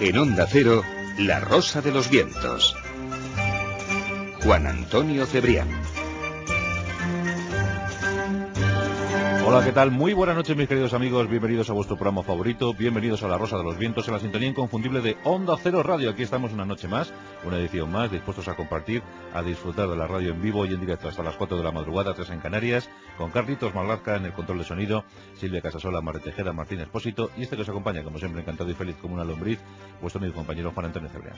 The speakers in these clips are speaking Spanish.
En Onda Cero, La Rosa de los Vientos. Juan Antonio Cebrián. Hola, ¿qué tal? Muy buenas noches, mis queridos amigos. Bienvenidos a vuestro programa favorito. Bienvenidos a La Rosa de los Vientos, en la sintonía inconfundible de Onda Cero Radio. Aquí estamos una noche más, una edición más, dispuestos a compartir, a disfrutar de la radio en vivo y en directo hasta las 4 de la madrugada, 3 en Canarias, con Carlitos Marlaska en el control de sonido, Silvia Casasola, Mari Tejeda, Martín Expósito y este que os acompaña, como siempre, encantado y feliz como una lombriz, vuestro amigo y compañero Juan Antonio Cebrián.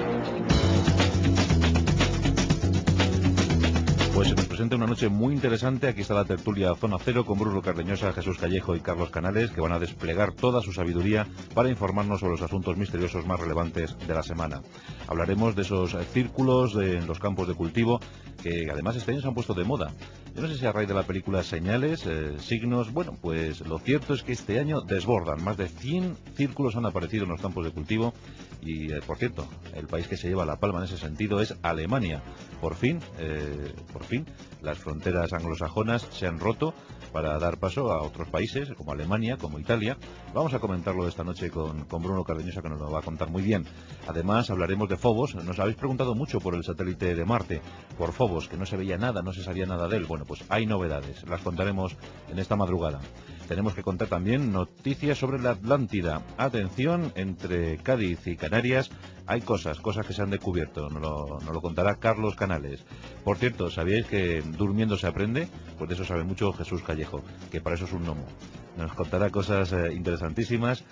Pues se nos presenta una noche muy interesante. Aquí está la tertulia Zona Cero con Bruno Cardeñosa, Jesús Callejo y Carlos Canales, que van a desplegar toda su sabiduría para informarnos sobre los asuntos misteriosos más relevantes de la semana. Hablaremos de esos círculos en los campos de cultivo que además este año se han puesto de moda. Yo no sé si a raíz de la película Señales, Signos, bueno, pues lo cierto es que este año desbordan. Más de 100 círculos han aparecido en los campos de cultivo y, por cierto, el país que se lleva la palma en ese sentido es Alemania. Por fin, las fronteras anglosajonas se han roto para dar paso a otros países como Alemania, como Italia. Vamos a comentarlo esta noche con Bruno Cardeñosa, que nos lo va a contar muy bien. Además hablaremos de Phobos. Nos habéis preguntado mucho por el satélite de Marte, por Phobos, que no se veía nada, no se sabía nada de él. Bueno, pues hay novedades, las contaremos en esta madrugada. Tenemos que contar también noticias sobre la Atlántida. Atención, entre Cádiz y Canarias hay cosas que se han descubierto. Nos lo contará Carlos Canales. Por cierto, ¿sabíais que durmiendo se aprende? Pues de eso sabe mucho Jesús Callejo, que para eso es un gnomo. Nos contará cosas interesantísimas.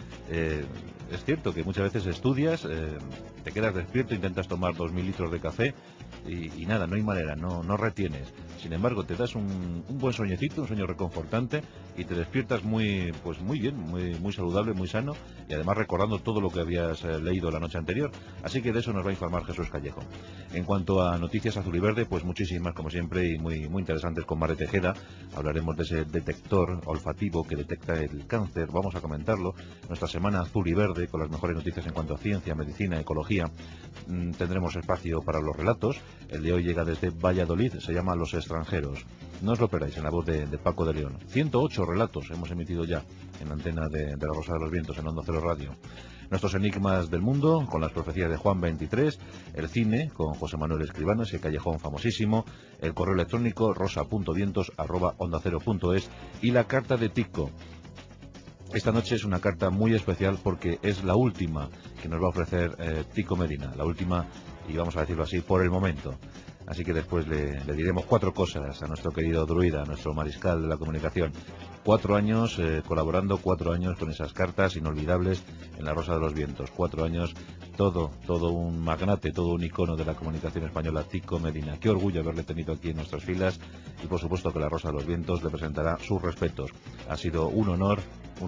Es cierto que muchas veces estudias, te quedas despierto, intentas tomar 2000 litros de café y nada, no hay manera, no retienes. Sin embargo, te das un buen sueñecito, un sueño reconfortante y te despiertas muy bien, muy saludable, muy sano y además recordando todo lo que habías leído la noche anterior. Así que de eso nos va a informar Jesús Callejo. En cuanto a noticias azul y verde, pues muchísimas como siempre y muy interesantes con Mari Tejeda. Hablaremos de ese detector olfativo que detecta el cáncer, vamos a comentarlo. Nuestra semana azul y verde con las mejores noticias en cuanto a ciencia, medicina, ecología. Tendremos espacio para los relatos. El de hoy llega desde Valladolid, se llama Los Extranjeros. No os lo perdáis, en la voz de Paco de León. 108 relatos hemos emitido ya en la antena de La Rosa de los Vientos en Onda Cero Radio. Nuestros enigmas del mundo con las profecías de Juan 23, el cine con José Manuel Escribano, ese callejón famosísimo, el correo electrónico rosa.vientos@ondacero.es y la carta de Tico. Esta noche es una carta muy especial porque es la última que nos va a ofrecer Tico Medina, la última, y vamos a decirlo así, por el momento. Así que después le diremos 4 cosas a nuestro querido druida, a nuestro mariscal de la comunicación. 4 años colaborando, 4 años con esas cartas inolvidables en La Rosa de los Vientos. 4 años, todo un magnate, todo un icono de la comunicación española, Tico Medina. Qué orgullo haberle tenido aquí en nuestras filas y por supuesto que La Rosa de los Vientos le presentará sus respetos. Ha sido un honor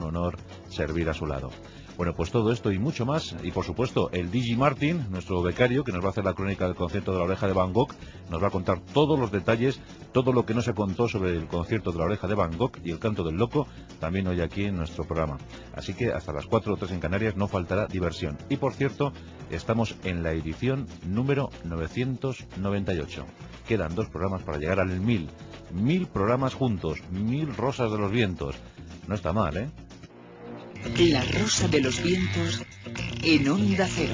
servir a su lado. Bueno, pues todo esto y mucho más, y por supuesto el Digi Martin, nuestro becario, que nos va a hacer la crónica del concierto de la Oreja de Van Gogh, nos va a contar todos los detalles, todo lo que no se contó sobre el concierto de la Oreja de Van Gogh y el Canto del Loco, también hoy aquí en nuestro programa. Así que hasta las 4 o 3 en Canarias no faltará diversión. Y por cierto, estamos en la edición número 998. Quedan 2 programas para llegar al 1000. 1000 programas juntos, 1000 Rosas de los Vientos. No está mal, ¿eh? La Rosa de los Vientos en Onda Cero.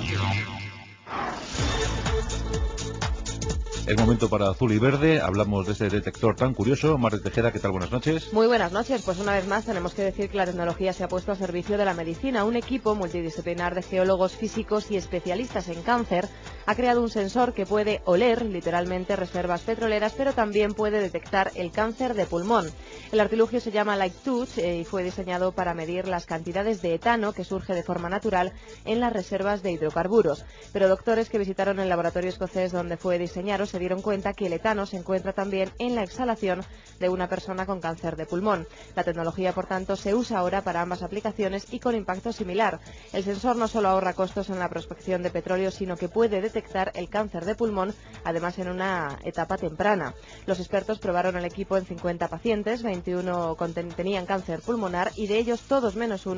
Es momento para Azul y Verde, hablamos de ese detector tan curioso. Mari Tejeda, ¿qué tal? Buenas noches. Muy buenas noches, pues una vez más tenemos que decir que la tecnología se ha puesto a servicio de la medicina. Un equipo multidisciplinar de geólogos, físicos y especialistas en cáncer ha creado un sensor que puede oler literalmente reservas petroleras, pero también puede detectar el cáncer de pulmón. El artilugio se llama Light Touch y fue diseñado para medir las cantidades de etano que surge de forma natural en las reservas de hidrocarburos. Pero doctores que visitaron el laboratorio escocés donde fue diseñado se dieron cuenta que el etano se encuentra también en la exhalación de una persona con cáncer de pulmón. La tecnología, por tanto, se usa ahora para ambas aplicaciones y con impacto similar. El sensor no solo ahorra costos en la prospección de petróleo, sino que puede detectar el cáncer de pulmón, además en una etapa temprana. Los expertos probaron el equipo en 50 pacientes, 21 tenían cáncer pulmonar y de ellos todos menos uno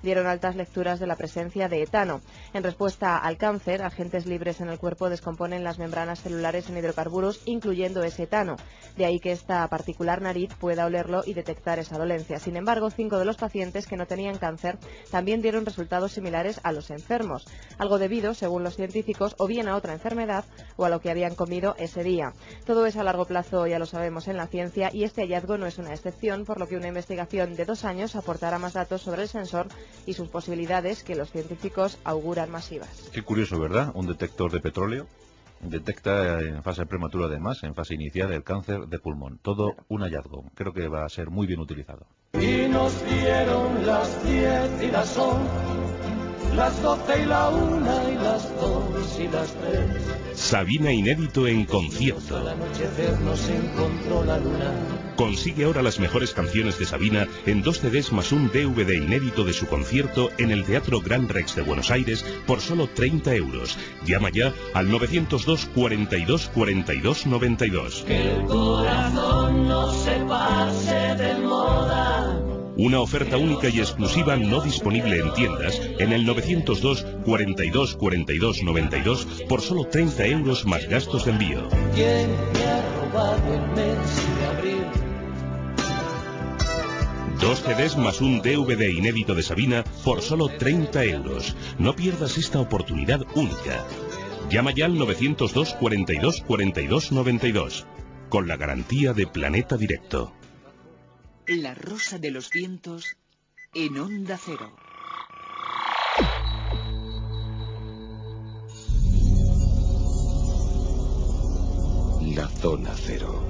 dieron altas lecturas de la presencia de etano. En respuesta al cáncer, agentes libres en el cuerpo descomponen las membranas celulares en hidrocarburos, incluyendo ese etano. De ahí que esta particular nariz pueda olerlo y detectar esa dolencia. Sin embargo, 5 de los pacientes que no tenían cáncer también dieron resultados similares a los enfermos, algo debido, según los científicos, o bien a otra enfermedad o a lo que habían comido ese día. Todo es a largo plazo, ya lo sabemos, en la ciencia, y este hallazgo no es una excepción, por lo que una investigación de 2 años aportará más datos sobre el sensor y sus posibilidades, que los científicos auguran masivas. Qué curioso, ¿verdad? Un detector de petróleo detecta en fase prematura, además, en fase inicial, el cáncer de pulmón. Todo un hallazgo. Creo que va a ser muy bien utilizado. Y nos dieron las 10 y las 11, las 12 y la 1 y las 2 y las 3. Sabina inédito en concierto. Al anochecer nos encontró la luna. Consigue ahora las mejores canciones de Sabina en 2 CDs más un DVD inédito de su concierto en el Teatro Gran Rex de Buenos Aires por solo 30 euros. Llama ya al 902 42 42 92. Que el corazón no se pase de moda. Una oferta única y exclusiva no disponible en tiendas en el 902 42 42 92 por solo 30 euros más gastos de envío. ¿Quién me ha robado el mes de abril? 2 CDs más un DVD inédito de Sabina por solo 30 euros. No pierdas esta oportunidad única. Llama ya al 902 42 42 92 con la garantía de Planeta Directo. La Rosa de los Vientos en Onda Cero. La Zona Cero.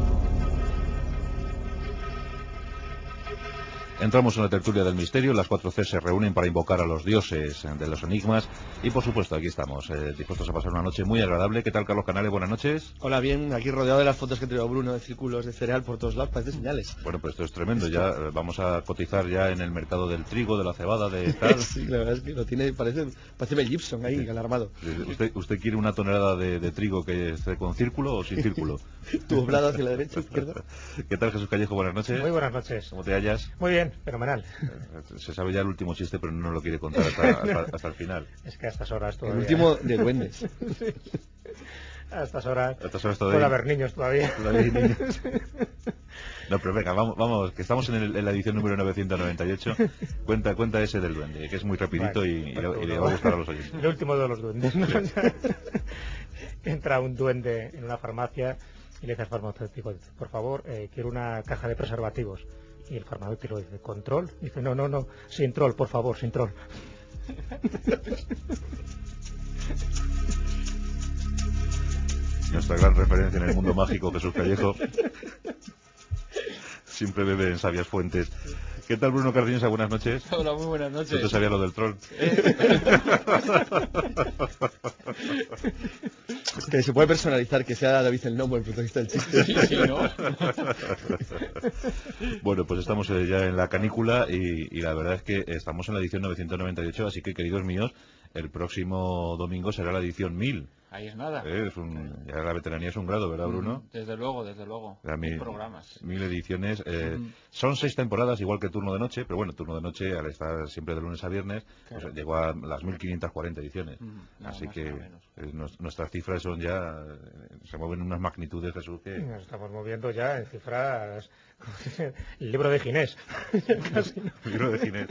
Entramos en la tertulia del misterio. Las 4C se reúnen para invocar a los dioses de los enigmas. Y por supuesto, aquí estamos, dispuestos a pasar una noche muy agradable. ¿Qué tal, Carlos Canales? Buenas noches. Hola, bien, aquí rodeado de las fotos que ha traído Bruno de círculos de cereal por todos lados, parece señales. Bueno, pues esto es tremendo. Ya vamos a cotizar ya en el mercado del trigo, de la cebada, de tal. Sí, la verdad es que lo tiene, parece Mel Gibson ahí, sí. Alarmado. ¿Usted quiere una tonelada de trigo que esté con círculo o sin círculo? Doblado hacia la derecha, izquierda. ¿Qué tal, Jesús Callejo? Buenas noches. Muy buenas noches. ¿Cómo te hallas? Muy bien, fenomenal. Se sabe ya el último chiste, pero no lo quiere contar hasta el final. Es que a estas horas todavía... El último de duendes. Sí. A estas horas todavía... puede haber niños todavía. Hay niños. No, pero venga, vamos, que estamos en la edición número 998. Cuenta ese del duende, que es muy rapidito, bueno, y le va a gustar a los oyentes. El último de los duendes, ¿no? Entra un duende en una farmacia y le dice al farmacéutico, por favor, quiero una caja de preservativos. Y el farmacéutico dice, ¿control? Dice, no, sin troll, por favor, sin troll. Nuestra gran referencia en el mundo mágico, Jesús Callejo. Siempre bebe en sabias fuentes. ¿Qué tal, Bruno Cardeñosa? Buenas noches. Hola, muy buenas noches. ¿No te sabía lo del troll? Es que se puede personalizar que sea David el Nomo el protagonista del chiste. Sí, ¿no? Bueno, pues estamos ya en la canícula y la verdad es que estamos en la edición 998, así que, queridos míos, el próximo domingo será la edición 1000. Ahí es nada. Ya la veteranía es un grado, ¿verdad, Bruno? Desde luego. 1000 programas. 1000 ediciones. Son 6 temporadas, igual que Turno de Noche, pero bueno, Turno de Noche, al estar siempre de lunes a viernes, claro, pues llegó a las 1540 ediciones. Así que nuestras cifras son ya... se mueven en unas magnitudes, Jesús, que... Nos estamos moviendo ya en cifras... El libro de Ginés. Casi, ¿no? El libro de Ginés.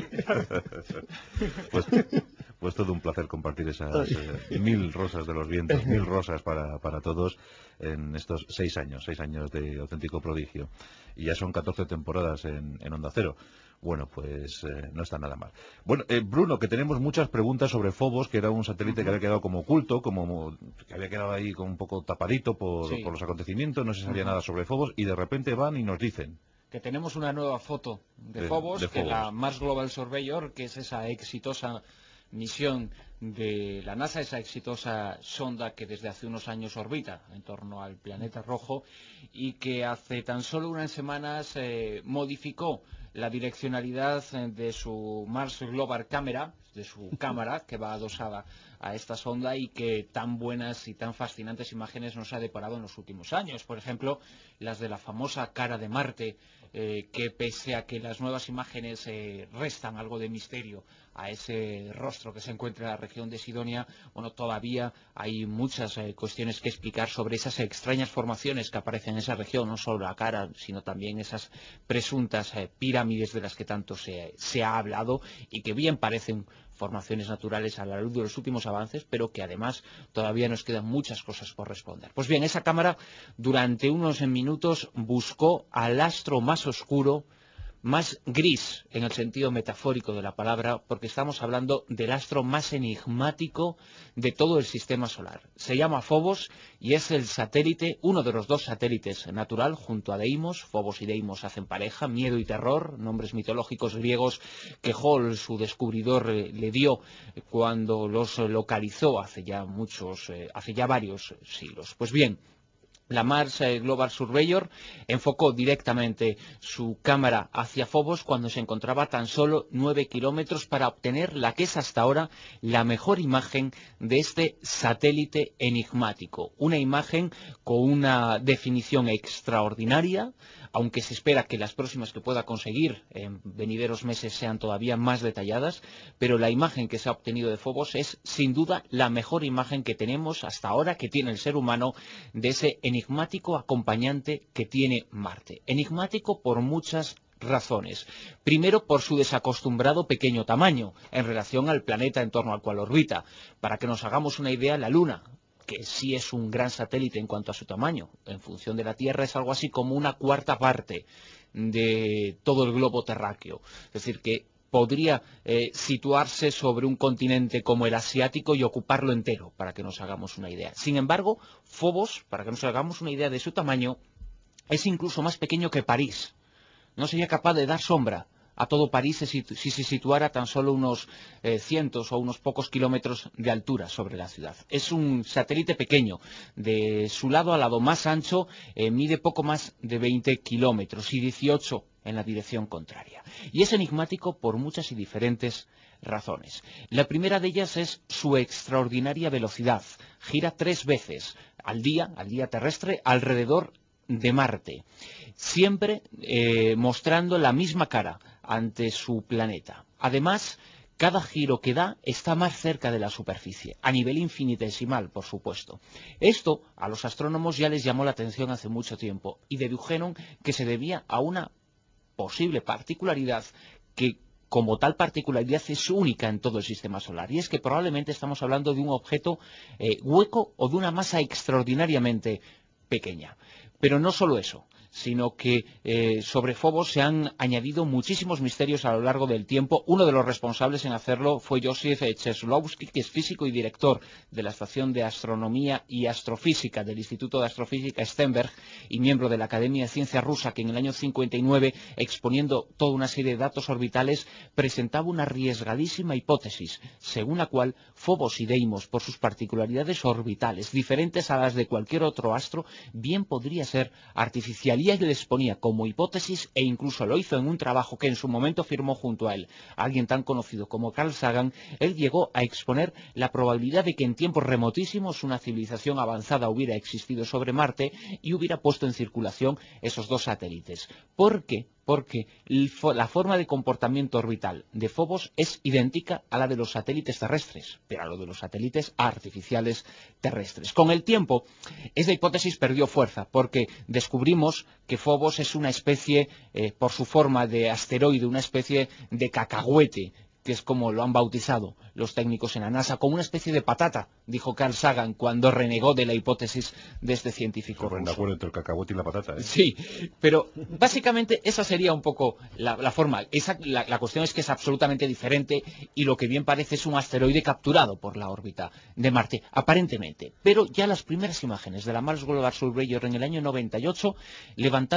Pues todo un placer compartir esas 1000 rosas de los vientos, 1000 rosas para todos en estos 6 años de auténtico prodigio. Y ya son 14 temporadas en Onda Cero. Bueno, pues no está nada mal. Bueno, Bruno, que tenemos muchas preguntas sobre Phobos, que era un satélite que había quedado como oculto, que había quedado ahí con un poco tapadito por los acontecimientos, no se sabía nada sobre Phobos, y de repente van y nos dicen... que tenemos una nueva foto de Phobos, que la Mars Global Surveyor, que es esa exitosa misión de la NASA, esa exitosa sonda que desde hace unos años orbita en torno al planeta rojo y que hace tan solo unas semanas modificó la direccionalidad de su Mars Global Camera, de su cámara que va adosada a esta sonda y que tan buenas y tan fascinantes imágenes nos ha deparado en los últimos años. Por ejemplo, las de la famosa cara de Marte, que pese a que las nuevas imágenes restan algo de misterio a ese rostro que se encuentra en la región de Sidonia, bueno, todavía hay muchas cuestiones que explicar sobre esas extrañas formaciones que aparecen en esa región, no solo la cara, sino también esas presuntas pirámides de las que tanto se ha hablado y que bien parecen formaciones naturales a la luz de los últimos avances, pero que además todavía nos quedan muchas cosas por responder. Pues bien, esa cámara durante unos minutos buscó al astro más oscuro, más gris en el sentido metafórico de la palabra, porque estamos hablando del astro más enigmático de todo el sistema solar. Se llama Phobos y es el satélite, uno de los dos satélites natural junto a Deimos. Phobos y Deimos hacen pareja, miedo y terror, nombres mitológicos griegos que Hall, su descubridor, le dio cuando los localizó hace ya varios siglos. Pues bien, la Mars Global Surveyor enfocó directamente su cámara hacia Phobos cuando se encontraba a tan solo 9 kilómetros para obtener la que es hasta ahora la mejor imagen de este satélite enigmático. Una imagen con una definición extraordinaria, aunque se espera que las próximas que pueda conseguir en venideros meses sean todavía más detalladas, pero la imagen que se ha obtenido de Phobos es sin duda la mejor imagen que tenemos hasta ahora, que tiene el ser humano, de ese enigmático acompañante que tiene Marte. Enigmático por muchas razones. Primero, por su desacostumbrado pequeño tamaño en relación al planeta en torno al cual orbita. Para que nos hagamos una idea, la Luna, que sí es un gran satélite en cuanto a su tamaño, en función de la Tierra es algo así como una cuarta parte de todo el globo terráqueo. Es decir, que podría situarse sobre un continente como el asiático y ocuparlo entero, para que nos hagamos una idea. Sin embargo, Phobos, para que nos hagamos una idea de su tamaño, es incluso más pequeño que París. No sería capaz de dar sombra a todo París si se situara tan solo unos cientos o unos pocos kilómetros de altura sobre la ciudad. Es un satélite pequeño. De su lado a lado más ancho mide poco más de 20 kilómetros y 18 en la dirección contraria. Y es enigmático por muchas y diferentes razones. La primera de ellas es su extraordinaria velocidad. Gira 3 veces al día terrestre, alrededor de Marte, siempre mostrando la misma cara ante su planeta. Además, cada giro que da está más cerca de la superficie, a nivel infinitesimal, por supuesto. Esto a los astrónomos ya les llamó la atención hace mucho tiempo y dedujeron que se debía a una posible particularidad que, como tal particularidad, es única en todo el sistema solar, y es que probablemente estamos hablando de un objeto hueco o de una masa extraordinariamente pequeña. Pero no solo eso, sino que sobre Phobos se han añadido muchísimos misterios a lo largo del tiempo. Uno de los responsables en hacerlo fue Joseph Cheslowski, que es físico y director de la Estación de Astronomía y Astrofísica del Instituto de Astrofísica Stenberg y miembro de la Academia de Ciencia rusa, que en el año 59, exponiendo toda una serie de datos orbitales, presentaba una arriesgadísima hipótesis, según la cual Phobos y Deimos, por sus particularidades orbitales, diferentes a las de cualquier otro astro, bien podría ser artificial. Y él les ponía como hipótesis, e incluso lo hizo en un trabajo que en su momento firmó junto a él alguien tan conocido como Carl Sagan. Él llegó a exponer la probabilidad de que en tiempos remotísimos una civilización avanzada hubiera existido sobre Marte y hubiera puesto en circulación esos dos satélites. ¿Por qué? Porque la forma de comportamiento orbital de Phobos es idéntica a la de los satélites terrestres, pero a lo de los satélites artificiales terrestres. Con el tiempo, esta hipótesis perdió fuerza, porque descubrimos que Phobos es una especie, por su forma de asteroide, una especie de cacahuete, que es como lo han bautizado los técnicos en la NASA, como una especie de patata, dijo Carl Sagan cuando renegó de la hipótesis de este científico ruso. De acuerdo entre el cacahuete y la patata, ¿eh? Sí, pero básicamente esa sería un poco la forma. La cuestión es que es absolutamente diferente y lo que bien parece es un asteroide capturado por la órbita de Marte, aparentemente. Pero ya las primeras imágenes de la Mars Global Surveyor en el año 98 levantaron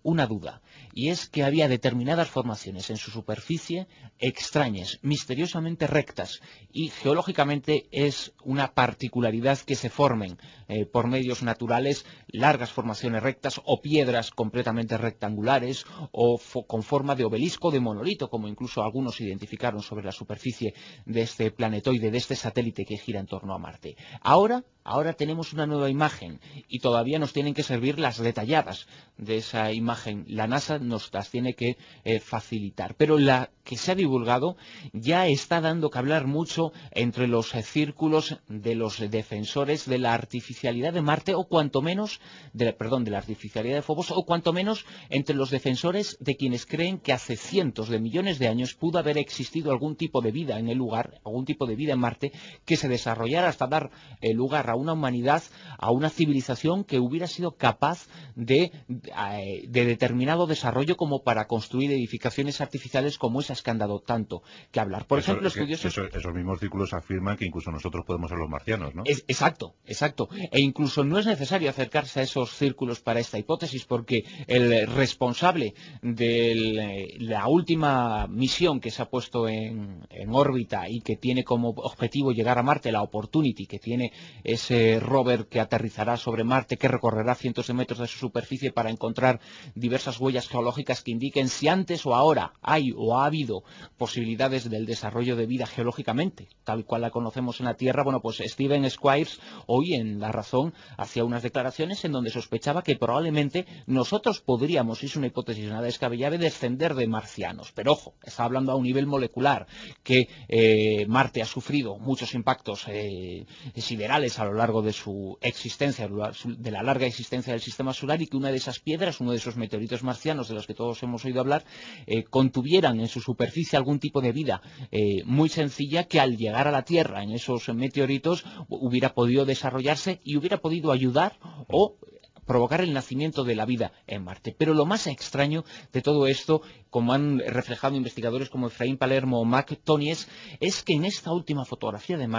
una duda, y es que había determinadas formaciones en su superficie extrañas, misteriosamente rectas, y geológicamente es una particularidad que se formen por medios naturales largas formaciones rectas o piedras completamente rectangulares o con forma de obelisco, de monolito, como incluso algunos identificaron sobre la superficie de este planetoide, de este satélite que gira en torno a Marte. Ahora tenemos una nueva imagen y todavía nos tienen que servir las detalladas de esa imagen. La NASA nos las tiene que facilitar. Pero la que se ha divulgado ya está dando que hablar mucho entre los círculos de los defensores de la artificialidad de Marte, o cuanto menos, de la artificialidad de Phobos, o cuanto menos entre los defensores de quienes creen que hace cientos de millones de años pudo haber existido algún tipo de vida en el lugar, algún tipo de vida en Marte, que se desarrollara hasta dar lugar a una humanidad, a una civilización que hubiera sido capaz de determinado desarrollo como para construir edificaciones artificiales como esas que han dado tanto que hablar. Por ejemplo, estudiosos... Esos mismos círculos afirman que incluso nosotros podemos ser los marcianos, ¿no? Exacto. E incluso no es necesario acercarse a esos círculos para esta hipótesis, porque el responsable de la última misión que se ha puesto en órbita y que tiene como objetivo llegar a Marte, la Opportunity, que tiene ese rover que aterrizará sobre Marte, que recorrerá cientos de metros de su superficie para encontrar diversas huellas geológicas que indiquen si antes o ahora hay o ha habido posibilidades del desarrollo de vida geológicamente, tal cual la conocemos en la Tierra. Bueno, pues Steven Squires hoy en La Razón hacía unas declaraciones en donde sospechaba que probablemente nosotros podríamos, y es una hipótesis nada descabellada, descender de marcianos. Pero ojo, está hablando a un nivel molecular, que Marte ha sufrido muchos impactos siderales a lo largo de su existencia, de la larga existencia del sistema solar, y que una de esas piedras, uno de esos meteoritos marcianos de los que todos hemos oído hablar, contuvieran en su superficie algún tipo de vida muy sencilla, que al llegar a la Tierra en esos meteoritos hubiera podido desarrollarse y hubiera podido ayudar o provocar el nacimiento de la vida en Marte. Pero lo más extraño de todo esto, como han reflejado investigadores como Efraín Palermo o Mac Tonies, es que en esta última fotografía de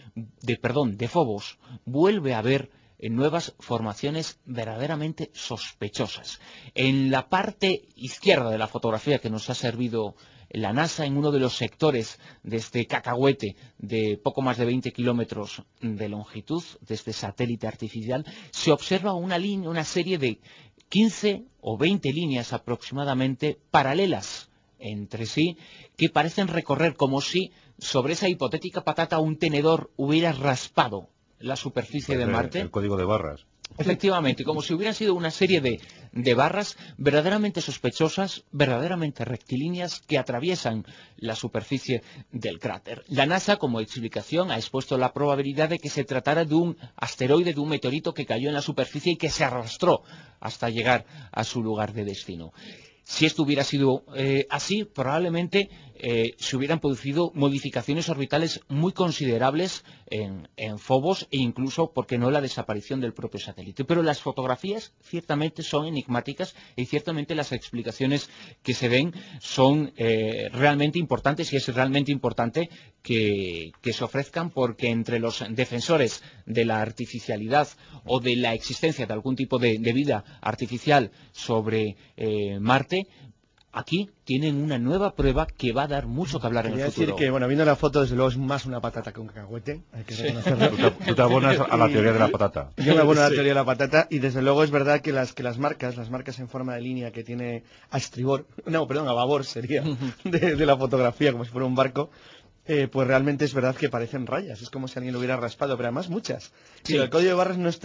de Phobos, vuelve a haber nuevas formaciones verdaderamente sospechosas. En la parte izquierda de la fotografía que nos ha servido la NASA, en uno de los sectores de este cacahuete de poco más de 20 kilómetros de longitud, de este satélite artificial, se observa una serie de 15 o 20 líneas aproximadamente paralelas entre sí, que parecen recorrer como si sobre esa hipotética patata un tenedor hubiera raspado la superficie de Marte. El código de barras. Efectivamente, como si hubieran sido una serie de barras verdaderamente sospechosas, verdaderamente rectilíneas, que atraviesan la superficie del cráter. La NASA, como explicación, ha expuesto la probabilidad de que se tratara de un asteroide, de un meteorito que cayó en la superficie y que se arrastró hasta llegar a su lugar de destino. Si esto hubiera sido así, probablemente se hubieran producido modificaciones orbitales muy considerables en Phobos, e incluso, porque no, la desaparición del propio satélite. Pero las fotografías ciertamente son enigmáticas, y ciertamente las explicaciones que se den son realmente importantes, y es realmente importante que se ofrezcan, porque entre los defensores de la artificialidad o de la existencia de algún tipo de vida artificial sobre Marte, aquí tienen una nueva prueba que va a dar mucho que hablar en el futuro. Quería decir que, bueno, viendo la foto, desde luego es más una patata que un cacahuete, hay que reconocerlo. Tú te abonas a la teoría de la patata. Yo me abono a la teoría de la patata, y desde luego es verdad que las marcas en forma de línea que tiene a babor sería, de la fotografía, como si fuera un barco, pues realmente es verdad que parecen rayas, es como si alguien lo hubiera raspado, pero además muchas. Sí. El código de barras no es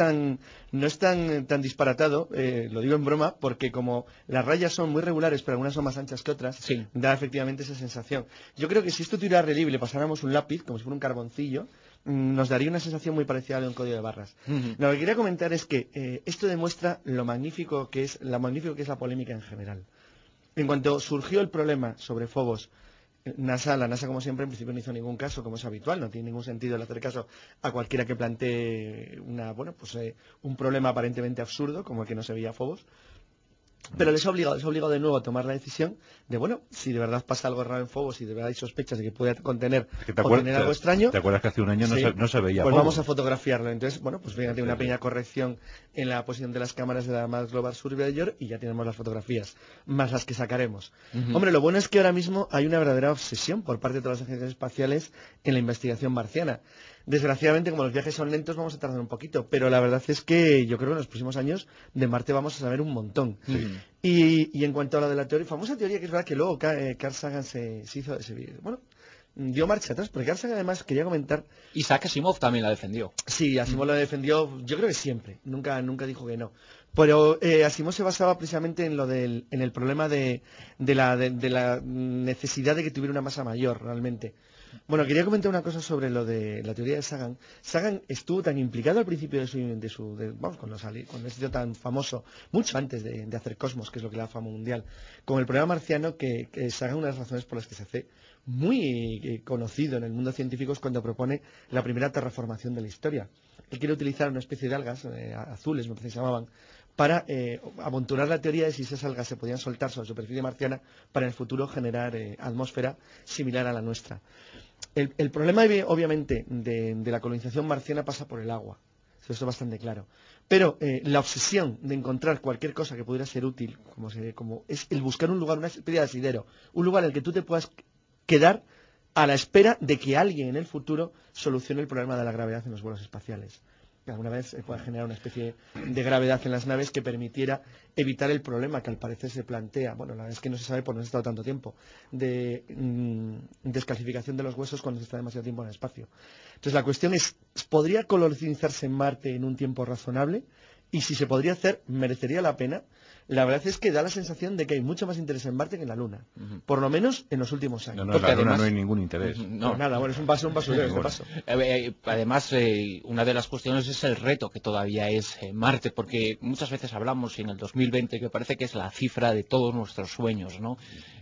tan disparatado, lo digo en broma, porque como las rayas son muy regulares, pero algunas son más anchas que otras, sí, da efectivamente esa sensación. Yo creo que si esto tuviera relieve y le pasáramos un lápiz, como si fuera un carboncillo, nos daría una sensación muy parecida a un código de barras. Lo que quería comentar es que esto demuestra lo magnífico que es la polémica en general. En cuanto surgió el problema sobre Phobos, la NASA, como siempre, en principio no hizo ningún caso, como es habitual. No tiene ningún sentido el hacer caso a cualquiera que plantee un problema aparentemente absurdo, como el que no se veía Phobos. Pero les ha obligado de nuevo a tomar la decisión de, bueno, si de verdad pasa algo raro en Phobos, si de verdad hay sospechas de que puede contener algo extraño. ¿Te acuerdas que hace un año no se veía Pues Phobos? vamos a fotografiarlo. Entonces, bueno, pues fíjate, una pequeña corrección en la posición de las cámaras de la Mars Global Surveyor y ya tenemos las fotografías, más las que sacaremos. Hombre, lo bueno es que ahora mismo hay una verdadera obsesión por parte de todas las agencias espaciales en la investigación marciana. Desgraciadamente, como los viajes son lentos, vamos a tardar un poquito, pero la verdad es que yo creo que en los próximos años de Marte vamos a saber un montón. Y en cuanto a la de la famosa teoría, que es verdad que luego Carl Sagan dio marcha atrás, porque Carl Sagan además quería comentar... Isaac Asimov también la defendió. Sí, Asimov la defendió, yo creo que siempre, nunca dijo que no. Pero Asimov se basaba precisamente en el problema de la necesidad de que tuviera una masa mayor, realmente. Bueno, quería comentar una cosa sobre lo de la teoría de Sagan. Sagan estuvo tan implicado al principio cuando este sitio tan famoso, mucho antes de hacer Cosmos, que es lo que le da fama mundial, con el problema marciano, que Sagan, una de las razones por las que se hace muy conocido en el mundo científico es cuando propone la primera terraformación de la historia. Él quiere utilizar una especie de algas azules, me parece que se llamaban, para amontonar la teoría de si esas algas se podían soltar sobre la superficie marciana para en el futuro generar atmósfera similar a la nuestra. El problema, obviamente, de la colonización marciana pasa por el agua. Eso es bastante claro. Pero la obsesión de encontrar cualquier cosa que pudiera ser útil, como es el buscar un lugar, una especie de asidero, un lugar en el que tú te puedas quedar a la espera de que alguien en el futuro solucione el problema de la gravedad en los vuelos espaciales. Que alguna vez se pueda generar una especie de gravedad en las naves que permitiera evitar el problema que al parecer se plantea, bueno, la verdad es que no se sabe por no se ha estado tanto tiempo, de descalcificación de los huesos cuando se está demasiado tiempo en el espacio. Entonces la cuestión es, ¿podría colonizarse en Marte en un tiempo razonable? Y si se podría hacer, ¿merecería la pena? La verdad es que da la sensación de que hay mucho más interés en Marte que en la Luna. Por lo menos en los últimos años. No, en la Luna no hay ningún interés. No, nada, bueno, es un paso ese paso. Además, una de las cuestiones es el reto que todavía es Marte, porque muchas veces hablamos en el 2020 que parece que es la cifra de todos nuestros sueños, ¿no?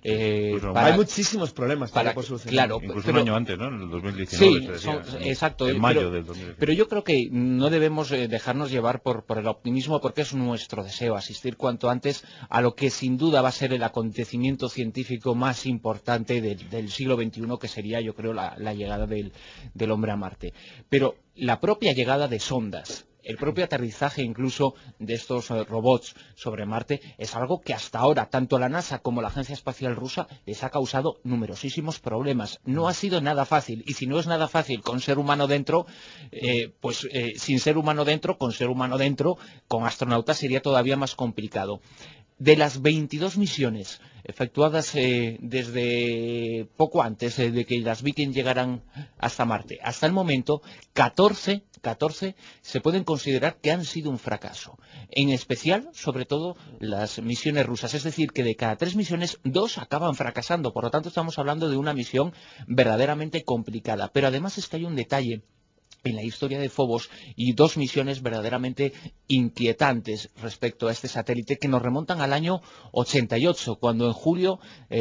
Hay muchísimos problemas por solucionar. Claro, incluso un año antes, ¿no? En el 2019 sí, se decía, exacto. en mayo del 2019. Pero yo creo que no debemos dejarnos llevar por el optimismo, porque es nuestro deseo asistir cuanto antes a lo que sin duda va a ser el acontecimiento científico más importante del siglo XXI, que sería, yo creo, la llegada del hombre a Marte. Pero la propia llegada de sondas, el propio aterrizaje incluso de estos robots sobre Marte, es algo que hasta ahora tanto la NASA como la Agencia Espacial Rusa les ha causado numerosísimos problemas. No ha sido nada fácil, y si no es nada fácil con ser humano dentro, sin ser humano dentro, con ser humano dentro, con astronautas sería todavía más complicado. De las 22 misiones efectuadas desde poco antes de que las Viking llegaran hasta Marte, hasta el momento, 14 se pueden considerar que han sido un fracaso. En especial, sobre todo, las misiones rusas. Es decir, que de cada 3 misiones, 2 acaban fracasando. Por lo tanto, estamos hablando de una misión verdaderamente complicada. Pero además es que hay un detalle en la historia de Phobos y 2 misiones verdaderamente inquietantes respecto a este satélite, que nos remontan al año 88, cuando en julio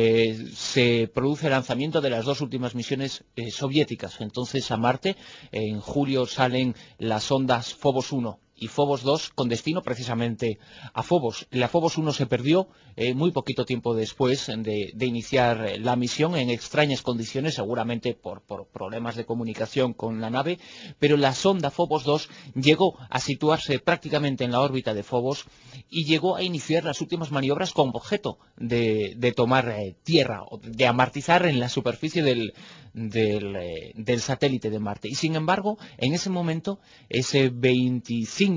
se produce el lanzamiento de las 2 últimas misiones soviéticas entonces a Marte. En julio salen las sondas Phobos 1 y Phobos 2 con destino precisamente a Phobos. La Phobos 1 se perdió muy poquito tiempo después de iniciar la misión, en extrañas condiciones, seguramente por problemas de comunicación con la nave, pero la sonda Phobos 2 llegó a situarse prácticamente en la órbita de Phobos y llegó a iniciar las últimas maniobras con objeto de tomar tierra, de amartizar en la superficie del satélite de Marte. Y sin embargo, en ese momento, ese 25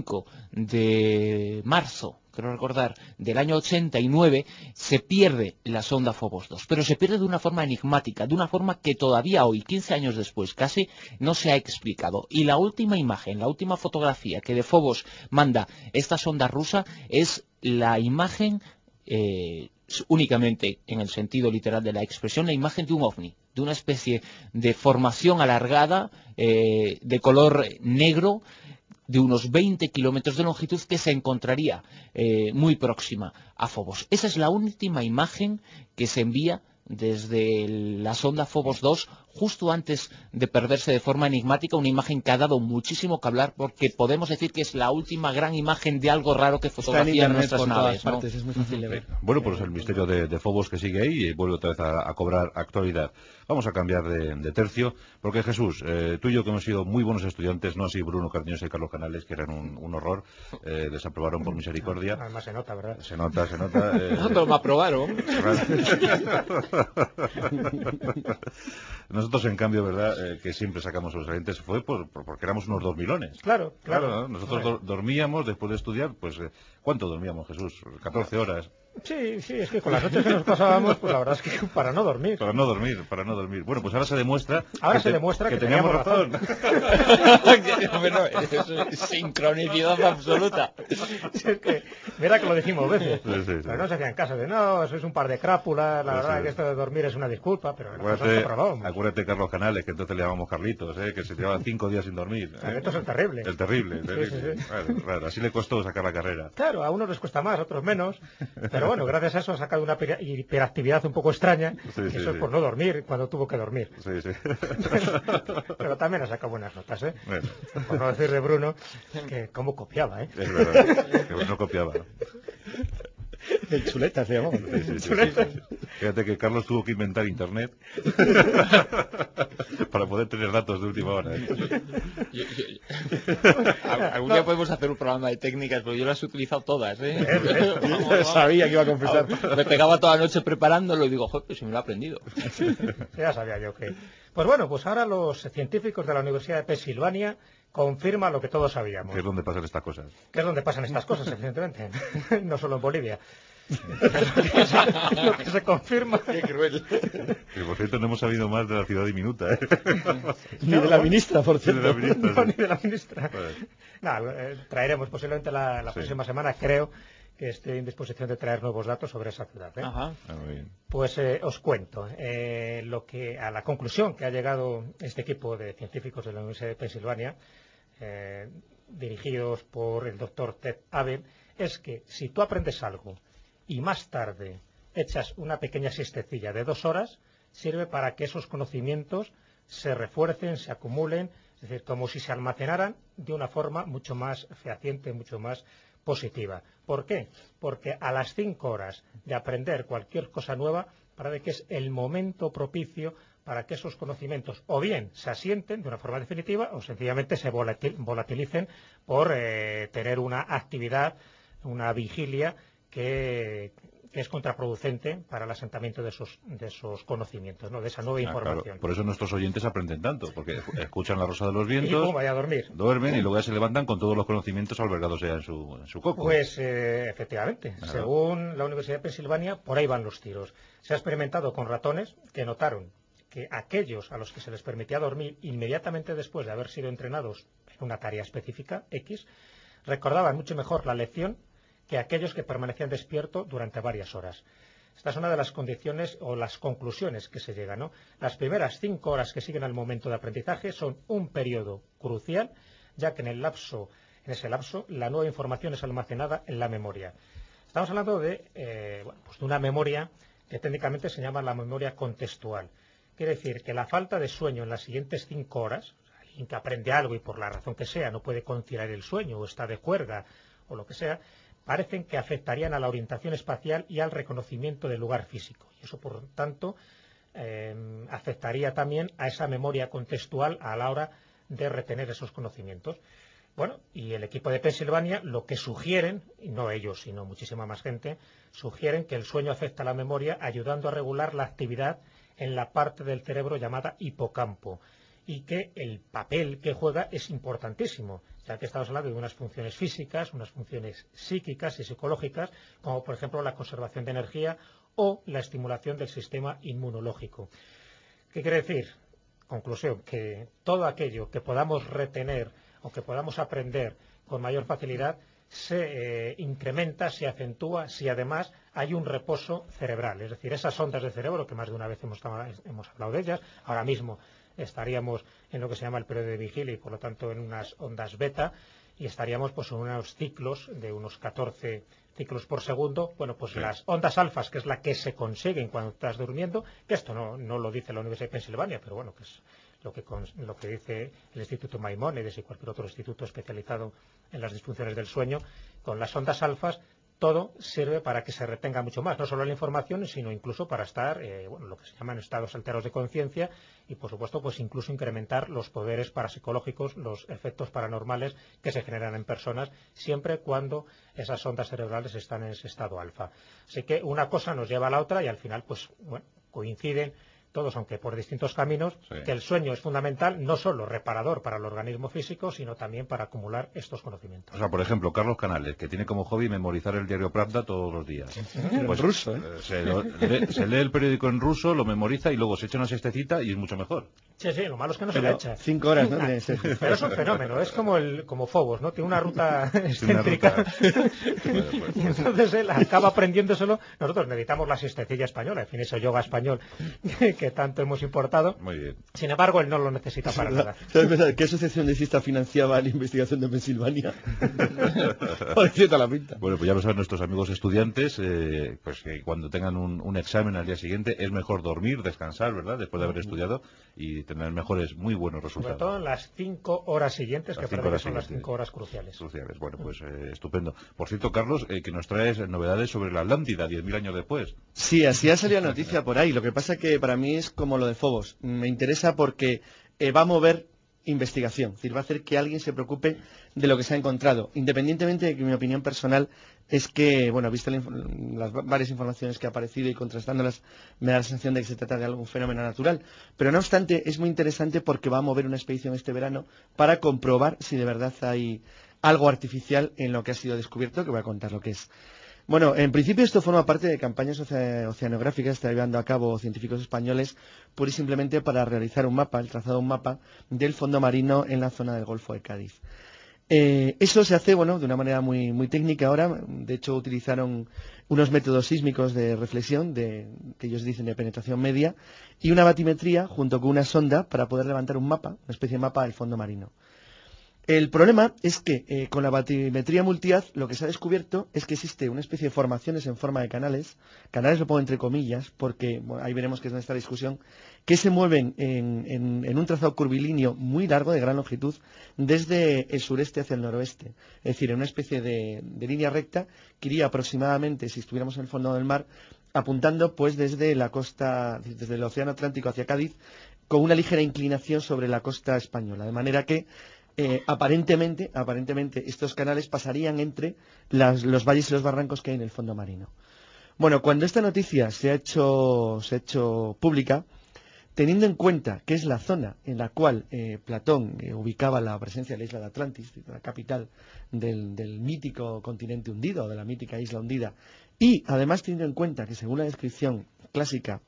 de marzo, creo recordar, del año 89, se pierde la sonda Phobos 2, pero se pierde de una forma enigmática, de una forma que todavía hoy, 15 años después, casi no se ha explicado. Y la última imagen, la última fotografía que de Phobos manda esta sonda rusa es la imagen, únicamente en el sentido literal de la expresión, la imagen de un ovni, de una especie de formación alargada, de color negro, de unos 20 kilómetros de longitud, que se encontraría muy próxima a Phobos. Esa es la última imagen que se envía desde la sonda Phobos 2 justo antes de perderse de forma enigmática, una imagen que ha dado muchísimo que hablar, porque podemos decir que es la última gran imagen de algo raro que fotografían nuestras naves, ¿no? Es muy fácil de ver. Bueno, pues el misterio de Phobos que sigue ahí y vuelve otra vez a cobrar actualidad. Vamos a cambiar de tercio, porque Jesús, tú y yo que hemos sido muy buenos estudiantes, no así Bruno Cardeñosa y Carlos Canales, que eran un horror, desaprobaron por misericordia. Además se nota, ¿verdad? Se nota. Pero me aprobaron. Nosotros, en cambio, ¿verdad? Que siempre sacamos sobresalientes, fue porque éramos unos dormilones. Claro. ¿No? Nosotros dormíamos después de estudiar, pues, ¿cuánto dormíamos, Jesús? 14 horas. Sí, es que con las noches que nos pasábamos, pues la verdad es que para no dormir. Para no dormir. Bueno, pues ahora se demuestra que teníamos razón. Bueno, eso es sincronicidad absoluta. Es que, mira que lo dijimos veces, Sí. pero no se hacían caso de, no, sois un par de crápulas, la verdad que esto de dormir es una disculpa, pero acuérdate Carlos Canales, que entonces le llamamos Carlitos, que se llevaba 5 días sin dormir. Esto es el terrible. El terrible. Sí. Claro, así le costó sacar la carrera. Claro, a unos les cuesta más, a otros menos, pero bueno, gracias a eso ha sacado una hiperactividad un poco extraña, eso es por no dormir cuando tuvo que dormir. Sí. Pero también ha sacado buenas notas, Bueno. Por no decir de Bruno, que cómo copiaba, Es verdad, que no copiaba. El chuleta se llamaba. Sí. Fíjate que Carlos tuvo que inventar internet para poder tener datos de última hora. Algún día podemos hacer un programa de técnicas, pero yo las he utilizado todas, Sabía que iba a confesar. Me pegaba toda la noche preparándolo y digo, joder, pues si me lo he aprendido. Ya sabía yo que... Pues bueno, pues ahora los científicos de la Universidad de Pensilvania confirman lo que todos sabíamos. Que es donde pasan estas cosas. Que es donde pasan estas cosas, evidentemente. No solo en Bolivia. Lo que se confirma... Qué cruel. Y por cierto, no hemos sabido más de la ciudad diminuta, Ni de la ministra, por cierto. Ni de la ministra. Traeremos posiblemente la próxima semana, creo, que estoy en disposición de traer nuevos datos sobre esa ciudad. Ajá. Muy bien. Pues os cuento a la conclusión que ha llegado este equipo de científicos de la Universidad de Pensilvania, dirigidos por el doctor Ted Abel, es que si tú aprendes algo y más tarde echas una pequeña siestecilla de 2 horas, sirve para que esos conocimientos se refuercen, se acumulen, es decir, como si se almacenaran de una forma mucho más fehaciente, mucho más positiva. ¿Por qué? Porque a las 5 horas de aprender cualquier cosa nueva, parece que es el momento propicio para que esos conocimientos o bien se asienten de una forma definitiva o sencillamente se volatilicen por tener una actividad, una vigilia que es contraproducente para el asentamiento de esos conocimientos, ¿no? De esa nueva información. Claro. Por eso nuestros oyentes aprenden tanto, porque escuchan La Rosa de los Vientos, y pum, vaya a dormir. Duermen y luego ya se levantan con todos los conocimientos albergados ya en su coco. Pues efectivamente, según la Universidad de Pensilvania, por ahí van los tiros. Se ha experimentado con ratones que notaron que aquellos a los que se les permitía dormir inmediatamente después de haber sido entrenados en una tarea específica, X, recordaban mucho mejor la lección que aquellos que permanecían despiertos durante varias horas. Esta es una de las condiciones o las conclusiones que se llegan, ¿no? Las primeras 5 horas que siguen al momento de aprendizaje son un periodo crucial, ya que en ese lapso la nueva información es almacenada en la memoria. Estamos hablando de una memoria que técnicamente se llama la memoria contextual. Quiere decir que la falta de sueño en las siguientes 5 horas, alguien que aprende algo y por la razón que sea no puede conciliar el sueño o está de juerga o lo que sea, parecen que afectarían a la orientación espacial y al reconocimiento del lugar físico. Y eso, por tanto, afectaría también a esa memoria contextual a la hora de retener esos conocimientos. Bueno, y el equipo de Pensilvania lo que sugieren, y no ellos, sino muchísima más gente, sugieren que el sueño afecta a la memoria ayudando a regular la actividad en la parte del cerebro llamada hipocampo, y que el papel que juega es importantísimo, ya que estamos hablando de unas funciones físicas, unas funciones psíquicas y psicológicas, como por ejemplo la conservación de energía o la estimulación del sistema inmunológico. ¿Qué quiere decir? Conclusión, que todo aquello que podamos retener o que podamos aprender con mayor facilidad se incrementa, se acentúa si además hay un reposo cerebral, es decir, esas ondas de cerebro que más de una vez hemos hablado de ellas, ahora mismo estaríamos en lo que se llama el periodo de vigilia y por lo tanto en unas ondas beta y estaríamos pues en unos ciclos de unos 14 ciclos por segundo, bueno, pues Sí. las ondas alfas, que es la que se consiguen cuando estás durmiendo, que esto no lo dice la Universidad de Pensilvania, pero bueno, que es lo que dice el Instituto Maimónides y cualquier otro instituto especializado en las disfunciones del sueño, con las ondas alfas todo sirve para que se retenga mucho más, no solo la información, sino incluso para estar, lo que se llaman estados alterados de conciencia y, por supuesto, pues incluso incrementar los poderes parapsicológicos, los efectos paranormales que se generan en personas, siempre cuando esas ondas cerebrales están en ese estado alfa. Así que una cosa nos lleva a la otra y al final, pues, bueno, coinciden todos, aunque por distintos caminos, Sí. que el sueño es fundamental, no solo reparador para el organismo físico, sino también para acumular estos conocimientos. O sea, por ejemplo, Carlos Canales, que tiene como hobby memorizar el diario Pravda todos los días. Pero en ruso, ¿eh? Se lee el periódico en ruso, lo memoriza y luego se echa una siestecita y es mucho mejor. Sí, lo malo es que no se le Pero echa. 5 horas, ¿no? Tiene que ser. Pero es un fenómeno, es como Phobos, ¿no? Tiene una ruta Tiene una excéntrica. ruta. Pues, Y entonces él acaba aprendiéndoselo. Nosotros necesitamos la siestecilla española, en fin, ese yoga español que tanto hemos importado. Muy bien. Sin embargo, él no lo necesita para nada. ¿Sabes verdad? ¿Qué asociación de cista financiaba la investigación de Pensilvania? Parecía la pinta. Bueno, pues ya lo saben nuestros amigos estudiantes, pues que cuando tengan un examen al día siguiente es mejor dormir, descansar, ¿verdad? Después de haber estudiado y tener mejores, muy buenos Sobre resultados. todo en las 5 horas siguientes, Las que 5 parece que horas son las siguientes. 5 horas cruciales. Cruciales. Bueno, pues estupendo. Por cierto, Carlos, que nos traes novedades sobre la Atlántida, 10.000 años después. Sí, así ha salido la noticia por ahí. Lo que pasa que para mí es como lo de Phobos. Me interesa porque va a mover investigación. Es decir, va a hacer que alguien se preocupe de lo que se ha encontrado. Independientemente de que mi opinión personal es que, bueno, visto las varias informaciones que ha aparecido y contrastándolas, me da la sensación de que se trata de algún fenómeno natural. Pero no obstante, es muy interesante porque va a mover una expedición este verano para comprobar si de verdad hay algo artificial en lo que ha sido descubierto, que voy a contar lo que es. Bueno, en principio esto forma parte de campañas oceanográficas que están llevando a cabo científicos españoles pura y simplemente para realizar un mapa, el trazado de un mapa del fondo marino en la zona del Golfo de Cádiz. Eso se hace, bueno, de una manera muy técnica ahora. De hecho, utilizaron unos métodos sísmicos de reflexión, que ellos dicen de penetración media, y una batimetría junto con una sonda para poder levantar un mapa, una especie de mapa del fondo marino. El problema es que con la batimetría multihaz lo que se ha descubierto es que existe una especie de formaciones en forma de canales lo pongo entre comillas porque bueno, ahí veremos que es nuestra discusión, que se mueven en un trazado curvilíneo muy largo de gran longitud desde el sureste hacia el noroeste, es decir, en una especie de línea recta que iría aproximadamente, si estuviéramos en el fondo del mar, apuntando pues desde la costa, desde el océano Atlántico hacia Cádiz, con una ligera inclinación sobre la costa española, de manera que aparentemente estos canales pasarían entre los valles y los barrancos que hay en el fondo marino. Bueno, cuando esta noticia se ha hecho pública, teniendo en cuenta que es la zona en la cual Platón ubicaba la presencia de la isla de Atlantis, la capital del mítico continente hundido, de la mítica isla hundida, y además teniendo en cuenta que según la descripción clásica,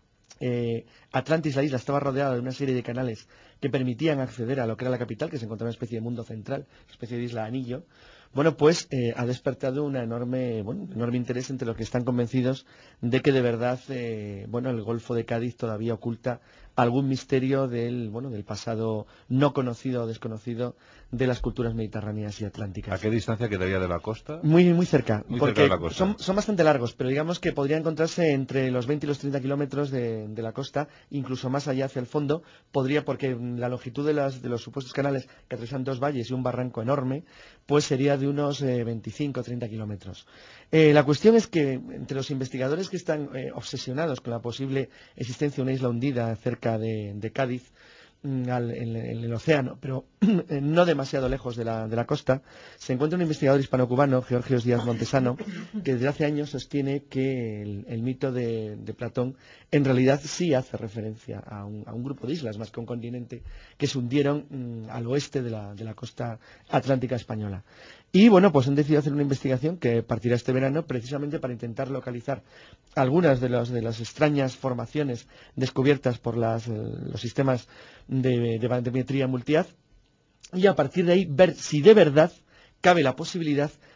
Atlantis, la isla, estaba rodeada de una serie de canales que permitían acceder a lo que era la capital, que se encontraba en una especie de mundo central, una especie de isla anillo. Bueno, pues ha despertado un enorme interés entre los que están convencidos de que de verdad, el Golfo de Cádiz todavía oculta algún misterio del pasado no conocido o desconocido de las culturas mediterráneas y atlánticas. ¿A qué distancia quedaría de la costa? Muy cerca, Muy porque cerca de la costa. son bastante largos, pero digamos que podría encontrarse entre los 20 y los 30 kilómetros de la costa, incluso más allá hacia el fondo, porque la longitud de los supuestos canales que atraviesan dos valles y un barranco enorme, pues sería de unos 25 o 30 kilómetros. La cuestión es que entre los investigadores que están obsesionados con la posible existencia de una isla hundida cerca de Cádiz, en el océano, pero no demasiado lejos de la costa, se encuentra un investigador hispano-cubano, Georgios Díaz Montesano, que desde hace años sostiene que el mito de Platón en realidad sí hace referencia a un grupo de islas, más que a un continente, que se hundieron al oeste de la costa atlántica española. Y bueno, pues han decidido hacer una investigación que partirá este verano precisamente para intentar localizar algunas de las extrañas formaciones descubiertas por los sistemas de batimetría multihaz y a partir de ahí ver si de verdad cabe la posibilidad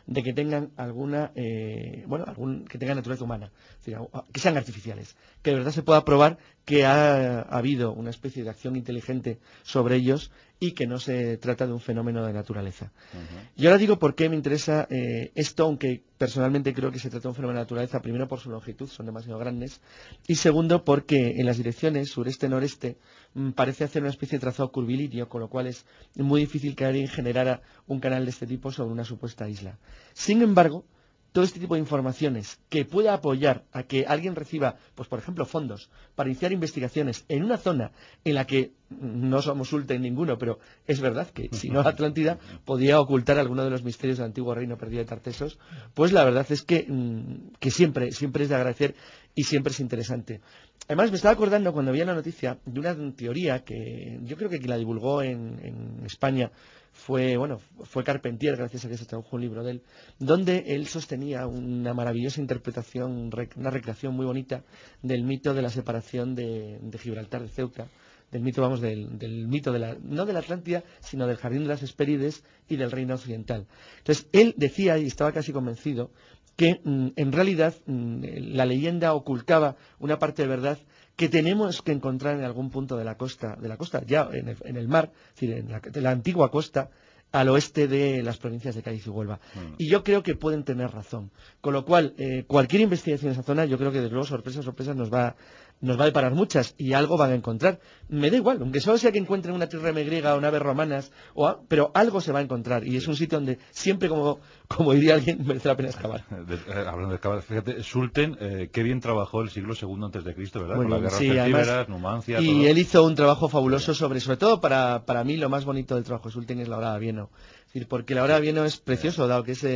de que tengan alguna, que tengan naturaleza humana, es decir, que sean artificiales, que de verdad se pueda probar que ha habido una especie de acción inteligente sobre ellos y que no se trata de un fenómeno de naturaleza. Y ahora digo por qué me interesa esto, aunque personalmente creo que se trata de un fenómeno de naturaleza, primero por su longitud, son demasiado grandes, y segundo porque en las direcciones sureste-noreste parece hacer una especie de trazado curvilíneo, con lo cual es muy difícil que alguien generara un canal de este tipo sobre una supuesta isla. Sin embargo, todo este tipo de informaciones que pueda apoyar a que alguien reciba, pues por ejemplo, fondos para iniciar investigaciones en una zona en la que no somos Sulten ninguno, pero es verdad que si no Atlántida podía ocultar alguno de los misterios del antiguo reino perdido de Tartesos, pues la verdad es que siempre es de agradecer y siempre es interesante. Además, me estaba acordando cuando vi la noticia de una teoría que yo creo que quien la divulgó en España fue Carpentier, gracias a que se tradujo un libro de él, donde él sostenía una maravillosa interpretación, una recreación muy bonita del mito de la separación de Gibraltar de Ceuta, del mito, del mito no de la Atlántida, sino del Jardín de las Hespérides y del Reino Occidental. Entonces, él decía, y estaba casi convencido, que en realidad la leyenda ocultaba una parte de verdad que tenemos que encontrar en algún punto de la costa ya en el mar, es decir, en la antigua costa, al oeste de las provincias de Cádiz y Huelva. Y yo creo que pueden tener razón. Con lo cual, cualquier investigación en esa zona, yo creo que desde luego sorpresas nos va a deparar muchas y algo van a encontrar. Me da igual, aunque solo sea que encuentren una trirreme griega o naves romanas, pero algo se va a encontrar. Y es un sitio donde siempre, como diría alguien, merece la pena excavar. Hablando de excavar, fíjate, Sulten, qué bien trabajó el siglo II antes de Cristo, ¿verdad? Muy Con las bien, guerras sí, celtíberas, además, Numancia, y todo. él hizo un trabajo fabuloso sobre todo para mí lo más bonito del trabajo de Sulten es la hora de Avieno. Es decir, porque la hora de Avieno es precioso, dado que es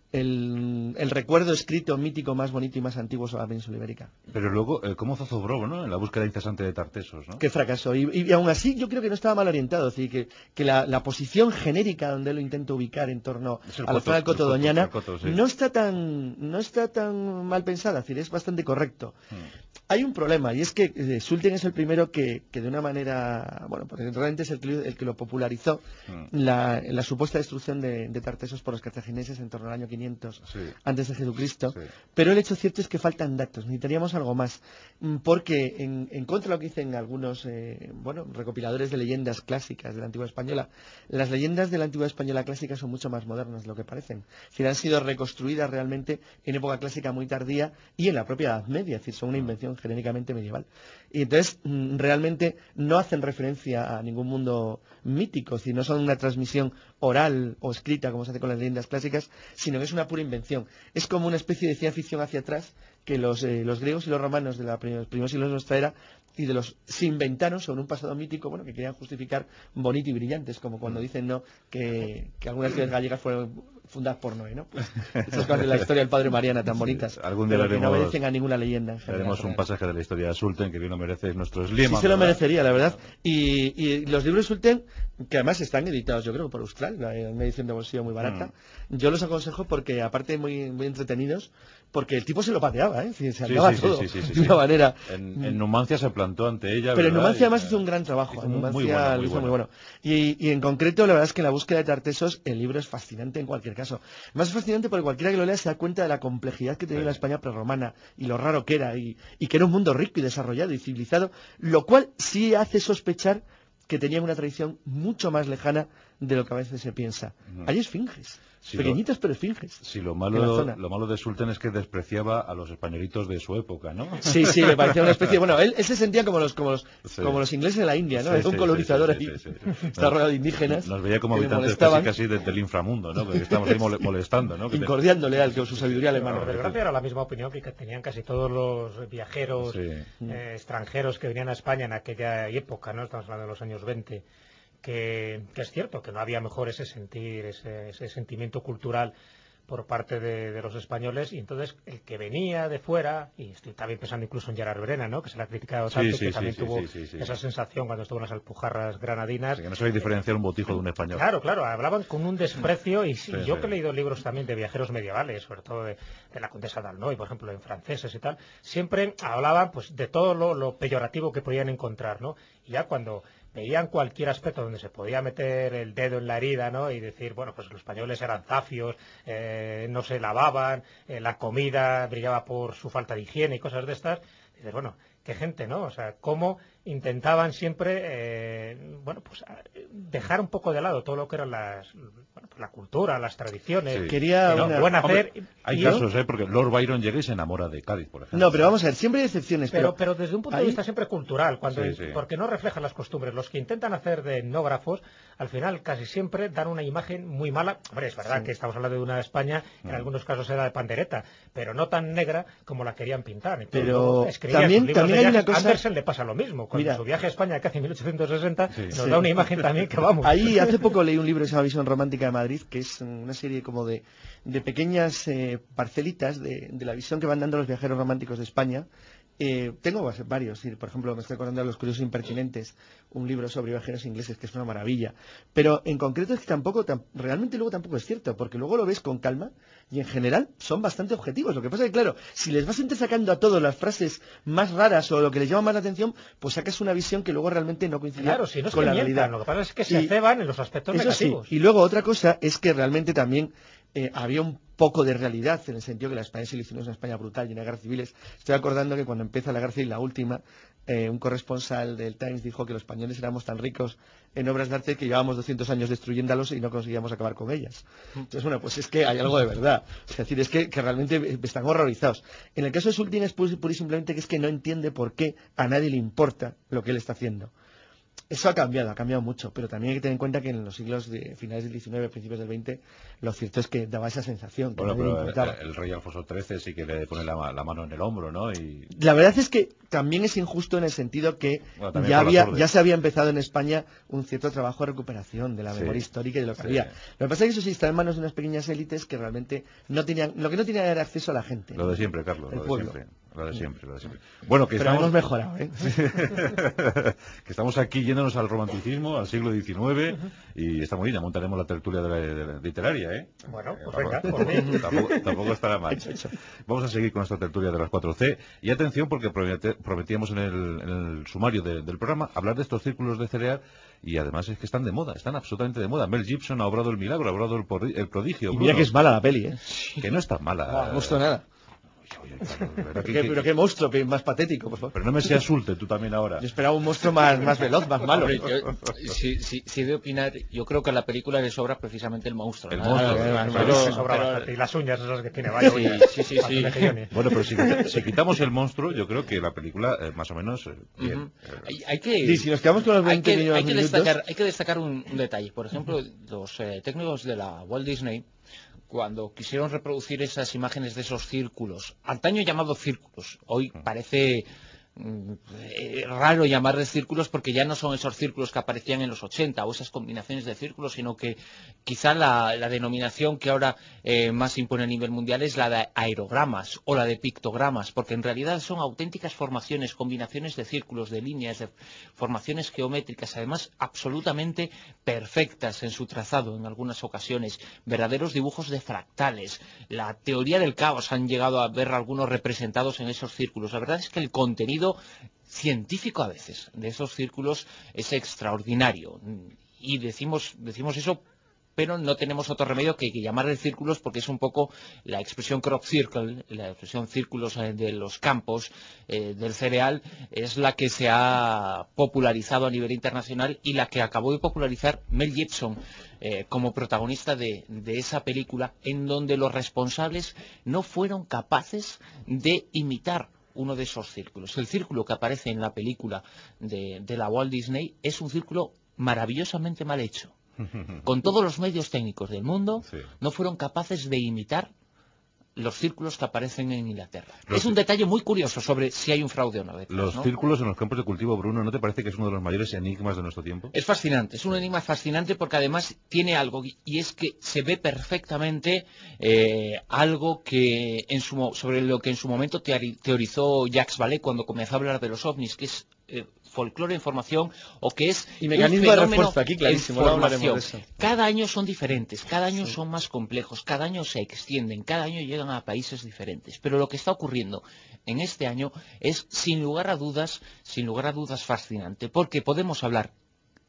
el recuerdo escrito mítico más bonito y más antiguo sobre la península ibérica. Pero luego, ¿cómo zozobró, ¿no? En la búsqueda incesante de Tartesos, ¿no? Qué fracaso. Y aún así yo creo que no estaba mal orientado. Es decir, que la posición genérica donde él lo intenta ubicar en torno a la zona del Coto Doñana sí. no está tan mal pensada. Es decir, es bastante correcto. Hay un problema, y es que Sulten es el primero que de una manera, pues realmente es el que lo popularizó, la supuesta destrucción de Tartesos por los cartagineses en torno al año 500 antes de Jesucristo. Pero el hecho cierto es que faltan datos, necesitaríamos algo más, porque en contra de lo que dicen algunos recopiladores de leyendas clásicas de la antigua española, las leyendas de la antigua española clásica son mucho más modernas de lo que parecen. Es decir, han sido reconstruidas realmente en época clásica muy tardía y en la propia Edad Media, es decir, son una invención genéricamente medieval. Y entonces realmente no hacen referencia a ningún mundo mítico, es decir, no son una transmisión oral o escrita como se hace con las leyendas clásicas, sino que es una pura invención. Es como una especie de ciencia ficción hacia atrás que los griegos y los romanos de los primeros siglos de nuestra era se inventaron sobre un pasado mítico, que querían justificar bonito y brillantes, como cuando dicen que algunas ciudades gallegas fueron fundadas por Noé, ¿no? Pues esas cosas de la historia del padre Mariana tan bonitas, algún día pero que no obedecen a ninguna leyenda en general. Haremos un pasaje de la historia de Sulten que bien lo merece nuestro Sliman. Sí se lo merecería, la verdad. Y los libros de Sulten, que además están editados, yo creo, por Austral, una edición de bolsillo muy barata, yo los aconsejo porque, aparte, muy, muy entretenidos, porque el tipo se lo pateaba, se andaba todo de una manera. En Numancia se plantó ante ella. Pero ¿verdad? en Numancia además hizo un gran trabajo. En Numancia lo hizo muy bueno. Y en concreto, la verdad es que en la búsqueda de Tartesos el libro es fascinante en cualquier caso. Más fascinante porque cualquiera que lo lea se da cuenta de la complejidad que tenía la España prerromana y lo raro que era, y que era un mundo rico y desarrollado y civilizado, lo cual sí hace sospechar que tenían una tradición mucho más lejana de lo que a veces se piensa. Hay esfinges. Pequeñitas pero esfinges. Sí, lo malo de Sulten es que despreciaba a los españolitos de su época, ¿no? Sí, le parecía una especie. Él se sentía como los ingleses de la India, ¿no? Era un colonizador ahí. Está rodeado de indígenas. Nos veía como habitantes casi del inframundo, ¿no? Porque estamos ahí molestando, ¿no? Incordiándole al que su sabiduría alemana. Por desgracia era la misma opinión que tenían casi todos los viajeros extranjeros que venían a España en aquella época, ¿no? Estamos hablando de los años 20. Que es cierto que no había mejor ese sentimiento cultural por parte de los españoles, y entonces el que venía de fuera, y estoy también pensando incluso en Gerard Brena, ¿no? Que se le ha criticado tanto, que también tuvo esa sensación cuando estuvo en las Alpujarras granadinas. Que no sabéis diferenciar un botijo de un español. Claro, hablaban con un desprecio, y yo que he leído libros también de viajeros medievales, sobre todo de la Condesa d'Alnoy, por ejemplo, en franceses y tal, siempre hablaban pues de todo lo peyorativo que podían encontrar, ¿no? Y ya cuando veían cualquier aspecto donde se podía meter el dedo en la herida, ¿no? Y decir, bueno, pues los españoles eran zafios, no se lavaban, la comida brillaba por su falta de higiene y cosas de estas. Dices, bueno, qué gente, ¿no? O sea, cómo intentaban siempre, bueno, pues dejar un poco de lado todo lo que eran la cultura, las tradiciones, Sí. Quería una... buen hacer. Hombre, hay casos, porque Lord Byron llega y se enamora de Cádiz, por ejemplo. No, pero vamos a ver, siempre hay excepciones. Pero desde un punto de ahí- vista siempre cultural, Sí. porque no reflejan las costumbres. Los que intentan hacer de etnógrafos, al final casi siempre dan una imagen muy mala. Hombre, es verdad que estamos hablando de una España, en algunos casos era de pandereta, pero no tan negra como la querían pintar. Entonces, Pero luego escribían también- sus libros también de hay una viajes. cosa- Andersen le pasa lo mismo. Con Mira. su viaje a España que hace en 1860 nos Sí. da una imagen también que vamos. Ahí hace poco leí un libro que se llama Visión Romántica de Madrid, que es una serie como de pequeñas parcelitas de la visión que van dando los viajeros románticos de España. Tengo varios, por ejemplo, me estoy acordando de Los Curiosos Impertinentes, un libro sobre viajeros ingleses que es una maravilla. Pero en concreto es que realmente luego tampoco es cierto, porque luego lo ves con calma y en general son bastante objetivos. Lo que pasa es que, claro, si les vas sacando a todos las frases más raras o lo que les llama más la atención, pues sacas una visión que luego realmente no coincide Claro, si no es con que la mientan, realidad. lo que pasa es que se ceban en los aspectos Eso negativos. sí, y luego otra cosa es que realmente también había un poco de realidad en el sentido que la España se le hizo una España brutal, llena de guerras civiles. Estoy acordando que cuando empieza la guerra civil, la última, un corresponsal del Times dijo que los españoles éramos tan ricos en obras de arte que llevábamos 200 años destruyéndolos y no conseguíamos acabar con ellas. Entonces, bueno, pues es que hay algo de verdad. Es decir, es que realmente están horrorizados. En el caso de Sultin es pura y simplemente que es que no entiende por qué a nadie le importa lo que él está haciendo. Eso ha cambiado mucho, pero también hay que tener en cuenta que en los siglos de finales del XIX, principios del XX, lo cierto es que daba esa sensación que Bueno, nadie le pero importaba. el rey Alfonso XIII sí que le pone la mano en el hombro, ¿no? Y... La verdad es que también es injusto en el sentido que Bueno, también por las órdenes. ya se había empezado en España un cierto trabajo de recuperación de la memoria histórica y de lo que había. Lo que pasa es que eso sí está en manos de unas pequeñas élites que realmente lo que no tenían era acceso a la gente. Lo de siempre, Carlos, el lo de pueblo. siempre. Lo de siempre, lo de siempre. Bueno, que Pero estamos... hemos mejorado, ¿eh? que estamos aquí yéndonos al romanticismo, al siglo XIX, y está muy bien, ya montaremos la tertulia de la literaria, ¿eh? Bueno, pues venga, por mí. Tampoco estará mal. Vamos a seguir con nuestra tertulia de las 4C, y atención porque prometíamos en el sumario del programa hablar de estos círculos de cereal, y además es que están de moda, están absolutamente de moda. Mel Gibson ha obrado el milagro, ha obrado el prodigio. Y mira que es mala la peli, ¿eh? Que no es tan mala. No me gustó nada. Pero qué monstruo más patético, por favor. Pero no me seas sulte tú también ahora. Yo esperaba un monstruo más veloz, más malo. Hombre, si de opinar, yo creo que a la película le sobra precisamente el monstruo. El ¿no? monstruo. Le sobra bastante. Y las uñas esas que tiene, vaya uñas. Sí. Bueno, pero si quitamos el monstruo, yo creo que la película, más o menos, bien. Y si nos quedamos con los 20 minutos... Hay que destacar un detalle. Por ejemplo, los técnicos de la Walt Disney, cuando quisieron reproducir esas imágenes de esos círculos, antaño llamados círculos, hoy parece raro llamarles círculos porque ya no son esos círculos que aparecían en los 80 o esas combinaciones de círculos, sino que quizá la denominación que ahora más impone a nivel mundial es la de aerogramas o la de pictogramas, porque en realidad son auténticas formaciones, combinaciones de círculos, de líneas, de formaciones geométricas, además absolutamente perfectas en su trazado en algunas ocasiones, verdaderos dibujos de fractales. La teoría del caos han llegado a ver algunos representados en esos círculos. La verdad es que el contenido científico a veces de esos círculos es extraordinario, y decimos eso, pero no tenemos otro remedio que llamarle círculos, porque es un poco la expresión crop circle, la expresión círculos de los campos del cereal, es la que se ha popularizado a nivel internacional y la que acabó de popularizar Mel Gibson como protagonista de esa película, en donde los responsables no fueron capaces de imitar uno de esos círculos. El círculo que aparece en la película de la Walt Disney es un círculo maravillosamente mal hecho. Con todos los medios técnicos del mundo, no fueron capaces de imitar los círculos que aparecen en Inglaterra. Es un detalle muy curioso sobre si hay un fraude o no. Los círculos en los campos de cultivo, Bruno, ¿no te parece que es uno de los mayores enigmas de nuestro tiempo? Es fascinante, es un enigma fascinante porque además tiene algo, y es que se ve perfectamente algo que sobre lo que en su momento teorizó Jacques Vallée cuando comenzó a hablar de los ovnis, que es folclore en formación, o que es y mecanismo un de refuerzo, aquí clarísimo, no hablaremos de eso. Cada año son diferentes, cada año son más complejos, cada año se extienden, cada año llegan a países diferentes, pero lo que está ocurriendo en este año es sin lugar a dudas fascinante, porque podemos hablar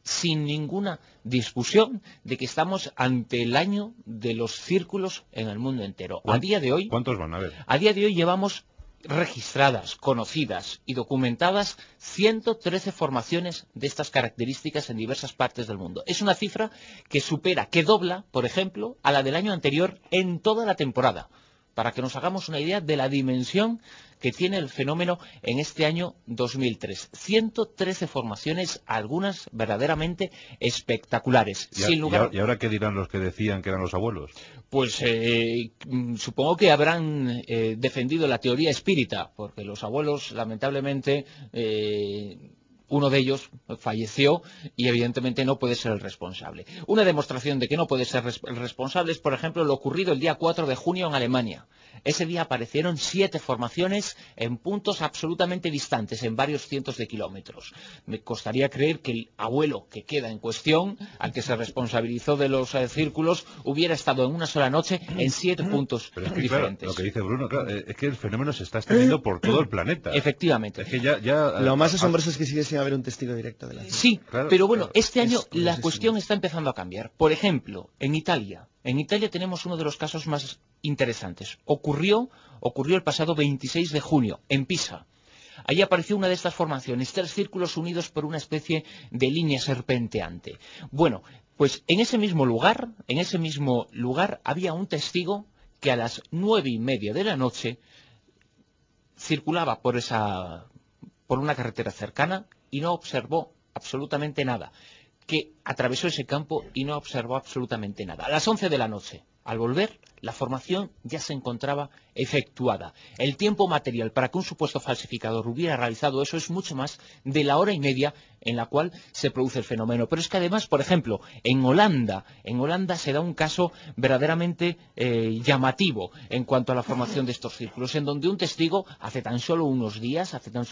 sin ninguna discusión de que estamos ante el año de los círculos en el mundo entero. A día de hoy, ¿cuántos van a ver? A día de hoy llevamos registradas, conocidas y documentadas 113 formaciones de estas características en diversas partes del mundo. Es una cifra que supera, que dobla, por ejemplo, a la del año anterior en toda la temporada, para que nos hagamos una idea de la dimensión que tiene el fenómeno en este año 2003. 113 formaciones, algunas verdaderamente espectaculares. ¿Y ahora qué dirán los que decían que eran los abuelos? Pues supongo que habrán defendido la teoría espírita, porque los abuelos, lamentablemente, uno de ellos falleció y evidentemente no puede ser el responsable. Una demostración de que no puede ser el responsable es, por ejemplo, lo ocurrido el día 4 de junio en Alemania. Ese día aparecieron 7 formaciones en puntos absolutamente distantes, en varios cientos de kilómetros. Me costaría creer que el abuelo que queda en cuestión, al que se responsabilizó de los círculos, hubiera estado en una sola noche en 7 puntos diferentes. Claro, lo que dice Bruno, claro, es que el fenómeno se está extendiendo por todo el planeta. Efectivamente. Es que lo más asombroso es que sigue sin haber un testigo directo de la cita. Sí, claro, pero bueno, claro, este año la cuestión está empezando a cambiar. Por ejemplo, en Italia tenemos uno de los casos más interesantes. Ocurrió el pasado 26 de junio, en Pisa. Allí apareció una de estas formaciones, 3 círculos unidos por una especie de línea serpenteante. Bueno, pues en ese mismo lugar había un testigo que a las 9:30 de la noche circulaba por una carretera cercana y no observó absolutamente nada, que atravesó ese campo y no observó absolutamente nada. A las 11 de la noche, al volver, la formación ya se encontraba efectuada. El tiempo material para que un supuesto falsificador hubiera realizado eso es mucho más de la hora y media en la cual se produce el fenómeno. Pero es que además, por ejemplo, en Holanda se da un caso verdaderamente llamativo en cuanto a la formación de estos círculos, en donde un testigo hace tan solo unos días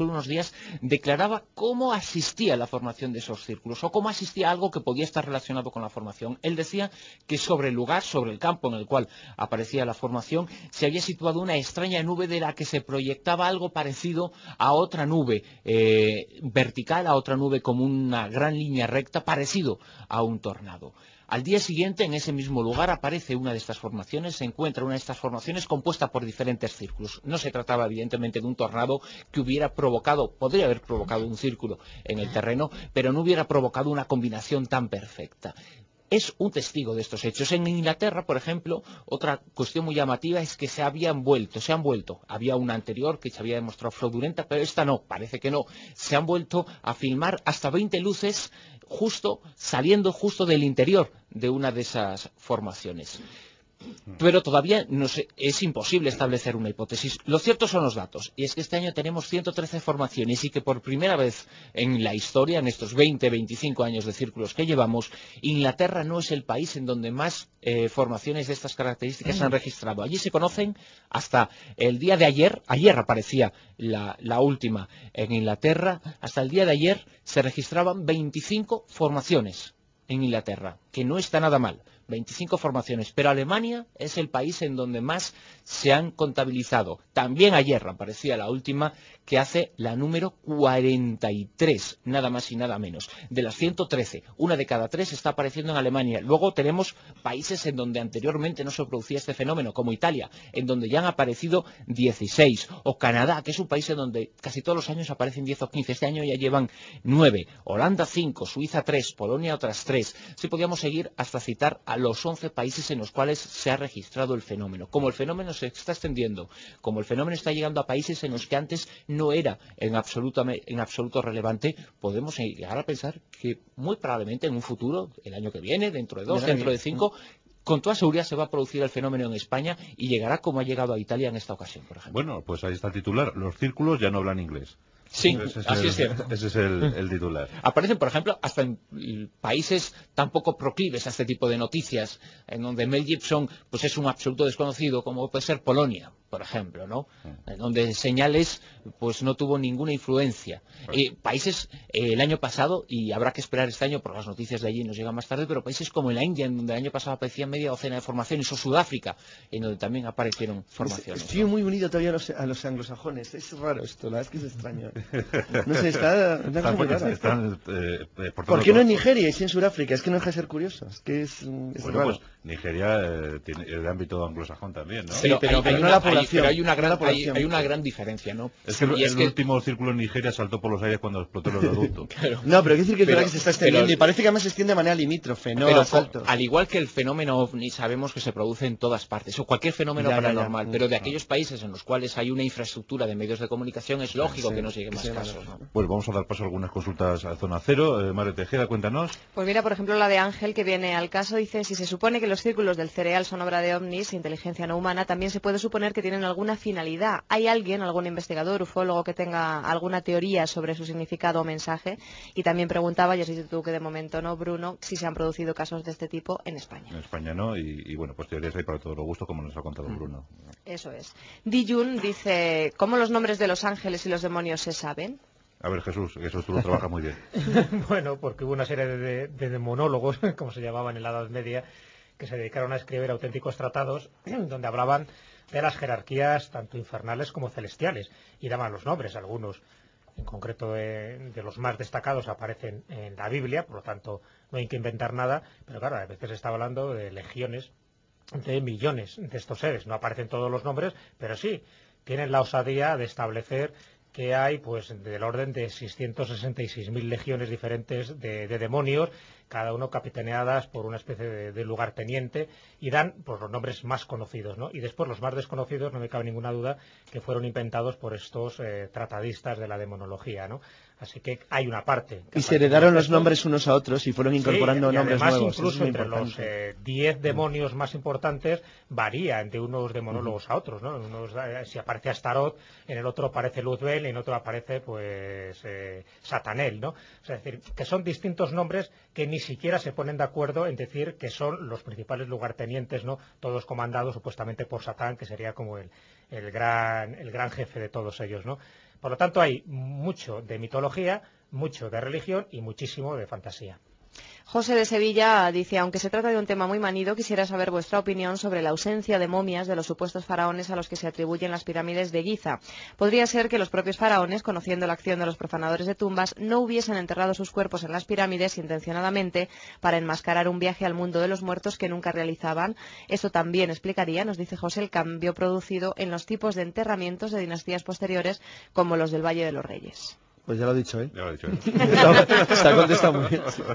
declaraba cómo asistía a la formación de esos círculos o cómo asistía a algo que podía estar relacionado con la formación. Él decía que sobre el lugar, sobre el campo en el cual aparecía la formación, se había situado una extraña nube de la que se proyectaba algo parecido a otra nube vertical, a otra nube como una gran línea recta, parecido a un tornado. Al día siguiente, en ese mismo lugar, aparece una de estas formaciones, se encuentra una de estas formaciones compuesta por diferentes círculos. No se trataba, evidentemente, de un tornado que podría haber provocado un círculo en el terreno, pero no hubiera provocado una combinación tan perfecta. Es un testigo de estos hechos. En Inglaterra, por ejemplo, otra cuestión muy llamativa es que se han vuelto. Había una anterior que se había demostrado fraudulenta, pero esta no, parece que no. Se han vuelto a filmar hasta 20 luces saliendo justo del interior de una de esas formaciones. Pero todavía es imposible establecer una hipótesis. Lo cierto son los datos, y es que este año tenemos 113 formaciones y que por primera vez en la historia, en estos 20-25 años de círculos que llevamos, Inglaterra no es el país en donde más formaciones de estas características se han registrado. Allí se conocen hasta el día de ayer aparecía la última en Inglaterra, hasta el día de ayer se registraban 25 formaciones en Inglaterra, que no está nada mal. 25 formaciones, pero Alemania es el país en donde más se han contabilizado. También ayer aparecía la última, que hace la número 43, nada más y nada menos. De las 113, una de cada 3 está apareciendo en Alemania. Luego tenemos países en donde anteriormente no se producía este fenómeno, como Italia, en donde ya han aparecido 16, o Canadá, que es un país en donde casi todos los años aparecen 10 o 15. Este año ya llevan 9, Holanda 5, Suiza 3, Polonia otras 3. Sí, podríamos seguir hasta citar a los 11 países en los cuales se ha registrado el fenómeno. Como el fenómeno se está extendiendo, como el fenómeno está llegando a países en los que antes no era en absoluto relevante, podemos llegar a pensar que muy probablemente en un futuro, el año que viene, dentro de 2, dentro de 5, con toda seguridad se va a producir el fenómeno en España y llegará como ha llegado a Italia en esta ocasión, por ejemplo. Bueno, pues ahí está el titular. Los círculos ya no hablan inglés. Sí, así es cierto. Ese es el titular. Aparecen, por ejemplo, hasta en países tan poco proclives a este tipo de noticias, en donde Mel Gibson pues es un absoluto desconocido, como puede ser Polonia. por ejemplo, ¿no? Donde señales pues no tuvo ninguna influencia. Países, el año pasado, y habrá que esperar este año porque las noticias de allí nos llegan más tarde, pero países como la India, en donde el año pasado aparecía media docena de formaciones, o Sudáfrica, en donde también aparecieron formaciones. Estoy muy unido todavía a los anglosajones. Es raro esto, la verdad es que es extraño. No sé, está muy raro. ¿Por qué no en Nigeria y sí en Sudáfrica? Es que no deja de ser curioso. Es que es raro. Pues Nigeria tiene el ámbito anglosajón también, ¿no? Sí, pero no la población. Pero hay una gran diferencia, ¿no? Es que el último círculo en Nigeria saltó por los aires cuando explotó el oleoducto. Claro. No, pero hay que decir que es verdad que se está extendiendo y parece que además se extiende de manera limítrofe, no a saltos. Al igual que el fenómeno OVNI, sabemos que se produce en todas partes, o cualquier fenómeno paranormal, pero de aquellos países en los cuales hay una infraestructura de medios de comunicación es lógico que nos lleguen más casos, ¿no? Pues vamos a dar paso a algunas consultas a Zona Cero. María Tejeda, cuéntanos. Pues mira, por ejemplo, la de Ángel, que viene al caso, dice: si se supone que los círculos del cereal son obra de ovnis, inteligencia no humana, también se puede suponer que tienen alguna finalidad. ¿Hay alguien, algún investigador, ufólogo, que tenga alguna teoría sobre su significado o mensaje? Y también preguntaba, ya sé tú que de momento no, Bruno, si se han producido casos de este tipo en España. En España no, y bueno, pues teorías hay para todos los gustos, como nos ha contado Bruno. Eso es. Dijun dice: ¿cómo los nombres de los ángeles y los demonios se saben? A ver, Jesús, eso tú lo trabajas muy bien. Bueno, porque hubo una serie de demonólogos, como se llamaban en la Edad Media, que se dedicaron a escribir auténticos tratados donde hablaban de las jerarquías tanto infernales como celestiales y daban los nombres. Algunos, en concreto de los más destacados, aparecen en la Biblia, por lo tanto no hay que inventar nada, pero claro, a veces se está hablando de legiones de millones de estos seres. No aparecen todos los nombres, pero sí tienen la osadía de establecer que hay pues del orden de 666.000 legiones diferentes de demonios, cada uno capitaneadas por una especie de lugarteniente, y dan pues los nombres más conocidos, ¿no? Y después los más desconocidos, no me cabe ninguna duda, que fueron inventados por estos tratadistas de la demonología, ¿no? Así que hay una parte. Y se heredaron los nombres unos a otros y fueron incorporando nombres nuevos. Además, incluso entre los 10 demonios más importantes varían de unos demonólogos a otros, ¿no? Si aparece Astaroth, en el otro aparece Luzbel, y en otro aparece pues Satanel, ¿no? O sea, es decir, que son distintos nombres que ni siquiera se ponen de acuerdo en decir que son los principales lugartenientes, ¿no? Todos comandados supuestamente por Satán, que sería como el gran jefe de todos ellos, ¿no? Por lo tanto, hay mucho de mitología, mucho de religión y muchísimo de fantasía. José de Sevilla dice: aunque se trata de un tema muy manido, quisiera saber vuestra opinión sobre la ausencia de momias de los supuestos faraones a los que se atribuyen las pirámides de Giza. ¿Podría ser que los propios faraones, conociendo la acción de los profanadores de tumbas, no hubiesen enterrado sus cuerpos en las pirámides intencionadamente para enmascarar un viaje al mundo de los muertos que nunca realizaban? Eso también explicaría, nos dice José, el cambio producido en los tipos de enterramientos de dinastías posteriores, como los del Valle de los Reyes. Pues ya lo he dicho, ¿eh? Ya lo he dicho, ¿eh? Se ha contestado muy bien. Sí.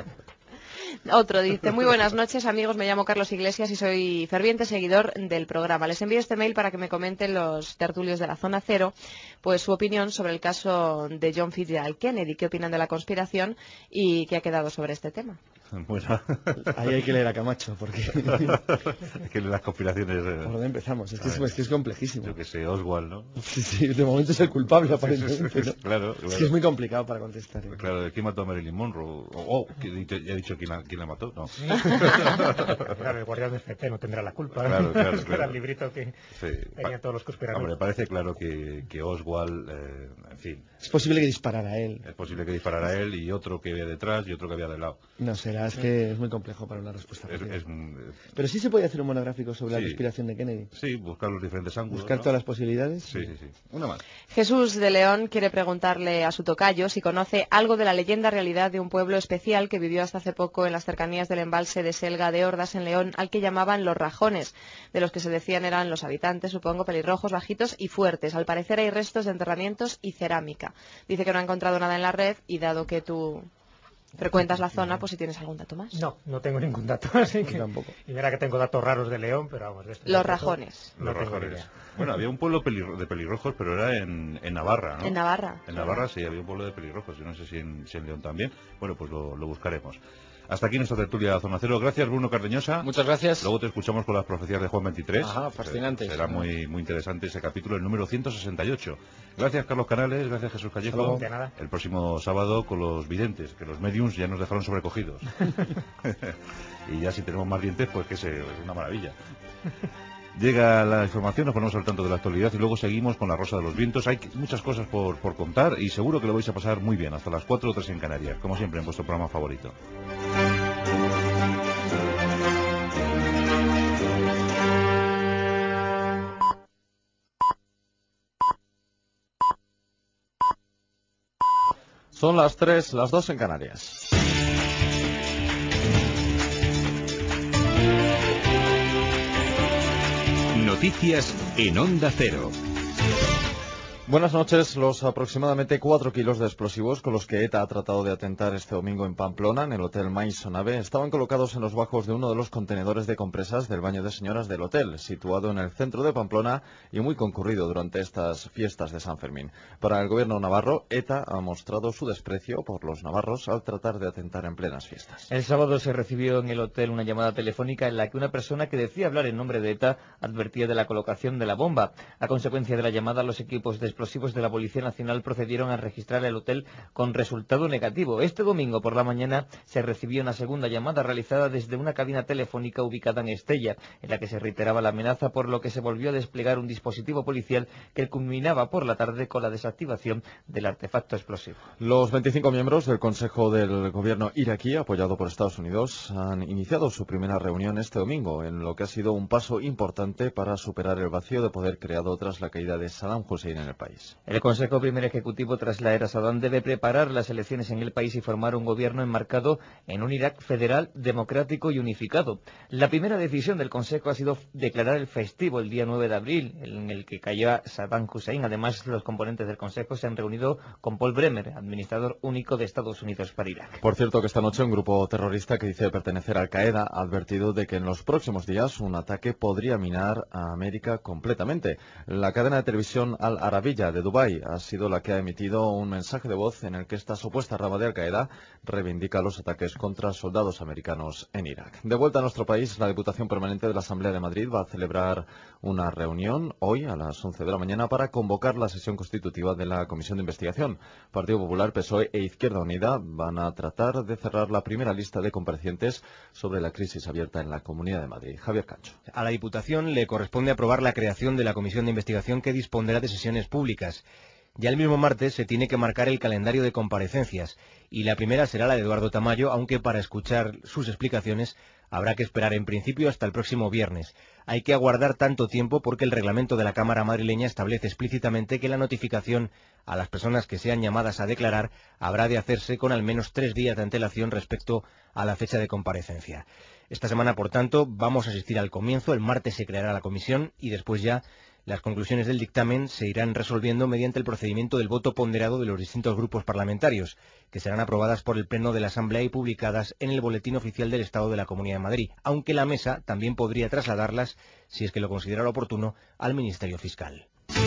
Otro dice: muy buenas noches, amigos, me llamo Carlos Iglesias y soy ferviente seguidor del programa. Les envío este mail para que me comenten los tertulios de la Zona Cero pues su opinión sobre el caso de John Fitzgerald Kennedy, qué opinan de la conspiración y qué ha quedado sobre este tema. Bueno. Ahí hay que leer a Camacho, porque... hay que leer las conspiraciones. ¿Por dónde empezamos? Es que es complejísimo. Yo que sé, Oswald, ¿no? Sí, de momento es el culpable, aparentemente, ¿no? Claro. Es que es muy complicado para contestar. Claro, ¿quién mató a Marilyn Monroe? Ya he dicho quién la mató, no. Claro, el guardián del CT no tendrá la culpa. Claro. Era el librito que tenía todos los conspiradores. Hombre, parece claro que Oswald, en fin... Es posible que disparara él. Es posible que disparara él y otro que había detrás y otro que había de lado. No sé, es que es muy complejo para una respuesta. Pero sí se puede hacer un monográfico sobre la conspiración de Kennedy. Sí, buscar los diferentes ángulos. Buscar todas las posibilidades. Sí. Una más. Jesús de León quiere preguntarle a su tocayo si conoce algo de la leyenda realidad de un pueblo especial que vivió hasta hace poco en las cercanías del embalse de Selga de Ordas, en León, al que llamaban los Rajones, de los que se decían eran los habitantes, supongo, pelirrojos, bajitos y fuertes. Al parecer hay restos de enterramientos y cerámica. Dice que no ha encontrado nada en la red y dado que tú frecuentas la zona, pues si tienes algún dato más. No tengo ningún dato, así que tampoco. Y mira que tengo datos raros de León, pero vamos, de los Rajones. Los Rajones. Bueno, había un pueblo de pelirrojos, pero era en Navarra, ¿no? En Navarra. En Navarra sí, había un pueblo de pelirrojos. Yo no sé si en León también. Bueno, pues lo buscaremos. Hasta aquí nuestra tertulia Zona Cero. Gracias, Bruno Cardeñosa. Muchas gracias. Luego te escuchamos con las profecías de Juan 23. Ajá, fascinante. Será muy interesante ese capítulo, el número 168. Gracias, Carlos Canales. Gracias, Jesús Callejo. De nada. El próximo sábado con los videntes, que los mediums ya nos dejaron sobrecogidos. Y ya si tenemos más dientes, pues que es una maravilla. Llega la información, nos ponemos al tanto de la actualidad y luego seguimos con la Rosa de los Vientos. Hay muchas cosas por contar y seguro que lo vais a pasar muy bien, hasta las 4 o 3 en Canarias, como siempre en vuestro programa favorito. Son las 3, las 2 en Canarias. Noticias en Onda Cero. Buenas noches. Los aproximadamente 4 kilos de explosivos con los que ETA ha tratado de atentar este domingo en Pamplona, en el Hotel Maisonave, estaban colocados en los bajos de uno de los contenedores de compresas del baño de señoras del hotel, situado en el centro de Pamplona y muy concurrido durante estas fiestas de San Fermín. Para el gobierno navarro, ETA ha mostrado su desprecio por los navarros al tratar de atentar en plenas fiestas. El sábado se recibió en el hotel una llamada telefónica en la que una persona que decía hablar en nombre de ETA advertía de la colocación de la bomba. A consecuencia de la llamada, los equipos de explosivos de la Policía Nacional procedieron a registrar el hotel con resultado negativo. Este domingo por la mañana se recibió una segunda llamada realizada desde una cabina telefónica ubicada en Estella, en la que se reiteraba la amenaza, por lo que se volvió a desplegar un dispositivo policial que culminaba por la tarde con la desactivación del artefacto explosivo. Los 25 miembros del Consejo del Gobierno iraquí, apoyado por Estados Unidos, han iniciado su primera reunión este domingo, en lo que ha sido un paso importante para superar el vacío de poder creado tras la caída de Saddam Hussein en el país. El Consejo Primer Ejecutivo tras la era Saddam debe preparar las elecciones en el país y formar un gobierno enmarcado en un Irak federal, democrático y unificado. La primera decisión del Consejo ha sido declarar el festivo el día 9 de abril, en el que cayó Saddam Hussein. Además, los componentes del Consejo se han reunido con Paul Bremer, administrador único de Estados Unidos para Irak. Por cierto, que esta noche un grupo terrorista que dice pertenecer a Al-Qaeda ha advertido de que en los próximos días un ataque podría minar a América completamente. La cadena de televisión Al Arabiya de Dubái ha sido la que ha emitido un mensaje de voz en el que esta supuesta rama de Al-Qaeda reivindica los ataques contra soldados americanos en Irak. De vuelta a nuestro país, la Diputación Permanente de la Asamblea de Madrid va a celebrar una reunión hoy a las 11 de la mañana para convocar la sesión constitutiva de la Comisión de Investigación. Partido Popular, PSOE e Izquierda Unida van a tratar de cerrar la primera lista de comparecientes sobre la crisis abierta en la Comunidad de Madrid. Javier Cancho. A la Diputación le corresponde aprobar la creación de la Comisión de Investigación que dispondrá de sesiones públicas. Ya el mismo martes se tiene que marcar el calendario de comparecencias y la primera será la de Eduardo Tamayo, aunque para escuchar sus explicaciones habrá que esperar en principio hasta el próximo viernes. Hay que aguardar tanto tiempo porque el reglamento de la Cámara madrileña establece explícitamente que la notificación a las personas que sean llamadas a declarar habrá de hacerse con al menos 3 días de antelación respecto a la fecha de comparecencia. Esta semana, por tanto, vamos a asistir al comienzo. El martes se creará la comisión y después ya las conclusiones del dictamen se irán resolviendo mediante el procedimiento del voto ponderado de los distintos grupos parlamentarios, que serán aprobadas por el Pleno de la Asamblea y publicadas en el Boletín Oficial del Estado de la Comunidad de Madrid, aunque la Mesa también podría trasladarlas, si es que lo considera oportuno, al Ministerio Fiscal.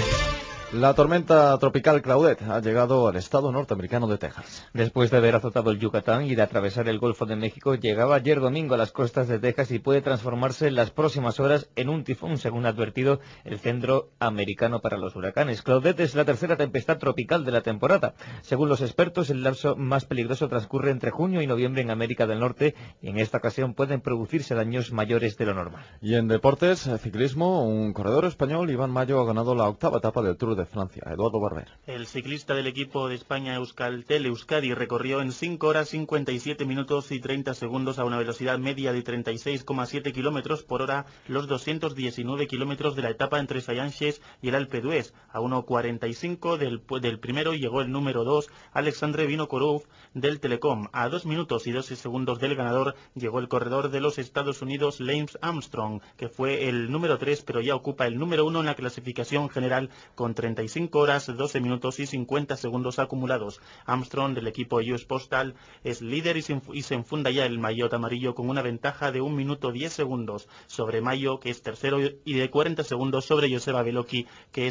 La tormenta tropical Claudette ha llegado al estado norteamericano de Texas. Después de haber azotado el Yucatán y de atravesar el Golfo de México, llegaba ayer domingo a las costas de Texas y puede transformarse en las próximas horas en un tifón, según ha advertido el Centro Americano para los Huracanes. Claudette es la tercera tempestad tropical de la temporada. Según los expertos, el lapso más peligroso transcurre entre junio y noviembre en América del Norte y en esta ocasión pueden producirse daños mayores de lo normal. Y en deportes, ciclismo, un corredor español, Iván Mayo, ha ganado la 8ª etapa del Tour de Francia. Eduardo Barber. El ciclista del equipo de España Euskaltel Euskadi recorrió en 5 horas 57 minutos y 30 segundos a una velocidad media de 36,7 kilómetros por hora los 219 kilómetros de la etapa entre Saillanges y el Alpe d'Huez. A 1,45 del primero llegó el número 2, Alexandre Vinokourov del Telecom. A 2 minutos y 12 segundos del ganador llegó el corredor de los Estados Unidos, Lance Armstrong, que fue el número 3, pero ya ocupa el número 1 en la clasificación general con 35 horas, 12 minutos y 50 segundos acumulados. Armstrong, del equipo US Postal, es líder y se enfunda ya el maillot amarillo con una ventaja de 1 minuto 10 segundos sobre Mayo, que es tercero, y de 40 segundos sobre Joseba Bellocchi, que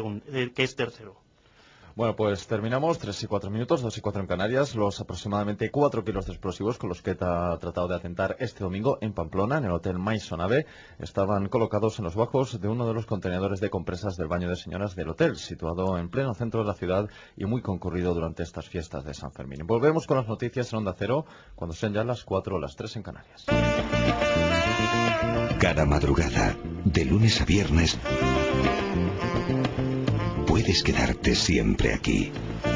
es tercero. Bueno, pues terminamos, 3 y 4 minutos, 2 y 4 en Canarias, los aproximadamente 4 kilos de explosivos con los que ETA ha tratado de atentar este domingo en Pamplona, en el Hotel Maisonave, estaban colocados en los bajos de uno de los contenedores de compresas del baño de señoras del hotel, situado en pleno centro de la ciudad y muy concurrido durante estas fiestas de San Fermín. Volvemos con las noticias en Onda Cero, cuando sean ya las 4 o las 3 en Canarias. Cada madrugada, de lunes a viernes, puedes quedarte siempre aquí.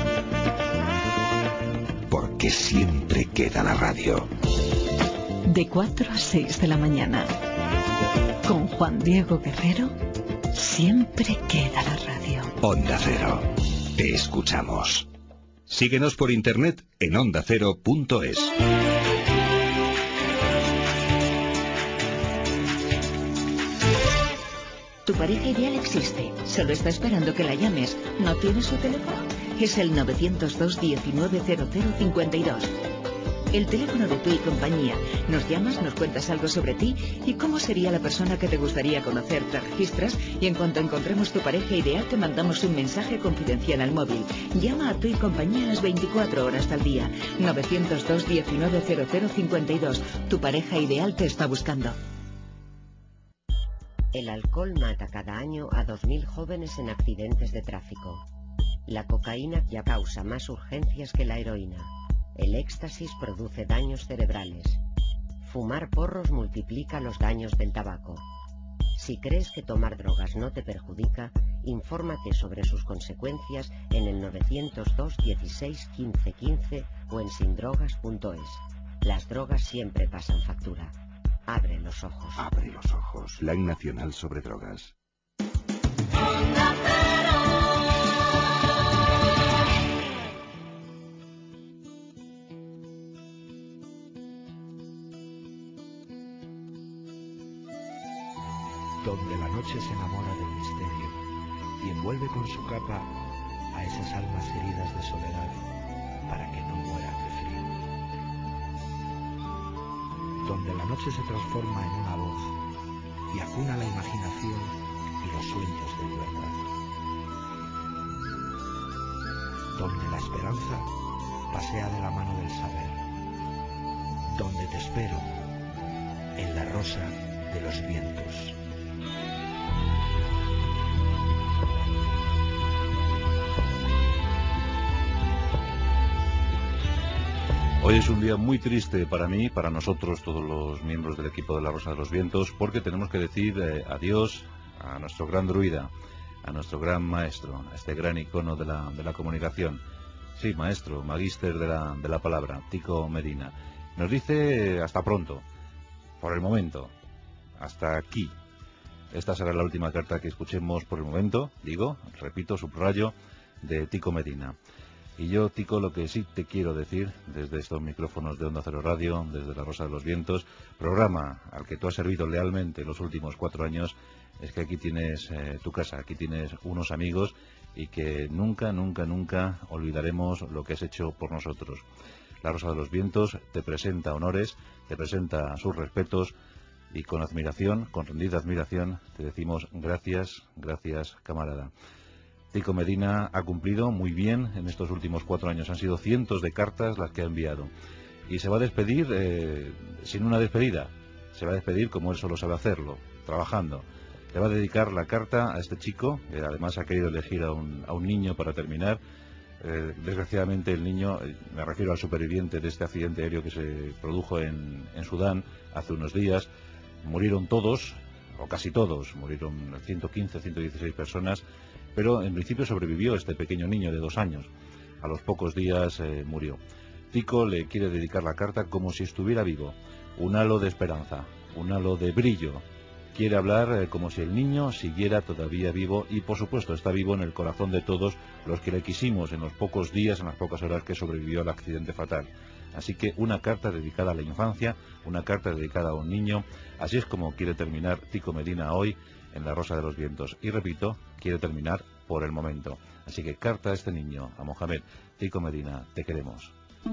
Porque siempre queda la radio. De 4 a 6 de la mañana, con Juan Diego Guerrero, siempre queda la radio. Onda Cero. Te escuchamos. Síguenos por internet en ondacero.es. Tu pareja ideal existe, solo está esperando que la llames. ¿No tienes su teléfono? Es el 902 190052. El teléfono de tu y compañía. Nos llamas, nos cuentas algo sobre ti y cómo sería la persona que te gustaría conocer. Te registras y en cuanto encontremos tu pareja ideal te mandamos un mensaje confidencial al móvil. Llama a tu y compañía las 24 horas al día. 902 190052. Tu pareja ideal te está buscando. El alcohol mata cada año a 2.000 jóvenes en accidentes de tráfico. La cocaína ya causa más urgencias que la heroína. El éxtasis produce daños cerebrales. Fumar porros multiplica los daños del tabaco. Si crees que tomar drogas no te perjudica, infórmate sobre sus consecuencias en el 902 16 15 15 o en sindrogas.es. Las drogas siempre pasan factura. Abre los ojos. Abre los ojos. Plan Nacional sobre Drogas. Donde la noche se enamora del misterio y envuelve con su capa a esas almas heridas de soledad para que no mueran de frío. Donde la noche se transforma en una voz y acuna la imaginación y los sueños de libertad. Donde la esperanza pasea de la mano del saber. Donde te espero, en la rosa de los vientos. Hoy es un día muy triste para mí, para nosotros, todos los miembros del equipo de La Rosa de los Vientos, porque tenemos que decir adiós a nuestro gran druida, a nuestro gran maestro, a este gran icono de la comunicación. Sí, maestro, magíster de la palabra, Tico Medina. Nos dice hasta pronto, por el momento, hasta aquí. Esta será la última carta que escuchemos por el momento, digo, repito, subrayo, de Tico Medina. Y yo, Tico, lo que sí te quiero decir desde estos micrófonos de Onda Cero Radio, desde La Rosa de los Vientos, programa al que tú has servido lealmente los últimos 4 años, es que aquí tienes tu casa, aquí tienes unos amigos y que nunca, nunca, nunca olvidaremos lo que has hecho por nosotros. La Rosa de los Vientos te presenta honores, te presenta sus respetos y con admiración, con rendida admiración, te decimos gracias, gracias, camarada. Tico Medina ha cumplido muy bien en estos últimos 4 años. Han sido cientos de cartas las que ha enviado. Y se va a despedir sin una despedida. Se va a despedir como él solo sabe hacerlo, trabajando. Le va a dedicar la carta a este chico, que además ha querido elegir a un niño para terminar. Desgraciadamente el niño, me refiero al superviviente de este accidente aéreo que se produjo en Sudán hace unos días. Murieron todos, o casi todos, murieron 115, 116 personas. Pero en principio sobrevivió este pequeño niño de 2 años. A los pocos días murió. Tico le quiere dedicar la carta como si estuviera vivo. Un halo de esperanza, un halo de brillo. Quiere hablar como si el niño siguiera todavía vivo y por supuesto está vivo en el corazón de todos los que le quisimos en los pocos días, en las pocas horas que sobrevivió al accidente fatal. Así que una carta dedicada a la infancia, una carta dedicada a un niño. Así es como quiere terminar Tico Medina hoy en La Rosa de los Vientos. Y repito, quiere terminar por el momento. Así que carta a este niño, a Mohamed. Tico Medina, te queremos.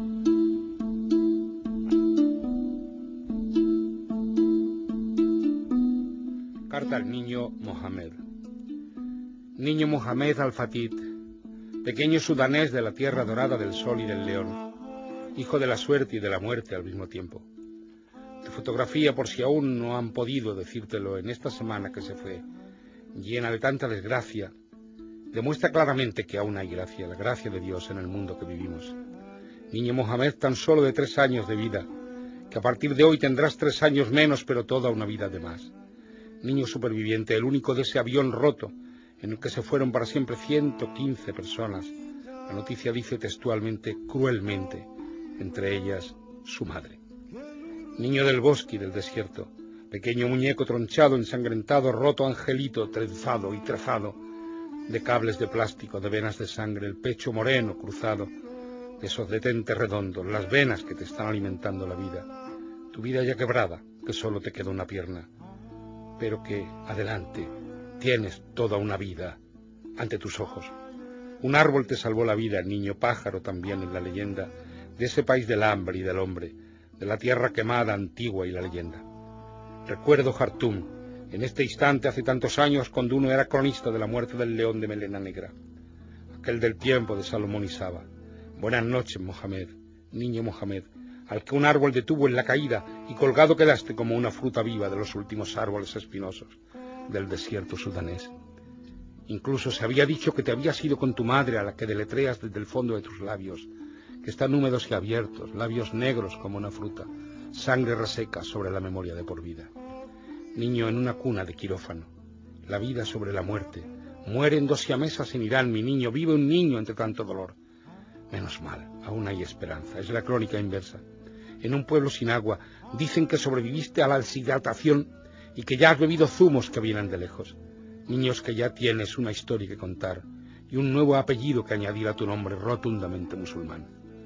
Carta al niño Mohamed. Niño Mohamed Al-Fatid, pequeño sudanés de la tierra dorada del sol y del león, hijo de la suerte y de la muerte al mismo tiempo. Tu fotografía, por si aún no han podido decírtelo en esta semana que se fue, llena de tanta desgracia, demuestra claramente que aún hay gracia, la gracia de Dios en el mundo que vivimos. Niño Mohamed, tan solo de 3 años de vida, que a partir de hoy tendrás 3 años menos, pero toda una vida de más. Niño superviviente, el único de ese avión roto, en el que se fueron para siempre 115 personas. La noticia dice textualmente, cruelmente, entre ellas su madre. Niño del bosque y del desierto, pequeño muñeco tronchado, ensangrentado, roto angelito, trenzado y trazado, de cables de plástico, de venas de sangre, el pecho moreno, cruzado, de esos detentes redondos, las venas que te están alimentando la vida. Tu vida ya quebrada, que solo te queda una pierna, pero que, adelante, tienes toda una vida ante tus ojos. Un árbol te salvó la vida, niño pájaro también en la leyenda, de ese país del hambre y del hombre, de la tierra quemada, antigua y la leyenda. Recuerdo Jartum, en este instante hace tantos años, cuando uno era cronista de la muerte del león de melena negra, aquel del tiempo de Salomón y Saba. Buenas noches, Mohamed, niño Mohamed, al que un árbol detuvo en la caída y colgado quedaste como una fruta viva de los últimos árboles espinosos del desierto sudanés. Incluso se había dicho que te habías ido con tu madre, a la que deletreas desde el fondo de tus labios, que están húmedos y abiertos, labios negros como una fruta, sangre reseca sobre la memoria de por vida. Niño en una cuna de quirófano, la vida sobre la muerte, mueren 2 siamesas en Irán, mi niño, vive un niño entre tanto dolor. Menos mal, aún hay esperanza, es la crónica inversa. En un pueblo sin agua, dicen que sobreviviste a la deshidratación y que ya has bebido zumos que vienen de lejos. Niños, que ya tienes una historia que contar y un nuevo apellido que añadir a tu nombre rotundamente musulmán.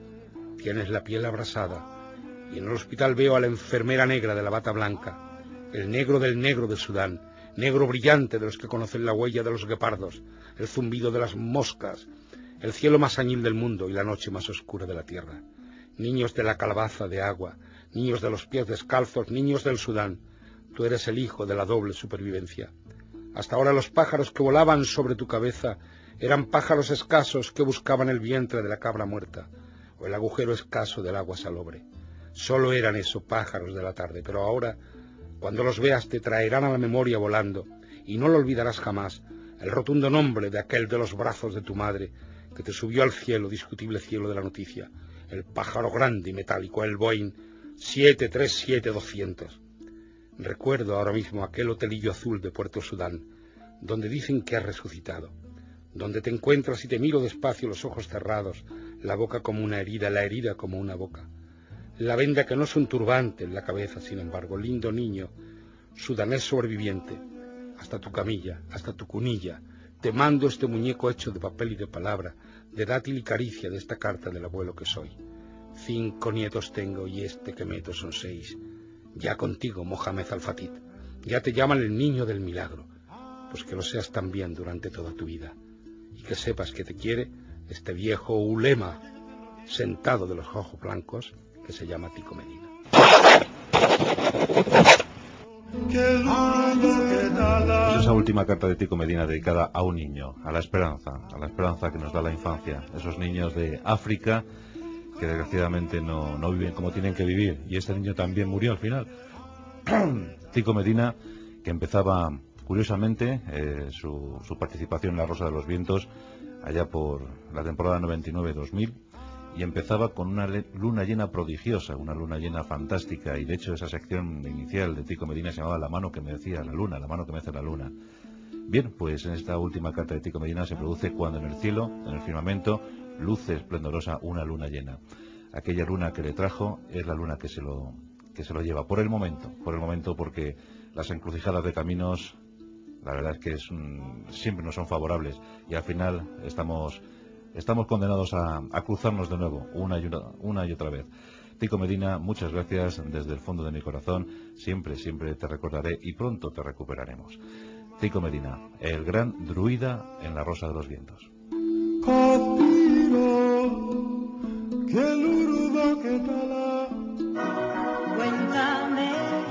Tienes la piel abrasada y en el hospital veo a la enfermera negra de la bata blanca, el negro del Sudán, negro brillante de los que conocen la huella de los guepardos, el zumbido de las moscas, el cielo más añil del mundo y la noche más oscura de la tierra. Niños de la calabaza de agua, niños de los pies descalzos, niños del Sudán, tú eres el hijo de la doble supervivencia. Hasta ahora los pájaros que volaban sobre tu cabeza eran pájaros escasos que buscaban el vientre de la cabra muerta o el agujero escaso del agua salobre. Solo eran eso, pájaros de la tarde, pero ahora, cuando los veas, te traerán a la memoria volando, y no lo olvidarás jamás, el rotundo nombre de aquel de los brazos de tu madre, que te subió al cielo, discutible cielo de la noticia, el pájaro grande y metálico, el Boeing 737-200. Recuerdo ahora mismo aquel hotelillo azul de Puerto Sudán, donde dicen que has resucitado, donde te encuentras y te miro despacio, los ojos cerrados, la boca como una herida, la herida como una boca. La venda que no es un turbante en la cabeza, sin embargo, lindo niño, sudanés sobreviviente, hasta tu camilla, hasta tu cunilla, te mando este muñeco hecho de papel y de palabra, de dátil y caricia de esta carta del abuelo que soy. 5 nietos tengo y este que meto son 6. Ya contigo, Mohamed Al-Fatid, ya te llaman el niño del milagro, pues que lo seas también durante toda tu vida, y que sepas que te quiere este viejo ulema, sentado de los ojos blancos, que se llama Tico Medina. Pues esa última carta de Tico Medina dedicada a un niño, a la esperanza que nos da la infancia, esos niños de África que desgraciadamente no viven como tienen que vivir, y este niño también murió al final. Tico Medina, que empezaba curiosamente su participación en La Rosa de los Vientos allá por la temporada 99-2000, y empezaba con una luna llena prodigiosa, una luna llena fantástica, y de hecho esa sección inicial de Tico Medina se llamaba La mano que me decía la luna, la mano que me hace la luna. Bien, pues en esta última carta de Tico Medina se produce cuando en el cielo, en el firmamento, luce esplendorosa una luna llena. Aquella luna que le trajo es la luna que se lo lleva por el momento, porque las encrucijadas de caminos, la verdad es que siempre no son favorables, y al final estamos condenados a cruzarnos de nuevo, una y otra vez. Tico Medina, muchas gracias desde el fondo de mi corazón, siempre te recordaré y pronto te recuperaremos. Tico Medina, el gran druida en La Rosa de los Vientos. Cuéntame,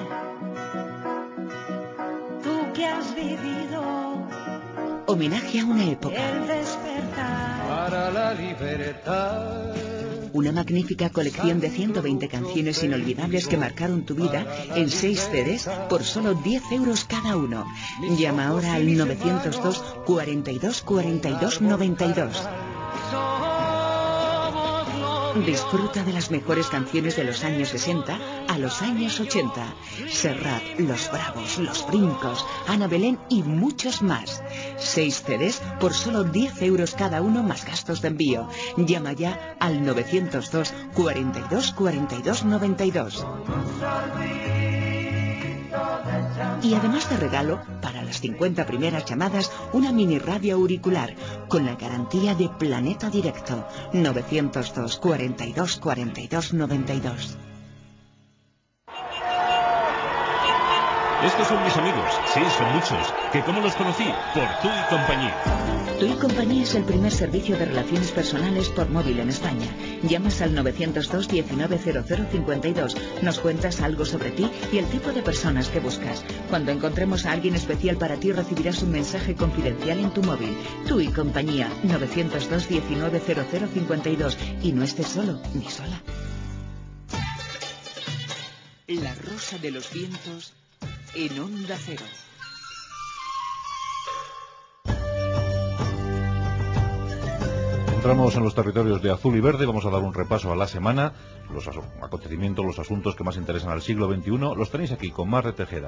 tú que has vivido homenaje a una época. el despertar para la libertad. Una magnífica colección de 120 canciones inolvidables que marcaron tu vida en 6 CDs por solo 10 euros cada uno. Llama ahora al 902 42 42 92. Somos los Disfruta de las mejores canciones de los años 60 a los años 80. Serrat, Los Bravos, Los Brincos, Ana Belén y muchos más. 6 CDs por solo 10 euros cada uno más gastos de envío. Llama ya al 902 42 42 92. Y además de regalo, para las 50 primeras llamadas, una mini radio auricular con la garantía de Planeta Directo. 902 42 42 92. Estos son mis amigos, sí, son muchos. ¿Que cómo los conocí? Por Tú y Compañía. Tú y Compañía es el primer servicio de relaciones personales por móvil en España. Llamas al 902 190052. Nos cuentas algo sobre ti y el tipo de personas que buscas. Cuando encontremos a alguien especial para ti, recibirás un mensaje confidencial en tu móvil. Tú y Compañía, 902 190052. Y no estés solo ni sola. La Rosa de los Vientos en Onda Cero. Entramos en los territorios de azul y verde. Vamos a dar un repaso a la semana, los acontecimientos, los asuntos que más interesan al siglo XXI. Los tenéis aquí con Mar de Tejeda.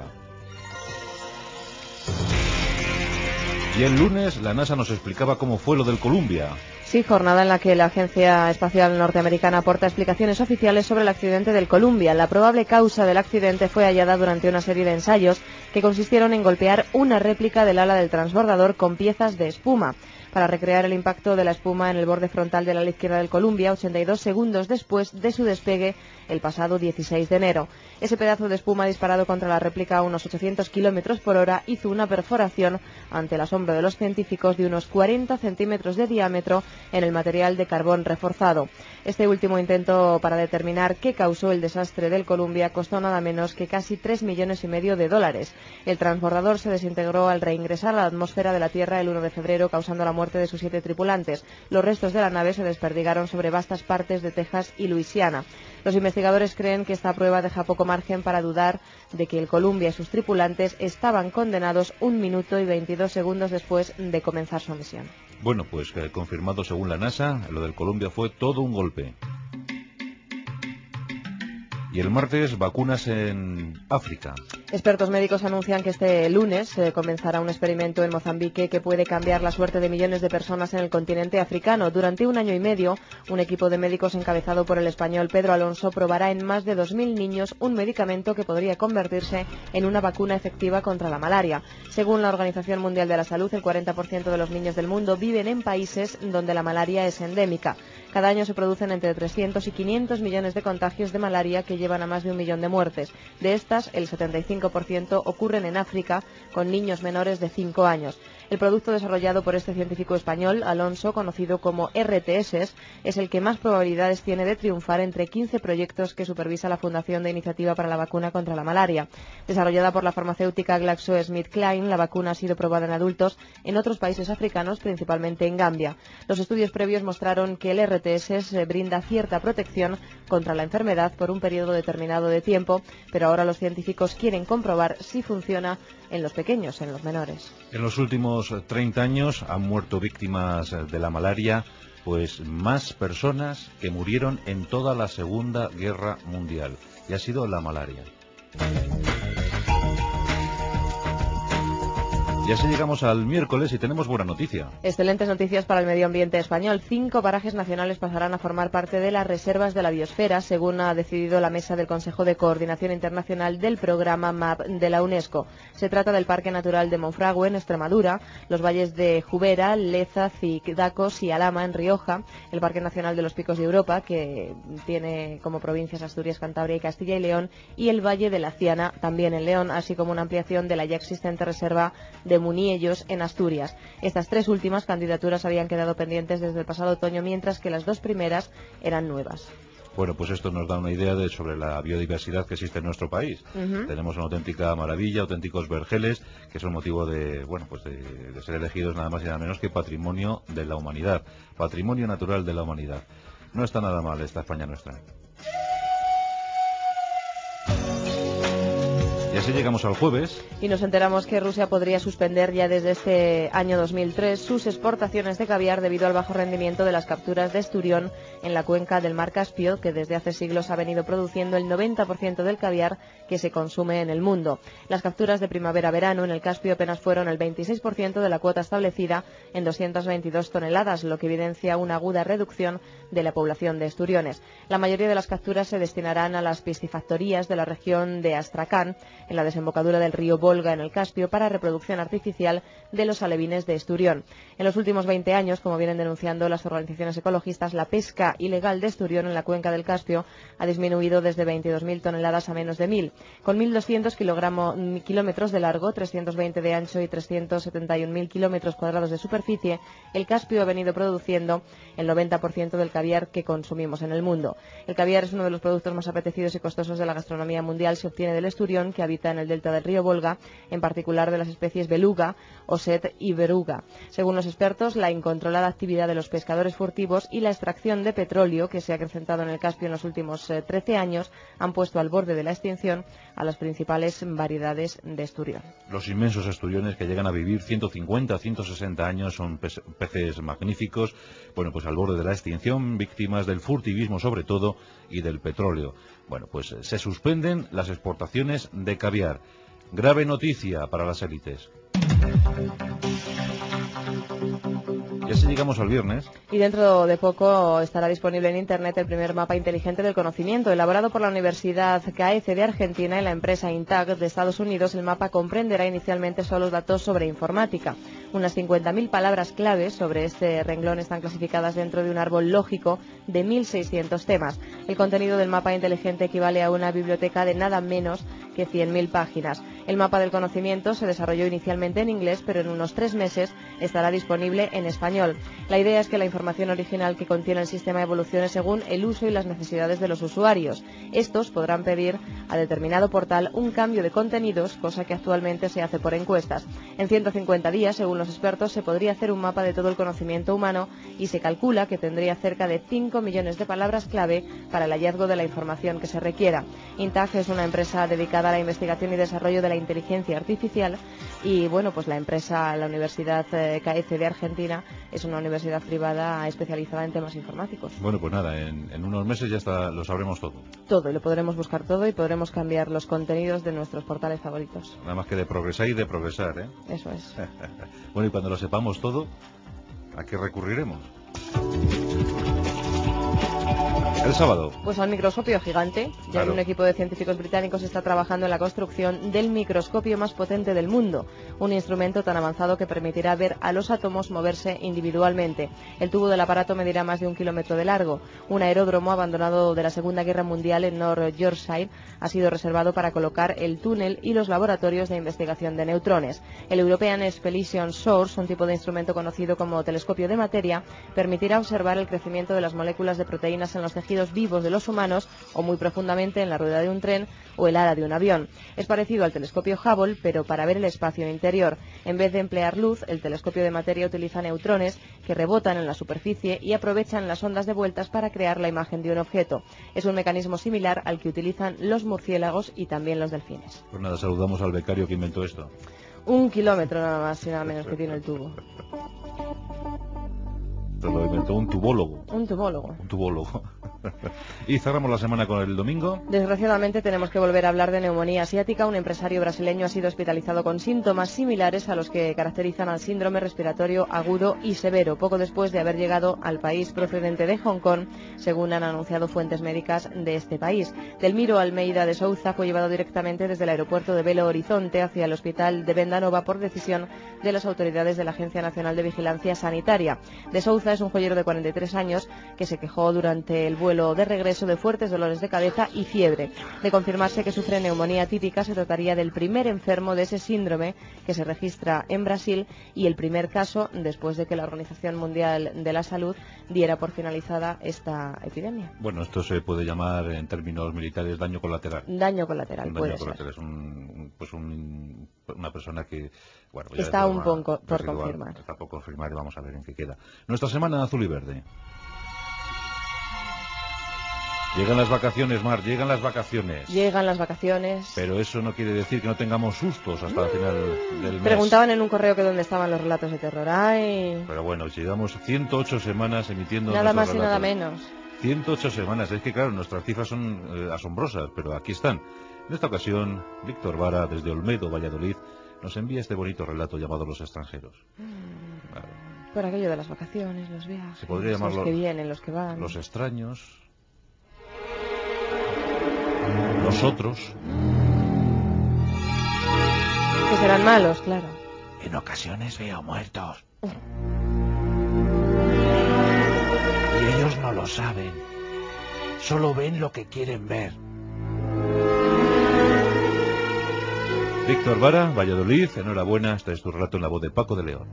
Y el lunes la NASA nos explicaba cómo fue lo del Columbia. Sí, jornada en la que la Agencia Espacial Norteamericana aporta explicaciones oficiales sobre el accidente del Columbia. La probable causa del accidente fue hallada durante una serie de ensayos que consistieron en golpear una réplica del ala del transbordador con piezas de espuma para recrear el impacto de la espuma en el borde frontal del ala izquierda del Columbia 82 segundos después de su despegue el pasado 16 de enero. Ese pedazo de espuma disparado contra la réplica a unos 800 kilómetros por hora hizo una perforación, ante el asombro de los científicos, de unos 40 centímetros de diámetro en el material de carbón reforzado. Este último intento para determinar qué causó el desastre del Columbia costó nada menos que casi $3,5 millones. El transbordador se desintegró al reingresar a la atmósfera de la Tierra el 1 de febrero, causando la muerte de sus 7 tripulantes. Los restos de la nave se desperdigaron sobre vastas partes de Texas y Luisiana. Los investigadores creen que esta prueba deja poco margen para dudar de que el Columbia y sus tripulantes estaban condenados 1 minuto y 22 segundos después de comenzar su misión. Bueno, pues confirmado según la NASA, lo del Columbia fue todo un golpe. Y el martes, vacunas en África. Expertos médicos anuncian que este lunes comenzará un experimento en Mozambique que puede cambiar la suerte de millones de personas en el continente africano. Durante 1 año y medio, un equipo de médicos encabezado por el español Pedro Alonso probará en más de 2.000 niños un medicamento que podría convertirse en una vacuna efectiva contra la malaria. Según la Organización Mundial de la Salud, el 40% de los niños del mundo viven en países donde la malaria es endémica. Cada año se producen entre 300 y 500 millones de contagios de malaria que llevan a más de 1 millón de muertes. De estas, el 75% ocurren en África, con niños menores de 5 años. El producto desarrollado por este científico español, Alonso, conocido como RTS, es el que más probabilidades tiene de triunfar entre 15 proyectos que supervisa la Fundación de Iniciativa para la Vacuna contra la Malaria. Desarrollada por la farmacéutica GlaxoSmithKline, la vacuna ha sido probada en adultos en otros países africanos, principalmente en Gambia. Los estudios previos mostraron que el RTS brinda cierta protección contra la enfermedad por un periodo determinado de tiempo, pero ahora los científicos quieren comprobar si funciona en los pequeños, en los menores. En los últimos 30 años han muerto víctimas de la malaria, pues más personas que murieron en toda la Segunda Guerra Mundial. Y ha sido la malaria. Y así llegamos al miércoles y tenemos buena noticia. Excelentes noticias para el medio ambiente español. 5 parajes nacionales pasarán a formar parte de las reservas de la biosfera, según ha decidido la Mesa del Consejo de Coordinación Internacional del Programa MAP de la UNESCO. Se trata del Parque Natural de Monfragüe, en Extremadura, los valles de Jubera, Leza, Cicdacos y Alhama, en Rioja, el Parque Nacional de los Picos de Europa, que tiene como provincias Asturias, Cantabria y Castilla y León, y el Valle de la Ciana, también en León, así como una ampliación de la ya existente reserva de Muniellos, en Asturias. Estas 3 últimas candidaturas habían quedado pendientes desde el pasado otoño, mientras que las 2 primeras eran nuevas. Bueno, pues esto nos da una idea sobre la biodiversidad que existe en nuestro país. Tenemos una auténtica maravilla, auténticos vergeles, que son motivo de ser elegidos nada más y nada menos que Patrimonio de la Humanidad, Patrimonio Natural de la Humanidad. No está nada mal esta España nuestra. Y así llegamos al jueves. Y nos enteramos que Rusia podría suspender ya desde este año 2003 sus exportaciones de caviar debido al bajo rendimiento de las capturas de esturión en la cuenca del mar Caspio, que desde hace siglos ha venido produciendo el 90% del caviar que se consume en el mundo. Las capturas de primavera-verano en el Caspio apenas fueron el 26% de la cuota establecida en 222 toneladas, lo que evidencia una aguda reducción de la población de esturiones. La mayoría de las capturas se destinarán a las piscifactorías de la región de Astracán, en la desembocadura del río Volga en el Caspio, para reproducción artificial de los alevines de esturión. En los últimos 20 años, como vienen denunciando las organizaciones ecologistas, la pesca ilegal de esturión en la cuenca del Caspio ha disminuido desde 22.000 toneladas a menos de 1.000. Con 1.200 kilómetros de largo, 320 de ancho y 371.000 kilómetros cuadrados de superficie, el Caspio ha venido produciendo el 90% del caviar que consumimos en el mundo. El caviar es uno de los productos más apetecidos y costosos de la gastronomía mundial. Se obtiene del esturión, que habita en el delta del río Volga, en particular de las especies beluga, oset y beruga. Según los expertos, la incontrolada actividad de los pescadores furtivos y la extracción de petróleo que se ha acrecentado en el Caspio en los últimos 13 años han puesto al borde de la extinción a las principales variedades de esturión. Los inmensos esturiones que llegan a vivir 150, 160 años son peces magníficos, bueno, pues al borde de la extinción, víctimas del furtivismo sobre todo y del petróleo. Bueno, pues se suspenden las exportaciones de caviar. Grave noticia para las élites. Y así llegamos al viernes. Y dentro de poco estará disponible en Internet el primer mapa inteligente del conocimiento. Elaborado por la Universidad CAECE de Argentina y la empresa Intag de Estados Unidos, el mapa comprenderá inicialmente solo datos sobre informática. Unas 50.000 palabras claves sobre este renglón están clasificadas dentro de un árbol lógico de 1.600 temas. El contenido del mapa inteligente equivale a una biblioteca de nada menos que 100.000 páginas. El mapa del conocimiento se desarrolló inicialmente en inglés, pero en unos 3 meses estará disponible en español. La idea es que la información original que contiene el sistema evolucione según el uso y las necesidades de los usuarios. Estos podrán pedir a determinado portal un cambio de contenidos, cosa que actualmente se hace por encuestas. En 150 días, según los expertos, se podría hacer un mapa de todo el conocimiento humano y se calcula que tendría cerca de 5 millones de palabras clave para el hallazgo de la información que se requiera. Intag es una empresa dedicada a la investigación y desarrollo de la inteligencia artificial y, bueno, pues la Universidad CAECE de Argentina es una universidad privada especializada en temas informáticos. Bueno, pues nada, en unos meses ya lo sabremos todo. Todo, y lo podremos buscar todo y podremos cambiar los contenidos de nuestros portales favoritos. Nada más que de progresar y de progresar, ¿eh? Eso es. Bueno, y cuando lo sepamos todo, ¿a qué recurriremos? El sábado. Pues al microscopio gigante. Ya Claro. un equipo de científicos británicos está trabajando en la construcción del microscopio más potente del mundo. Un instrumento tan avanzado que permitirá ver a los átomos moverse individualmente. El tubo del aparato medirá más de 1 kilómetro de largo. Un aeródromo abandonado de la Segunda Guerra Mundial en North Yorkshire ha sido reservado para colocar el túnel y los laboratorios de investigación de neutrones. El European Spallation Source, un tipo de instrumento conocido como telescopio de materia, permitirá observar el crecimiento de las moléculas de proteínas en los tejidos vivos de los humanos o muy profundamente en la rueda de un tren o el ala de un avión. Es parecido al telescopio Hubble, pero para ver el espacio interior. En vez de emplear luz, el telescopio de materia utiliza neutrones que rebotan en la superficie y aprovechan las ondas de vueltas para crear la imagen de un objeto. Es un mecanismo similar al que utilizan los murciélagos y también los delfines. Pues nada, saludamos al becario que inventó esto. 1 kilómetro nada más y nada menos que tiene el tubo. Se lo inventó un tubólogo. Un tubólogo. Un tubólogo. Y cerramos la semana con el domingo. Desgraciadamente tenemos que volver a hablar de neumonía asiática. Un empresario brasileño ha sido hospitalizado con síntomas similares a los que caracterizan al síndrome respiratorio agudo y severo, poco después de haber llegado al país procedente de Hong Kong, según han anunciado fuentes médicas de este país. Delmiro Almeida de Souza fue llevado directamente desde el aeropuerto de Belo Horizonte hacia el hospital de Venda Nova por decisión de las autoridades de la Agencia Nacional de Vigilancia Sanitaria. De Souza es un joyero de 43 años que se quejó durante el vuelo de regreso de fuertes dolores de cabeza y fiebre. De confirmarse que sufre neumonía típica, se trataría del primer enfermo de ese síndrome que se registra en Brasil y el primer caso después de que la Organización Mundial de la Salud diera por finalizada esta epidemia. Bueno, esto se puede llamar en términos militares daño colateral. Daño colateral, Daño colateral es una persona que... Bueno, ya está un poco por confirmar. Está por confirmar y vamos a ver en qué queda. Nuestra semana azul y verde. Llegan las vacaciones, Mar, llegan las vacaciones. Llegan las vacaciones. Pero eso no quiere decir que no tengamos sustos hasta el final del mes. Preguntaban en un correo que dónde estaban los relatos de terror. ¡Ay! Pero bueno, llevamos 108 semanas emitiendo nada más relatos. y nada menos. 108 semanas. Es que claro, nuestras cifras son asombrosas, pero aquí están. En esta ocasión, Víctor Vara, desde Olmedo, Valladolid, nos envía este bonito relato llamado Los extranjeros. Claro. Por aquello de las vacaciones, los viajes, Se podría llamarlo los que vienen, los que van. Los extraños. Los otros. Que serán malos, claro. En ocasiones veo muertos. Y ellos no lo saben. Solo ven lo que quieren ver. Víctor Vara, Valladolid, enhorabuena, este es tu relato en la voz de Paco de León.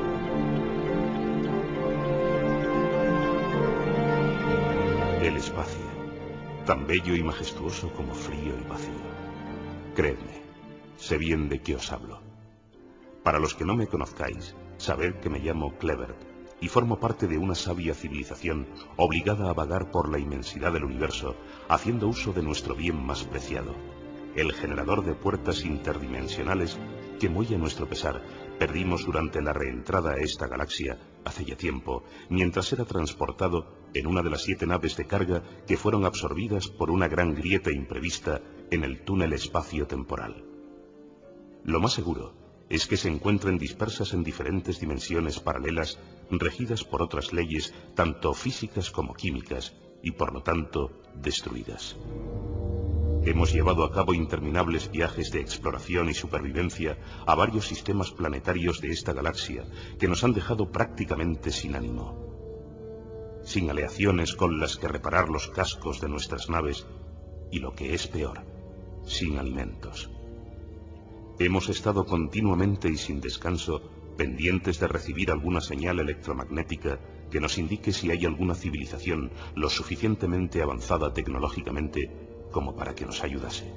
El espacio, tan bello y majestuoso como frío y vacío. Creedme, sé bien de qué os hablo. Para los que no me conozcáis, sabed que me llamo Clevert y formo parte de una sabia civilización obligada a vagar por la inmensidad del universo, haciendo uso de nuestro bien más preciado, el generador de puertas interdimensionales que, muy a nuestro pesar, perdimos durante la reentrada a esta galaxia hace ya tiempo, mientras era transportado en una de las 7 naves de carga que fueron absorbidas por una gran grieta imprevista en el túnel espacio-temporal. Lo más seguro es que se encuentren dispersas en diferentes dimensiones paralelas, regidas por otras leyes tanto físicas como químicas, y por lo tanto destruidas. Hemos llevado a cabo interminables viajes de exploración y supervivencia a varios sistemas planetarios de esta galaxia que nos han dejado prácticamente sin ánimo, sin aleaciones con las que reparar los cascos de nuestras naves y, lo que es peor, sin alimentos. Hemos estado continuamente y sin descanso pendientes de recibir alguna señal electromagnética que nos indique si hay alguna civilización lo suficientemente avanzada tecnológicamente como para que nos ayudase.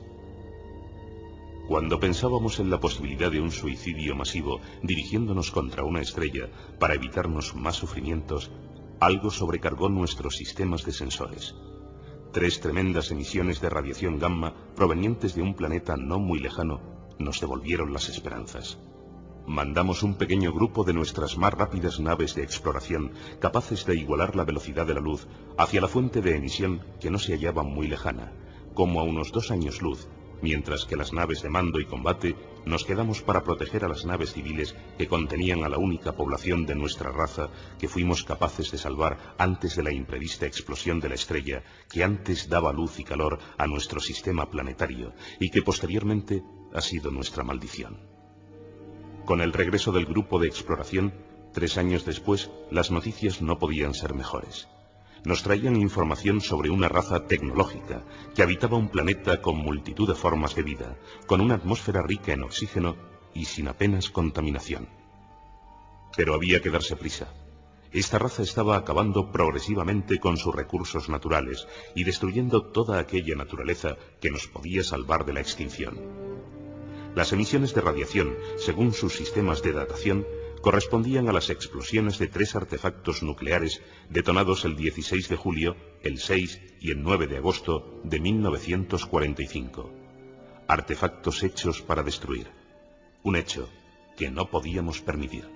Cuando pensábamos en la posibilidad de un suicidio masivo dirigiéndonos contra una estrella para evitarnos más sufrimientos, algo sobrecargó nuestros sistemas de sensores. 3 tremendas emisiones de radiación gamma provenientes de un planeta no muy lejano nos devolvieron las esperanzas. Mandamos un pequeño grupo de nuestras más rápidas naves de exploración, capaces de igualar la velocidad de la luz, hacia la fuente de emisión que no se hallaba muy lejana, como a unos 2 años luz, mientras que las naves de mando y combate nos quedamos para proteger a las naves civiles que contenían a la única población de nuestra raza que fuimos capaces de salvar antes de la imprevista explosión de la estrella que antes daba luz y calor a nuestro sistema planetario y que posteriormente ha sido nuestra maldición. Con el regreso del grupo de exploración, 3 años después, las noticias no podían ser mejores. Nos traían información sobre una raza tecnológica que habitaba un planeta con multitud de formas de vida, con una atmósfera rica en oxígeno y sin apenas contaminación. Pero había que darse prisa. Esta raza estaba acabando progresivamente con sus recursos naturales y destruyendo toda aquella naturaleza que nos podía salvar de la extinción. Las emisiones de radiación, según sus sistemas de datación, correspondían a las explosiones de 3 artefactos nucleares detonados el 16 de julio, el 6 y el 9 de agosto de 1945. Artefactos hechos para destruir. Un hecho que no podíamos permitir.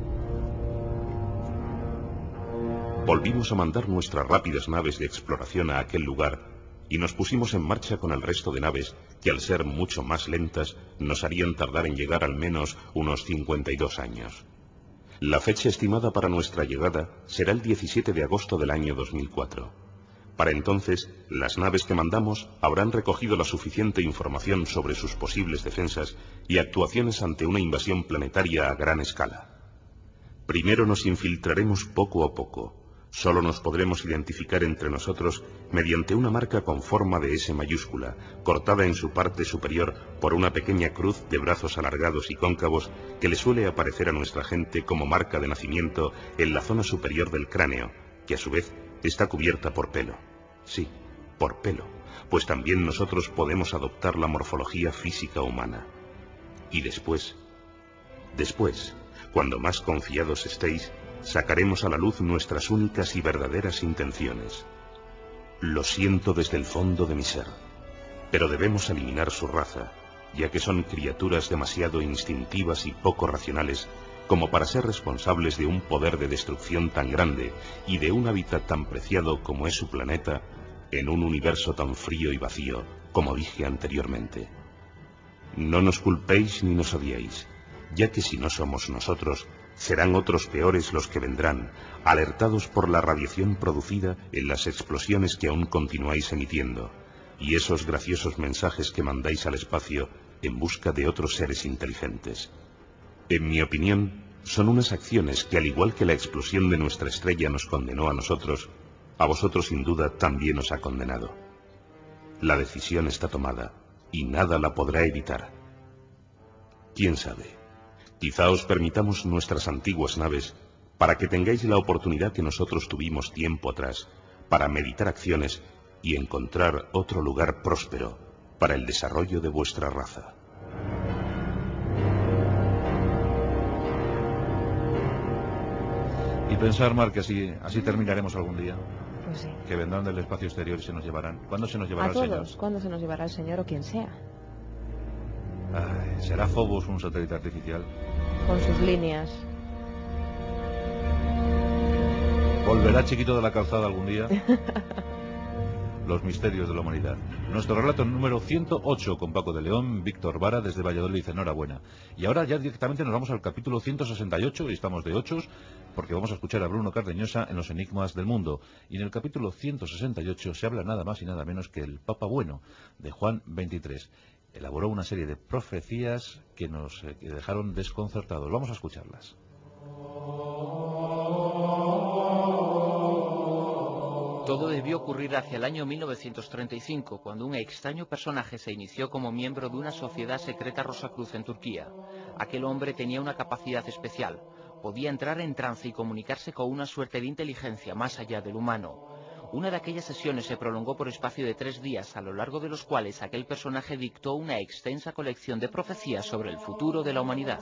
Volvimos a mandar nuestras rápidas naves de exploración a aquel lugar y nos pusimos en marcha con el resto de naves que, al ser mucho más lentas, nos harían tardar en llegar al menos unos 52 años. La fecha estimada para nuestra llegada será el 17 de agosto del año 2004. Para entonces, las naves que mandamos habrán recogido la suficiente información sobre sus posibles defensas y actuaciones ante una invasión planetaria a gran escala. Primero nos infiltraremos poco a poco. Solo nos podremos identificar entre nosotros mediante una marca con forma de S mayúscula, cortada en su parte superior por una pequeña cruz de brazos alargados y cóncavos que le suele aparecer a nuestra gente como marca de nacimiento en la zona superior del cráneo, que a su vez está cubierta por pelo. Sí, por pelo, pues también nosotros podemos adoptar la morfología física humana. Y después, cuando más confiados estéis, sacaremos a la luz nuestras únicas y verdaderas intenciones. Lo siento desde el fondo de mi ser, pero debemos eliminar su raza, ya que son criaturas demasiado instintivas y poco racionales como para ser responsables de un poder de destrucción tan grande y de un hábitat tan preciado como es su planeta, en un universo tan frío y vacío, como dije anteriormente. No nos culpéis ni nos odiéis, ya que si no somos nosotros, serán otros peores los que vendrán, alertados por la radiación producida en las explosiones que aún continuáis emitiendo, y esos graciosos mensajes que mandáis al espacio en busca de otros seres inteligentes. En mi opinión, son unas acciones que, al igual que la explosión de nuestra estrella nos condenó a nosotros, a vosotros sin duda también os ha condenado. La decisión está tomada, y nada la podrá evitar. ¿Quién sabe? Quizá os permitamos nuestras antiguas naves para que tengáis la oportunidad que nosotros tuvimos tiempo atrás, para meditar acciones y encontrar otro lugar próspero para el desarrollo de vuestra raza. Y pensar, Mar, que así terminaremos algún día. Pues sí. Que vendrán del espacio exterior y se nos llevarán. ¿Cuándo se nos llevará el Señor? ¿Cuándo se nos llevará el Señor o quien sea? Ay, ¿será Phobos un satélite artificial? Con sus líneas. ¿Volverá Chiquito de la Calzada algún día? Los misterios de la humanidad. Nuestro relato número 108 con Paco de León, Víctor Vara desde Valladolid. Enhorabuena. Y ahora ya directamente nos vamos al capítulo 168 y estamos de ochos porque vamos a escuchar a Bruno Cardeñosa en Los Enigmas del Mundo. Y en el capítulo 168 se habla nada más y nada menos que el Papa Bueno de Juan XXIII. Elaboró una serie de profecías que nos dejaron desconcertados. Vamos a escucharlas. Todo debió ocurrir hacia el año 1935, cuando un extraño personaje se inició como miembro de una sociedad secreta Rosacruz en Turquía. Aquel hombre tenía una capacidad especial. Podía entrar en trance y comunicarse con una suerte de inteligencia más allá del humano. Una de aquellas sesiones se prolongó por espacio de 3 días, a lo largo de los cuales aquel personaje dictó una extensa colección de profecías sobre el futuro de la humanidad.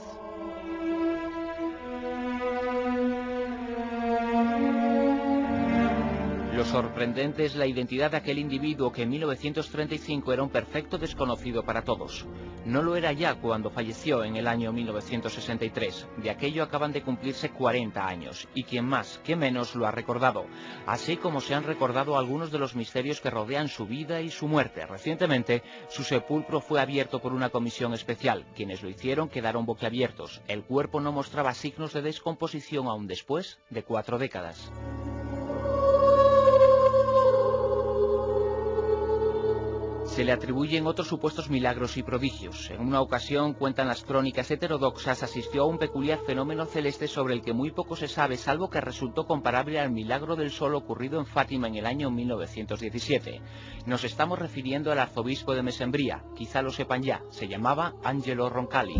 Lo sorprendente es la identidad de aquel individuo que en 1935 era un perfecto desconocido para todos. No lo era ya cuando falleció en el año 1963. De aquello acaban de cumplirse 40 años, y quien más, que menos lo ha recordado, así como se han recordado algunos de los misterios que rodean su vida y su muerte. Recientemente, su sepulcro fue abierto por una comisión especial. Quienes lo hicieron quedaron boquiabiertos. El cuerpo no mostraba signos de descomposición aún después de 4 décadas. Se le atribuyen otros supuestos milagros y prodigios. En una ocasión, cuentan las crónicas heterodoxas, asistió a un peculiar fenómeno celeste sobre el que muy poco se sabe, salvo que resultó comparable al milagro del sol ocurrido en Fátima en el año 1917. Nos estamos refiriendo al arzobispo de Mesembría, quizá lo sepan ya, se llamaba Angelo Roncalli.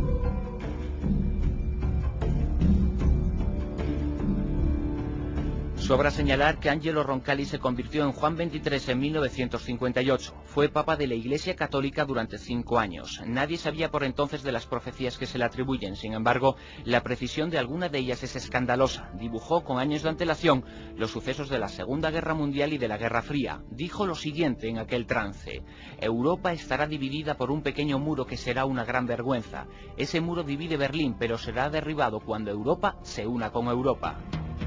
Sobra señalar que Angelo Roncalli se convirtió en Juan XXIII en 1958. Fue papa de la Iglesia Católica durante 5 años. Nadie sabía por entonces de las profecías que se le atribuyen. Sin embargo, la precisión de alguna de ellas es escandalosa. Dibujó con años de antelación los sucesos de la Segunda Guerra Mundial y de la Guerra Fría. Dijo lo siguiente en aquel trance: Europa estará dividida por un pequeño muro que será una gran vergüenza. Ese muro divide Berlín, pero será derribado cuando Europa se una con Europa.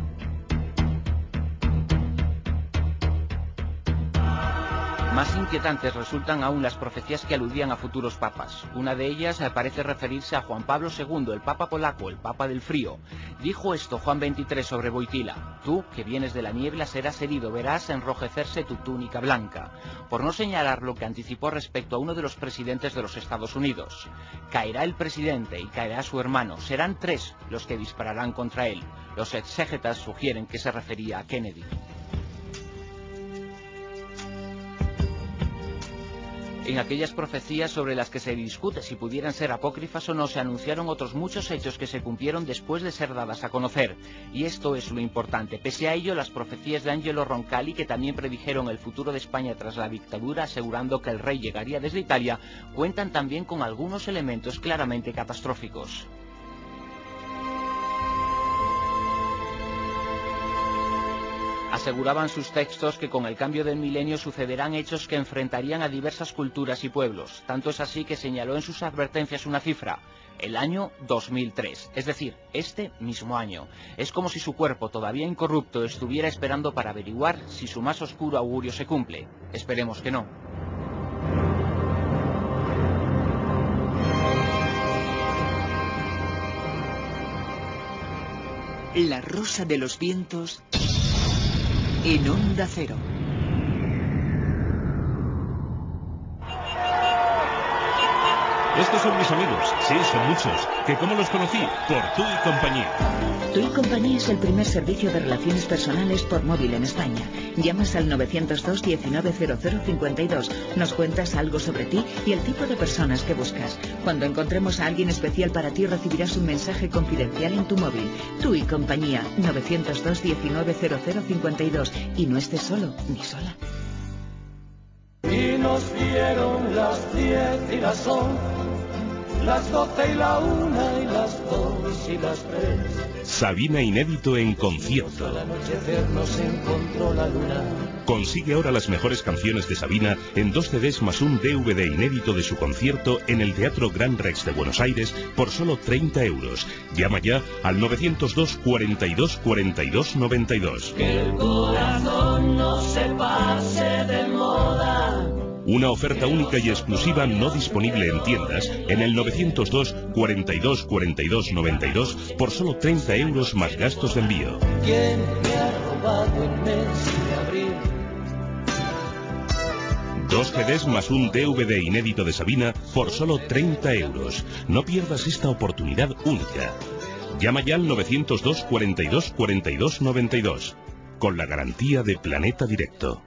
Más inquietantes resultan aún las profecías que aludían a futuros papas. Una de ellas parece referirse a Juan Pablo II, el papa polaco, el papa del frío. Dijo esto Juan XXIII sobre Wojtyła: tú, que vienes de la niebla, serás herido, verás enrojecerse tu túnica blanca. Por no señalar lo que anticipó respecto a uno de los presidentes de los Estados Unidos. Caerá el presidente y caerá su hermano. Serán 3 los que dispararán contra él. Los exégetas sugieren que se refería a Kennedy. En aquellas profecías sobre las que se discute si pudieran ser apócrifas o no, se anunciaron otros muchos hechos que se cumplieron después de ser dadas a conocer. Y esto es lo importante. Pese a ello, las profecías de Angelo Roncalli, que también predijeron el futuro de España tras la dictadura, asegurando que el rey llegaría desde Italia, cuentan también con algunos elementos claramente catastróficos. Aseguraban sus textos que con el cambio del milenio sucederán hechos que enfrentarían a diversas culturas y pueblos. Tanto es así que señaló en sus advertencias una cifra: el año 2003, es decir, este mismo año. Es como si su cuerpo, todavía incorrupto, estuviera esperando para averiguar si su más oscuro augurio se cumple. Esperemos que no. La rosa de los vientos en Onda Cero. Estos son mis amigos, sí, son muchos. ¿Que cómo los conocí? Por Tú y Compañía. Tú y Compañía es el primer servicio de relaciones personales por móvil en España. Llamas al 902 190052, nos cuentas algo sobre ti y el tipo de personas que buscas. Cuando encontremos a alguien especial para ti, recibirás un mensaje confidencial en tu móvil. Tú y Compañía, 902 190052. Y no estés solo ni sola. Y nos dieron las 10 y las 11, las 12 y la 1 y las 2 y las 3. Sabina inédito en concierto. Al anochecer nos encontró la luna. Consigue ahora las mejores canciones de Sabina en 2 CDs más un DVD inédito de su concierto en el Teatro Gran Rex de Buenos Aires por solo 30 euros. Llama ya al 902 42 42 92. Que el corazón no se pase de moda. Una oferta única y exclusiva no disponible en tiendas en el 902 42 42 92 por solo 30 euros más gastos de envío. ¿Quién me ha robado el mes de abril? 2 CDs más un DVD inédito de Sabina por solo 30 euros. No pierdas esta oportunidad única. Llama ya al 902 42 42 92 con la garantía de Planeta Directo.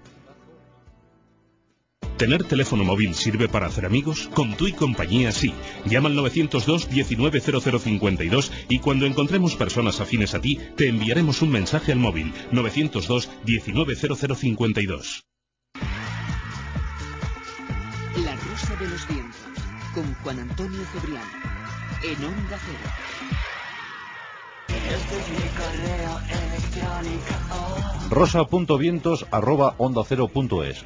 ¿Tener teléfono móvil sirve para hacer amigos? Con Tú y Compañía sí. Llama al 902 190052 y cuando encontremos personas afines a ti, te enviaremos un mensaje al móvil 902 190052. La rosa de los vientos, con Juan Antonio Cebrián, en Onda Cero. Este es mi correo electrónico. rosa.vientos@ondacero.es,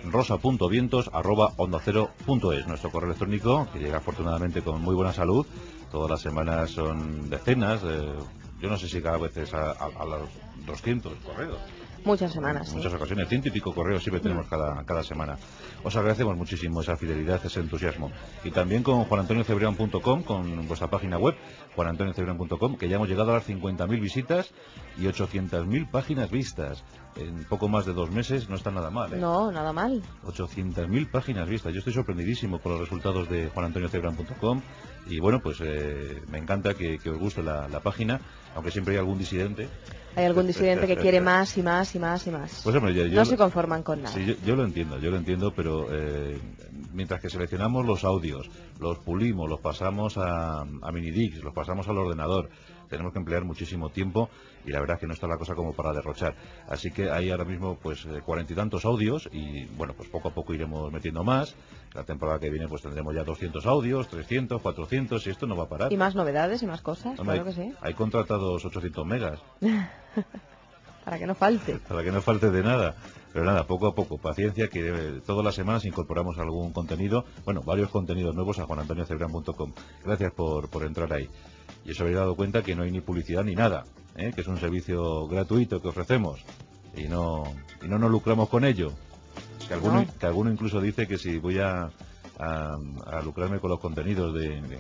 rosa.vientos@ondacero.es, nuestro correo electrónico, que llega afortunadamente con muy buena salud. Todas las semanas son decenas, yo no sé si cada vez es a los 200 correos. Muchas semanas, Muchas ocasiones, 100 y pico correos siempre tenemos cada semana. Os agradecemos muchísimo esa fidelidad, ese entusiasmo. Y también con juanantoniocebrián.com, con vuestra página web, juanantoniocebrián.com, que ya hemos llegado a las 50.000 visitas y 800.000 páginas vistas. En poco más de 2 meses no está nada mal, ¿eh? No, nada mal. 800.000 páginas vistas. Yo estoy sorprendidísimo con los resultados de juanantoniocebrián.com y bueno, pues me encanta que os guste la página, aunque siempre hay algún disidente. Hay algún disidente que quiere más y más y más y más. Pues hombre, no se conforman con nada. Sí, yo lo entiendo, pero mientras que seleccionamos los audios, los pulimos, los pasamos a Minidix, los pasamos al ordenador, tenemos que emplear muchísimo tiempo y la verdad es que no está la cosa como para derrochar. Así que hay ahora mismo pues 40 y tantos audios y bueno, pues poco a poco iremos metiendo más. La temporada que viene pues tendremos ya 200 audios, 300, 400 y esto no va a parar. Y más novedades y más cosas, Hombre, claro que sí. Hay contratados 800 megas. Para que no falte. Para que no falte de nada. Pero nada, poco a poco, paciencia, que todas las semanas incorporamos algún contenido, bueno, varios contenidos nuevos a juanantoniocebrián.com. Gracias por entrar ahí. Y os habéis dado cuenta que no hay ni publicidad ni nada, que es un servicio gratuito que ofrecemos y no nos lucramos con ello. Que alguno incluso dice que si voy a lucrarme con los contenidos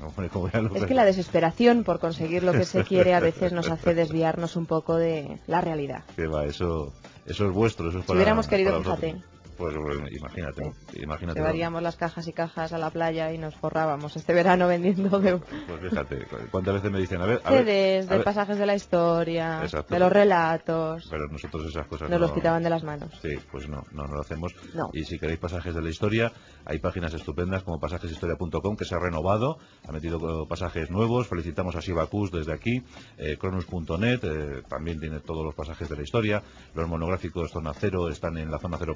Es que la desesperación por conseguir lo que se quiere a veces nos hace desviarnos un poco de la realidad. Que va, eso es vuestro, eso es para... Si hubiéramos querido, fíjate. Pues imagínate. Llevaríamos las cajas y cajas a la playa y nos forrábamos este verano vendiendo de... Pues fíjate, ¿cuántas veces me dicen? CDs, de pasajes de la historia, exacto, de los relatos... Pero nosotros esas cosas nos los quitaban de las manos. Sí, pues no lo hacemos. No. Y si queréis pasajes de la historia, hay páginas estupendas como pasajeshistoria.com que se ha renovado, ha metido pasajes nuevos. Felicitamos a Sibacus desde aquí. Cronus.net también tiene todos los pasajes de la historia. Los monográficos Zona Cero están en lazonacero.com.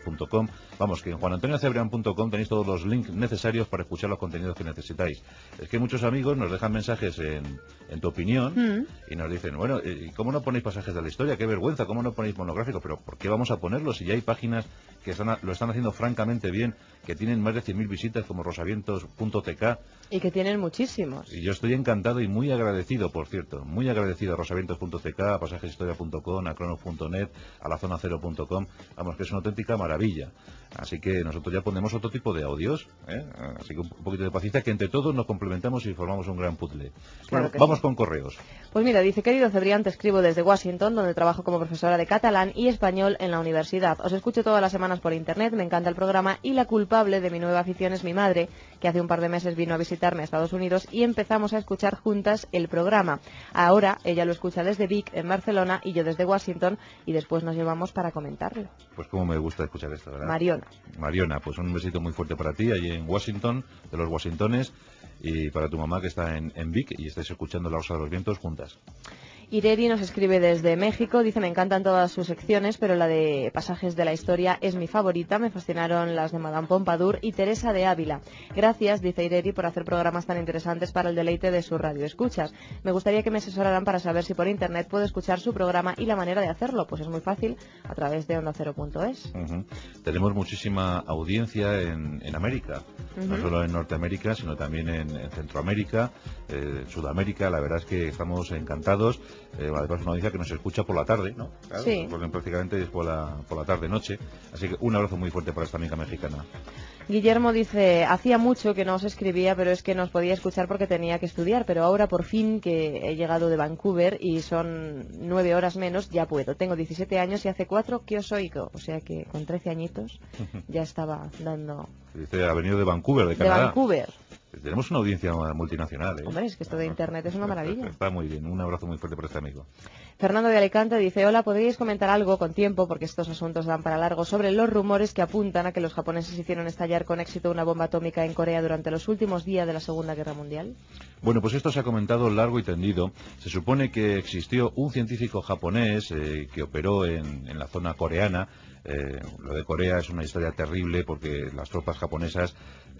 Vamos, que en juanantoniocebrian.com tenéis todos los links necesarios para escuchar los contenidos que necesitáis. Es que muchos amigos nos dejan mensajes en tu opinión y nos dicen, bueno, ¿cómo no ponéis pasajes de la historia? Qué vergüenza, ¿cómo no ponéis monográficos? Pero ¿por qué vamos a ponerlos si ya hay páginas que lo están haciendo francamente bien, que tienen más de 100.000 visitas como rosavientos.tk? Y que tienen muchísimos. Y yo estoy encantado y muy agradecido, por cierto, muy agradecido a rosavientos.tk, a pasajeshistoria.com, a cronos.net, a lazona0.com. Vamos, que es una auténtica maravilla. Así que nosotros ya ponemos otro tipo de audios, ¿eh? Así que un poquito de paciencia, que entre todos nos complementamos y formamos un gran puzzle. Claro, bueno, vamos con correos. Pues mira, dice, querido Cebrián, te escribo desde Washington, donde trabajo como profesora de catalán y español en la universidad. Os escucho todas las semanas por internet, me encanta el programa y la culpable de mi nueva afición es mi madre, que hace un par de meses vino a visitarme a Estados Unidos y empezamos a escuchar juntas el programa. Ahora ella lo escucha desde Vic, en Barcelona, y yo desde Washington, y después nos llevamos para comentarlo. Pues como me gusta escuchar esto, ¿verdad? Mariona, pues un besito muy fuerte para ti, allí en Washington, de los Washingtones, y para tu mamá que está en Vic y estáis escuchando La Rosa de los Vientos juntas. Ireri nos escribe desde México, dice, me encantan todas sus secciones, pero la de pasajes de la historia es mi favorita, me fascinaron las de Madame Pompadour y Teresa de Ávila. Gracias, dice Ireri, por hacer programas tan interesantes para el deleite de su radio escuchas. Me gustaría que me asesoraran para saber si por internet puedo escuchar su programa y la manera de hacerlo, pues es muy fácil, a través de ondacero.es. Tenemos muchísima audiencia en América, no solo en Norteamérica, sino también en Centroamérica, Sudamérica. La verdad es que estamos encantados. Además, una audiencia que nos escucha por la tarde, ¿no? Claro, sí. Prácticamente es por la tarde-noche. Así que un abrazo muy fuerte para esta amiga mexicana. Guillermo dice, hacía mucho que no os escribía, pero es que nos podía escuchar porque tenía que estudiar, pero ahora por fin que he llegado de Vancouver y son 9 horas menos, ya puedo. Tengo 17 años y hace 4 que os oigo, o sea que con 13 añitos ya estaba dando... Dice, ha venido de Vancouver, de Canadá. De Vancouver. Tenemos una audiencia multinacional, ¿eh? Hombre, es que esto de internet es una maravilla. Está muy bien, un abrazo muy fuerte para este amigo. Fernando de Alicante dice, hola, ¿podríais comentar algo con tiempo, porque estos asuntos dan para largo, sobre los rumores que apuntan a que los japoneses hicieron estallar con éxito una bomba atómica en Corea durante los últimos días de la Segunda Guerra Mundial? Bueno, pues esto se ha comentado largo y tendido. Se supone que existió un científico japonés que operó en la zona coreana. Lo de Corea es una historia terrible porque las tropas japonesas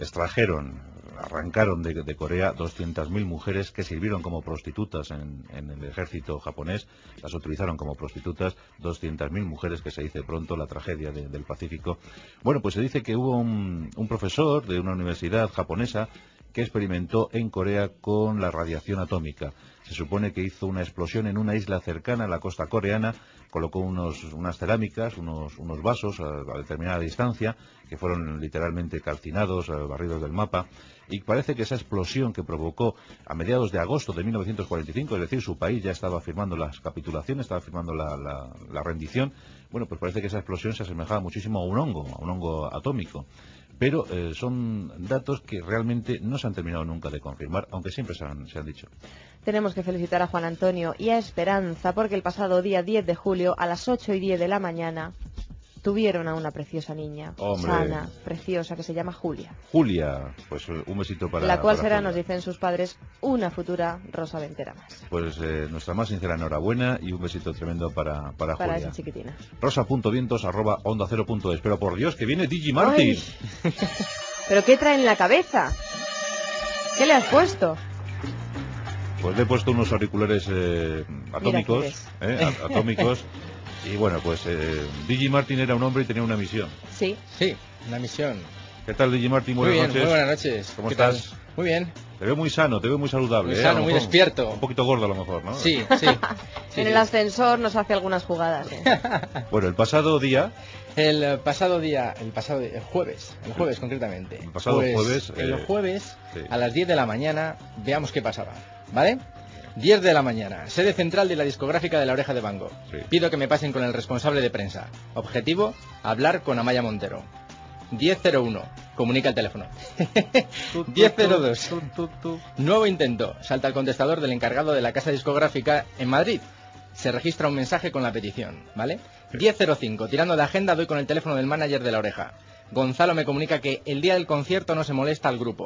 arrancaron de Corea 200.000 mujeres que sirvieron como prostitutas en el ejército japonés, las utilizaron como prostitutas, 200.000 mujeres, que se dice pronto, la tragedia del Pacífico. Bueno, pues se dice que hubo un profesor de una universidad japonesa que experimentó en Corea con la radiación atómica. Se supone que hizo una explosión en una isla cercana a la costa coreana, colocó unas cerámicas, unos vasos a determinada distancia, que fueron literalmente calcinados, barridos del mapa, y parece que esa explosión que provocó a mediados de agosto de 1945, es decir, su país ya estaba firmando las capitulaciones, estaba firmando la rendición, bueno, pues parece que esa explosión se asemejaba muchísimo a un hongo atómico. Pero son datos que realmente no se han terminado nunca de confirmar, aunque siempre se han dicho. Tenemos que felicitar a Juan Antonio y a Esperanza porque el pasado día 10 de julio a las 8:10 de la mañana tuvieron a una preciosa niña, sana, preciosa, que se llama Julia. Julia, pues un besito para la cual será, Julia. nos dicen sus padres, una futura Rosa Ventera más. Pues nuestra más sincera enhorabuena y un besito tremendo para Julia. Para esa chiquitina. rosa.vientos@onda0.es. Pero por Dios, que viene Digi Martin. ¿Pero qué trae en la cabeza? ¿Qué le has puesto? Pues le he puesto unos auriculares atómicos, atómicos. Y bueno, pues Digi Martin era un hombre y tenía una misión. Sí, una misión. ¿Qué tal, Digi Martin? Muy bien, muy buenas noches. ¿Cómo estás? Tal? Muy bien. Te veo muy sano, te veo muy saludable. Muy sano, muy despierto. Un poquito gordo a lo mejor, ¿no? Sí. En el ascensor nos hace algunas jugadas. Bueno, el pasado jueves concretamente. El pasado jueves. El jueves, a las 10 de la mañana, veamos qué pasaba, ¿vale? 10 de la mañana, sede central de la discográfica de La Oreja de Van Gogh. Sí. Pido que me pasen con el responsable de prensa. Objetivo, hablar con Amaya Montero. 10:01, comunica el teléfono. 10:02, nuevo intento, salta el contestador del encargado de la casa discográfica en Madrid. Se registra un mensaje con la petición, ¿vale? 10:05, tirando de agenda, doy con el teléfono del manager de La Oreja. Gonzalo me comunica que el día del concierto no se molesta al grupo.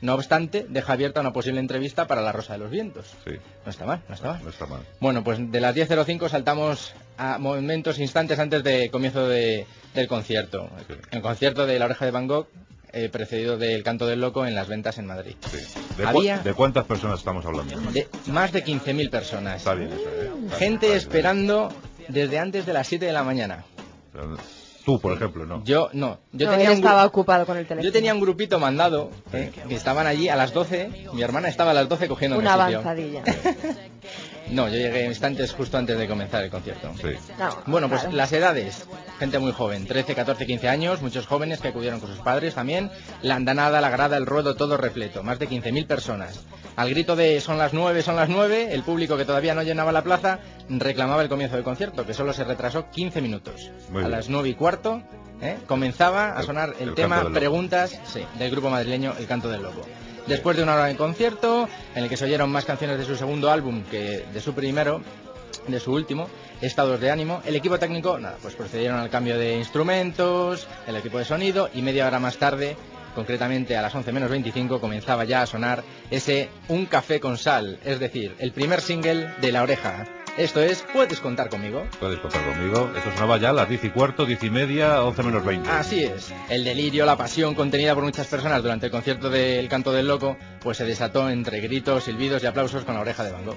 No obstante, deja abierta una posible entrevista para La Rosa de los Vientos. Sí. No está mal, no está mal. No está mal. Bueno, pues de las 10:05 saltamos a momentos, instantes antes del comienzo del concierto. Sí. El concierto de La Oreja de Van Gogh, precedido del Canto del Loco en las ventas en Madrid. Sí. ¿De cuántas personas estamos hablando? De más de 15.000 personas. Está bien eso, Gente esperando desde antes de las 7 de la mañana. Tú, por ejemplo, ¿no? Yo estaba ocupado con el teléfono. Yo tenía un grupito mandado, que estaban allí a las 12. Mi hermana estaba a las 12 cogiendo una sitio. avanzadilla. No, yo llegué instantes justo antes de comenzar el concierto. Sí. No, bueno, pues claro. las edades. Gente muy joven, 13, 14, 15 años, muchos jóvenes que acudieron con sus padres también. La andanada, la grada, el ruedo, todo repleto. Más de 15.000 personas. Al grito de son las 9, el público que todavía no llenaba la plaza reclamaba el comienzo del concierto, que solo se retrasó 15 minutos. A las 9:15 comenzaba a sonar el tema Preguntas del grupo madrileño El Canto del Loco. Después de una hora de concierto, en el que se oyeron más canciones de su segundo álbum que de su primero, de su último, Estados de Ánimo, el equipo técnico, pues procedieron al cambio de instrumentos, el equipo de sonido, y media hora más tarde, concretamente a las 11 menos 25, comenzaba ya a sonar ese Un Café con Sal, es decir, el primer single de La Oreja. Esto es Puedes contar conmigo. Puedes contar conmigo. Esto sonaba ya a las 10:15, 10:30, 11 menos 20. Así es. El delirio, la pasión contenida por muchas personas durante el concierto del Canto del Loco, pues se desató entre gritos, silbidos y aplausos con La Oreja de Van Gogh.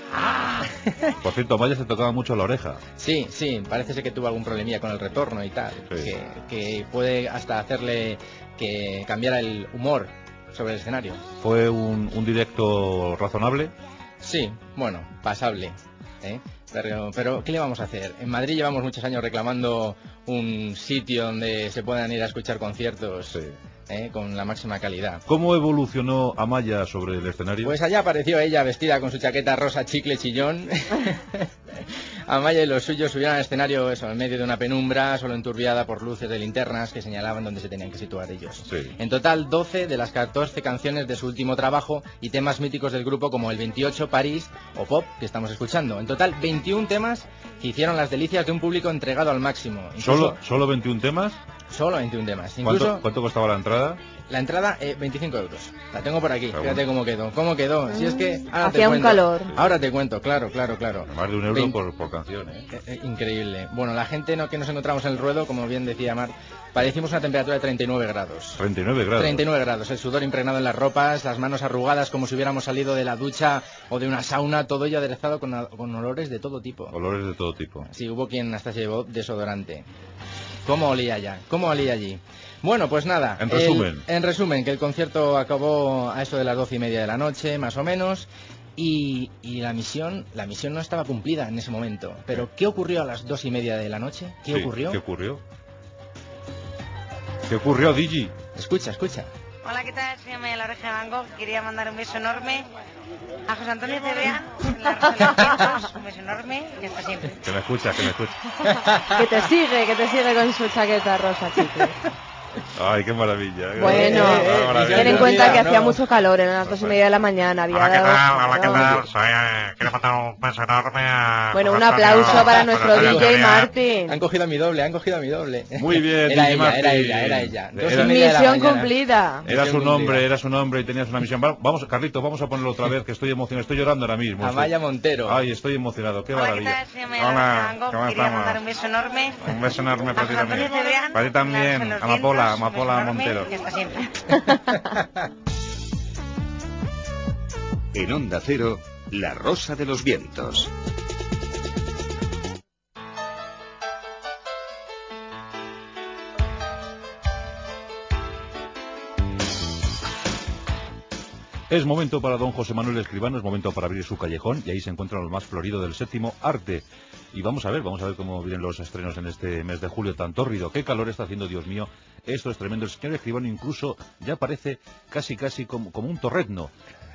Por cierto, Amaya se tocaba mucho la oreja. Sí, parece ser que tuvo algún problemilla con el retorno y tal, que puede hasta hacerle que cambiara el humor sobre el escenario. ¿Fue un directo razonable? Sí, bueno, pasable. Pero ¿qué le vamos a hacer? En Madrid llevamos muchos años reclamando un sitio donde se puedan ir a escuchar conciertos con la máxima calidad. ¿Cómo evolucionó Amaya sobre el escenario? Pues allá apareció ella vestida con su chaqueta rosa chicle chillón. Amaya y los suyos subieron al escenario en medio de una penumbra, solo enturbiada por luces de linternas que señalaban dónde se tenían que situar ellos. Sí. En total, 12 de las 14 canciones de su último trabajo y temas míticos del grupo como el 28, París o Pop, que estamos escuchando. En total, 21 temas que hicieron las delicias de un público entregado al máximo. Incluso, ¿Solo 21 temas? Solo 21 temas. Incluso, ¿Cuánto costaba la entrada? La entrada, 25 euros. La tengo por aquí. Fíjate cómo quedó. ¿Cómo quedó? Si es que ahora hacía un calor. Ahora te cuento, claro. Más de €1 por canción, Increíble. Bueno, la gente que nos encontramos en el ruedo, como bien decía Mar, padecimos una temperatura de 39 grados. 39 grados. 39 grados. El sudor impregnado en las ropas, las manos arrugadas como si hubiéramos salido de la ducha o de una sauna, todo ello aderezado con olores de todo tipo. Olores de todo tipo. Sí, hubo quien hasta se llevó desodorante. ¿Cómo olía ya? ¿Cómo olía allí? Bueno, pues nada. En resumen, que el concierto acabó a eso de las 12:30 de la noche, más o menos, y la misión no estaba cumplida en ese momento. Pero ¿qué ocurrió a las 2:30 de la noche? ¿Qué ocurrió? ¿Qué ocurrió? ¿Qué ocurrió, Digi? Escucha. Hola, ¿qué tal? Soy Amaya La Oreja de Van Gogh. Quería mandar un beso enorme a José Antonio Cebrián, en La Rosa de los Vientos. Un beso enorme y hasta siempre. Que me escucha. que te sigue con su chaqueta rosa, chicle. Ay, qué maravilla. Bueno, ten en cuenta que hacía mucho calor, en las 2:30 de la mañana. Hola, ¿qué tal? Quiero mandar un beso enorme a... Bueno, un aplauso para nuestro DJ Martin. Han cogido a mi doble. Muy bien, era DJ ella. Misión cumplida. Era su nombre y tenías una misión. Vamos, Carlitos, vamos a ponerlo otra vez, que estoy emocionado, estoy llorando ahora mismo. Amaya Montero. Ay, estoy emocionado, qué maravilla. Hola, ¿cómo estamos? Quería mandar un beso enorme. Un beso enorme para ti también. Cebrián, para ti también, Amapola Montero. Y hasta siempre. En Onda Cero, La Rosa de los Vientos. Es momento para don José Manuel Escribano, es momento para abrir su callejón y ahí se encuentra lo más florido del séptimo arte. Y vamos a ver cómo vienen los estrenos en este mes de julio tan tórrido. Qué calor está haciendo, Dios mío, esto es tremendo. El señor Escribano incluso ya parece casi como un torrezno.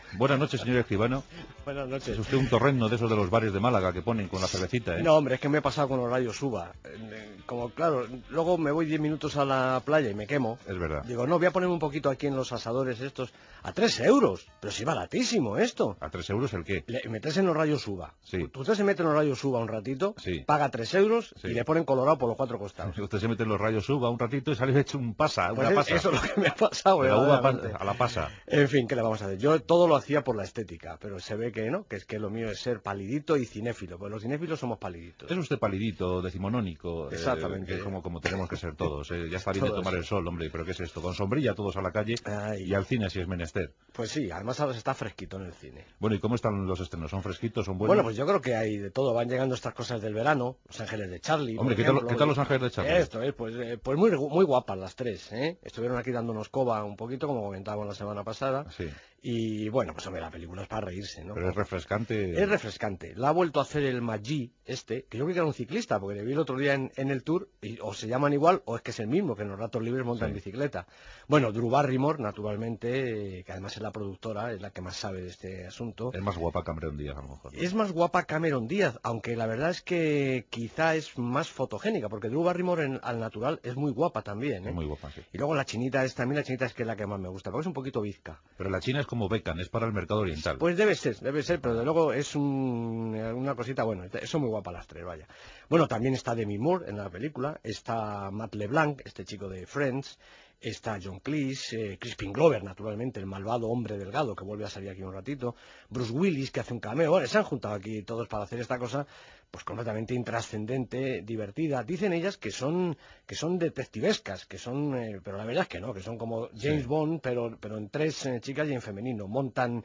Buenas noches, señor escribano. Buenas noches. Es usted un torrendo de esos de los bares de Málaga que ponen con la cervecita, ¿eh? No, hombre, es que me he pasado con los rayos UVA. Como, claro, luego me voy 10 minutos a la playa y me quemo. Es verdad. Digo, no, voy a ponerme un poquito aquí en los asadores estos. A 3 euros. Pero sí, baratísimo esto. ¿A 3 euros el qué? Metes en los rayos UVA. Sí. Usted se mete en los rayos UVA un ratito, sí. paga 3 euros y le ponen colorado por los 4 costados. Usted se mete en los rayos UVA un ratito y sale hecho un pasa, pues una pasa. Eso es lo que me ha pasado. De la uva a la pasa. En fin, ¿qué le vamos a hacer? Yo todo lo hacía por la estética, pero se ve que no, que es que lo mío es ser palidito y cinéfilo. Pues los cinéfilos somos paliditos. Es usted palidito, decimonónico. Exactamente. Que es como tenemos que ser todos. Ya está bien de tomar el sol, hombre, pero ¿qué es esto? Con sombrilla todos a la calle y al cine si es menester. Pues sí, además ahora se está fresquito en el cine. Bueno, ¿y cómo están los estrenos? ¿Son fresquitos? ¿Son buenos? Bueno, pues yo creo que hay de todo. Van llegando estas cosas del verano. Los Ángeles de Charlie. Hombre, ¿qué tal los Ángeles de Charlie? Esto es, pues muy guapas las tres, ¿eh? Estuvieron aquí dándonos coba un poquito, como comentábamos la semana pasada. Sí. Y bueno, pues hombre, la película es para reírse, ¿no? Pero es refrescante. Es refrescante. La ha vuelto a hacer el Maggi, que yo creo que era un ciclista, porque le vi el otro día en el Tour, y o se llaman igual, o es que es el mismo, que en los ratos libres monta en bicicleta. Bueno, Drew Barrymore, naturalmente, que además es la productora, es la que más sabe de este asunto. Es más guapa Cameron Díaz, a lo mejor, ¿no? Es más guapa Cameron Díaz, aunque la verdad es que quizá es más fotogénica, porque Drew Barrymore al natural es muy guapa también, ¿eh? Es muy guapa, sí. Y luego la chinita es también, la chinita es que es la que más me gusta, porque es un poquito bizca. Pero la china es como Beckham, es para el mercado oriental. Pues debe ser, pero de luego es una cosita, bueno, son muy guapas las tres, vaya. Bueno, también está Demi Moore en la película, está Matt LeBlanc, este chico de Friends, está John Cleese, Crispin Glover, naturalmente, el malvado hombre delgado que vuelve a salir aquí un ratito, Bruce Willis, que hace un cameo. Bueno, se han juntado aquí todos para hacer esta cosa, pues completamente intrascendente, divertida. Dicen ellas que son detectivescas, que son, pero la verdad es que no, que son como James Bond, pero en tres chicas y en femenino. Montan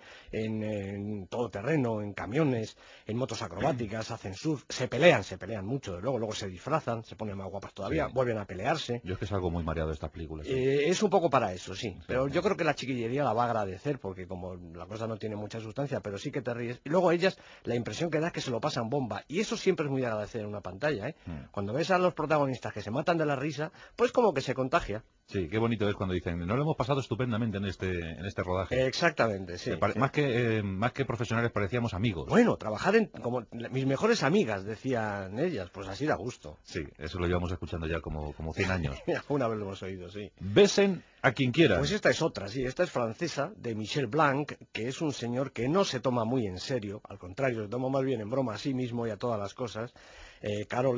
en todo terreno, en camiones, en motos acrobáticas, hacen surf, se pelean mucho, luego se disfrazan, se ponen más guapas todavía, vuelven a pelearse. Yo es que salgo muy mareado de estas películas. Es un poco para eso, sí, pero yo creo que la chiquillería la va a agradecer, porque como la cosa no tiene mucha sustancia, pero sí que te ríes. Y luego ellas, la impresión que da es que se lo pasan bomba, y eso siempre es muy de agradecer en una pantalla, ¿eh? Cuando ves a los protagonistas que se matan de la risa, pues como que se contagia. Sí, qué bonito es cuando dicen, no lo hemos pasado estupendamente en este rodaje. Exactamente, sí. Más que profesionales parecíamos amigos. Bueno, trabajar como mis mejores amigas, decían ellas, pues así da gusto. Sí, eso lo llevamos escuchando ya como 100 años. Una vez lo hemos oído, sí. Besen a quien quiera. Pues esta es otra, sí, esta es francesa, de Michel Blanc, que es un señor que no se toma muy en serio, al contrario, se toma más bien en broma a sí mismo y a todas las cosas. Carol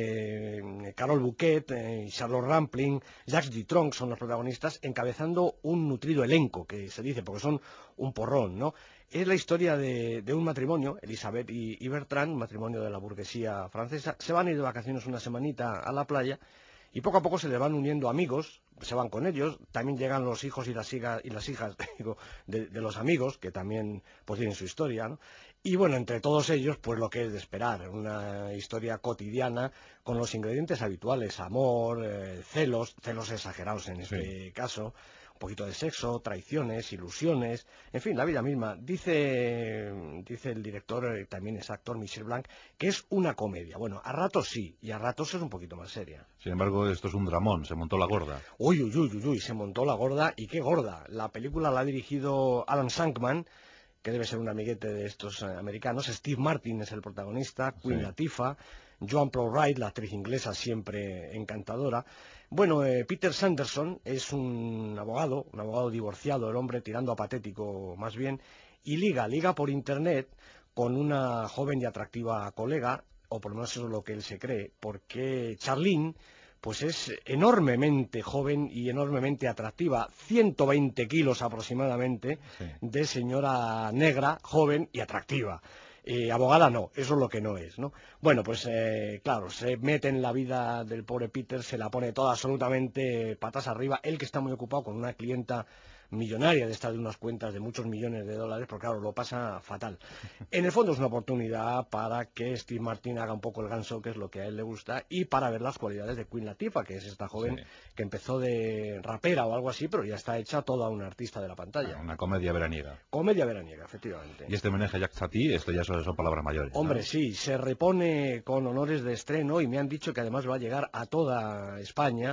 Bouquet, Charlotte Rampling, Jacques Dutronc son los protagonistas, encabezando un nutrido elenco, que se dice, porque son un porrón, ¿no? Es la historia de un matrimonio, Elisabeth y Bertrand, un matrimonio de la burguesía francesa. Se van a ir de vacaciones una semanita a la playa y poco a poco se le van uniendo amigos, se van con ellos. También llegan los hijos y las hijas digo, de los amigos, que también pues tienen su historia, ¿no? Y bueno, entre todos ellos, pues lo que es de esperar, una historia cotidiana con los ingredientes habituales, amor, celos exagerados en este caso, un poquito de sexo, traiciones, ilusiones, en fin, la vida misma. Dice el director, también es actor, Michel Blanc, que es una comedia. Bueno, a ratos sí, y a ratos es un poquito más seria. Sin embargo, esto es un dramón, se montó la gorda. Uy, se montó la gorda, y qué gorda. La película la ha dirigido Alan Shankman, que debe ser un amiguete de estos americanos. Steve Martin es el protagonista, Queen Latifah, Joan Plowright, la actriz inglesa siempre encantadora. Bueno, Peter Sanderson es un abogado divorciado, el hombre tirando a patético más bien, y liga por internet con una joven y atractiva colega, o por lo menos eso es lo que él se cree, porque Charlene pues es enormemente joven y enormemente atractiva, 120 kilos aproximadamente, de señora negra, joven y atractiva. Abogada no, eso es lo que no es, ¿no? Bueno, pues claro, se mete en la vida del pobre Peter, se la pone toda absolutamente patas arriba, él que está muy ocupado con una clienta millonaria de estas de unas cuentas de muchos millones de dólares, porque claro, lo pasa fatal. En el fondo es una oportunidad para que Steve Martin haga un poco el ganso, que es lo que a él le gusta, y para ver las cualidades de Queen Latifah, que es esta joven que empezó de rapera o algo así, pero ya está hecha toda una artista de la pantalla. Una comedia veraniega. Comedia veraniega, efectivamente. Y este homenaje a Jacques Tati, esto ya son palabras mayores, ¿no? Hombre, sí, se repone con honores de estreno, y me han dicho que además va a llegar a toda España,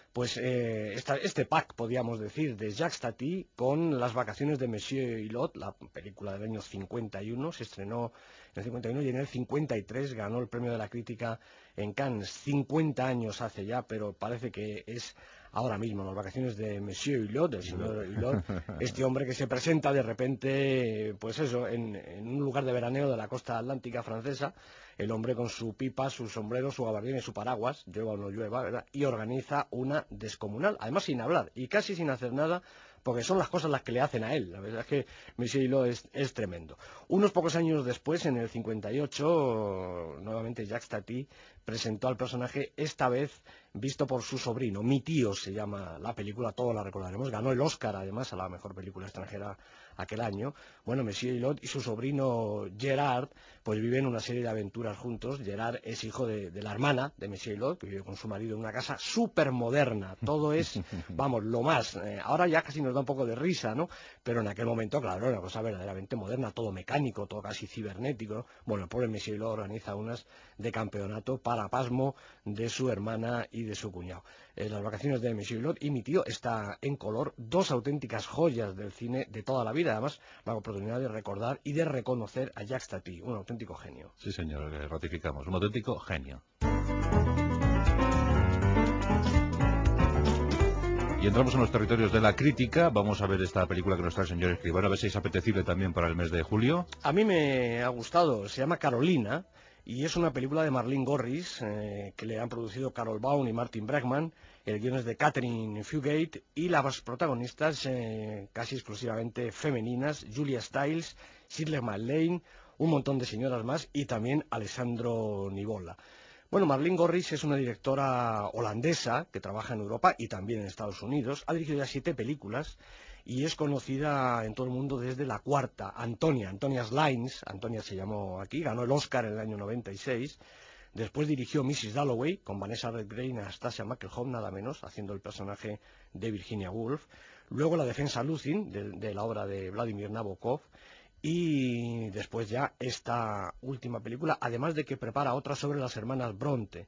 Pues este pack, podríamos decir, de Jacques Tati con Las vacaciones de Monsieur Hulot, la película del año 51, se estrenó en el 51 y en el 53 ganó el premio de la crítica en Cannes. 50 años hace ya, pero parece que es ahora mismo, Las vacaciones de Monsieur Hulot, del señor Hulot, este hombre que se presenta de repente, pues eso, en un lugar de veraneo de la costa atlántica francesa, el hombre con su pipa, su sombrero, su gabardina y su paraguas, llueva o no llueva, ¿verdad?, y organiza una descomunal, además sin hablar y casi sin hacer nada, porque son las cosas las que le hacen a él. La verdad es que Monsieur Hulot es tremendo. Unos pocos años después, en el 58, nuevamente Jacques Tati presentó al personaje, esta vez visto por su sobrino. Mi tío se llama la película, todos la recordaremos, ganó el Oscar además a la mejor película extranjera aquel año. Bueno, Monsieur Hulot y su sobrino Gerard pues viven una serie de aventuras juntos. Gerard es hijo de la hermana de Monsieur Hulot, que vive con su marido en una casa súper moderna. Todo es, vamos, lo más. Ahora ya casi nos da un poco de risa, ¿no? Pero en aquel momento, claro, era una cosa verdaderamente moderna, todo mecánico, todo casi cibernético, ¿no? Bueno, el pobre Monsieur Hulot organiza unas de campeonato para pasmo de su hermana y de su cuñado. Las vacaciones de Monsieur Hulot y Mi tío está en color, dos auténticas joyas del cine de toda la vida. Además, la oportunidad de recordar y de reconocer a Jacques Tati, un auténtico genio. Sí, señor, ratificamos, un auténtico genio. Y entramos en los territorios de la crítica. Vamos a ver esta película que nos trae el señor Escribano, a ver si es apetecible también para el mes de julio. A mí me ha gustado, se llama Carolina, y es una película de Marlene Gorris, que le han producido Carol Baum y Martin Bregman. El guion es de Catherine Fugate y las protagonistas casi exclusivamente femeninas: Julia Stiles, Shirley MacLaine, un montón de señoras más y también Alessandro Nivola. Bueno, Marlene Gorris es una directora holandesa que trabaja en Europa y también en Estados Unidos. Ha dirigido ya 7 películas y es conocida en todo el mundo desde la cuarta, Antonia's Lines. Antonia se llamó aquí, ganó el Oscar en el año 96. Después dirigió Mrs. Dalloway con Vanessa Redgrave y Anastasia McElhone, nada menos, haciendo el personaje de Virginia Woolf. Luego La defensa Lucin, de la obra de Vladimir Nabokov. Y después ya esta última película, además de que prepara otra sobre las hermanas Bronte.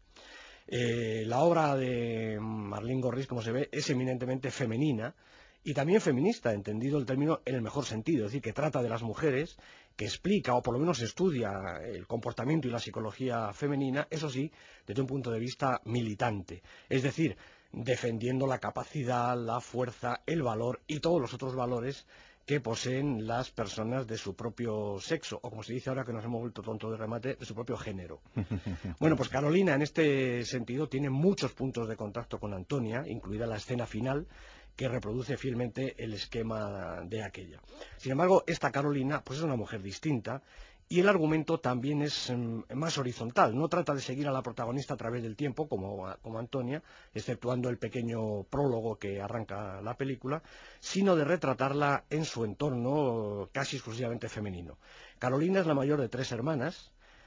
La obra de Marlene Gorris, como se ve, es eminentemente femenina y también feminista, entendido el término en el mejor sentido, es decir, que trata de las mujeres, que explica o por lo menos estudia el comportamiento y la psicología femenina, eso sí, desde un punto de vista militante, es decir, defendiendo la capacidad, la fuerza, el valor y todos los otros valores que poseen las personas de su propio sexo, o como se dice ahora que nos hemos vuelto tontos de remate, de su propio género. Bueno, pues Carolina en este sentido tiene muchos puntos de contacto con Antonia, incluida la escena final, que reproduce fielmente el esquema de aquella. Sin embargo, esta Carolina pues es una mujer distinta y el argumento también es más horizontal. No trata de seguir a la protagonista a través del tiempo, como Antonia, exceptuando el pequeño prólogo que arranca la película, sino de retratarla en su entorno casi exclusivamente femenino. Carolina es la mayor de 3 hermanas.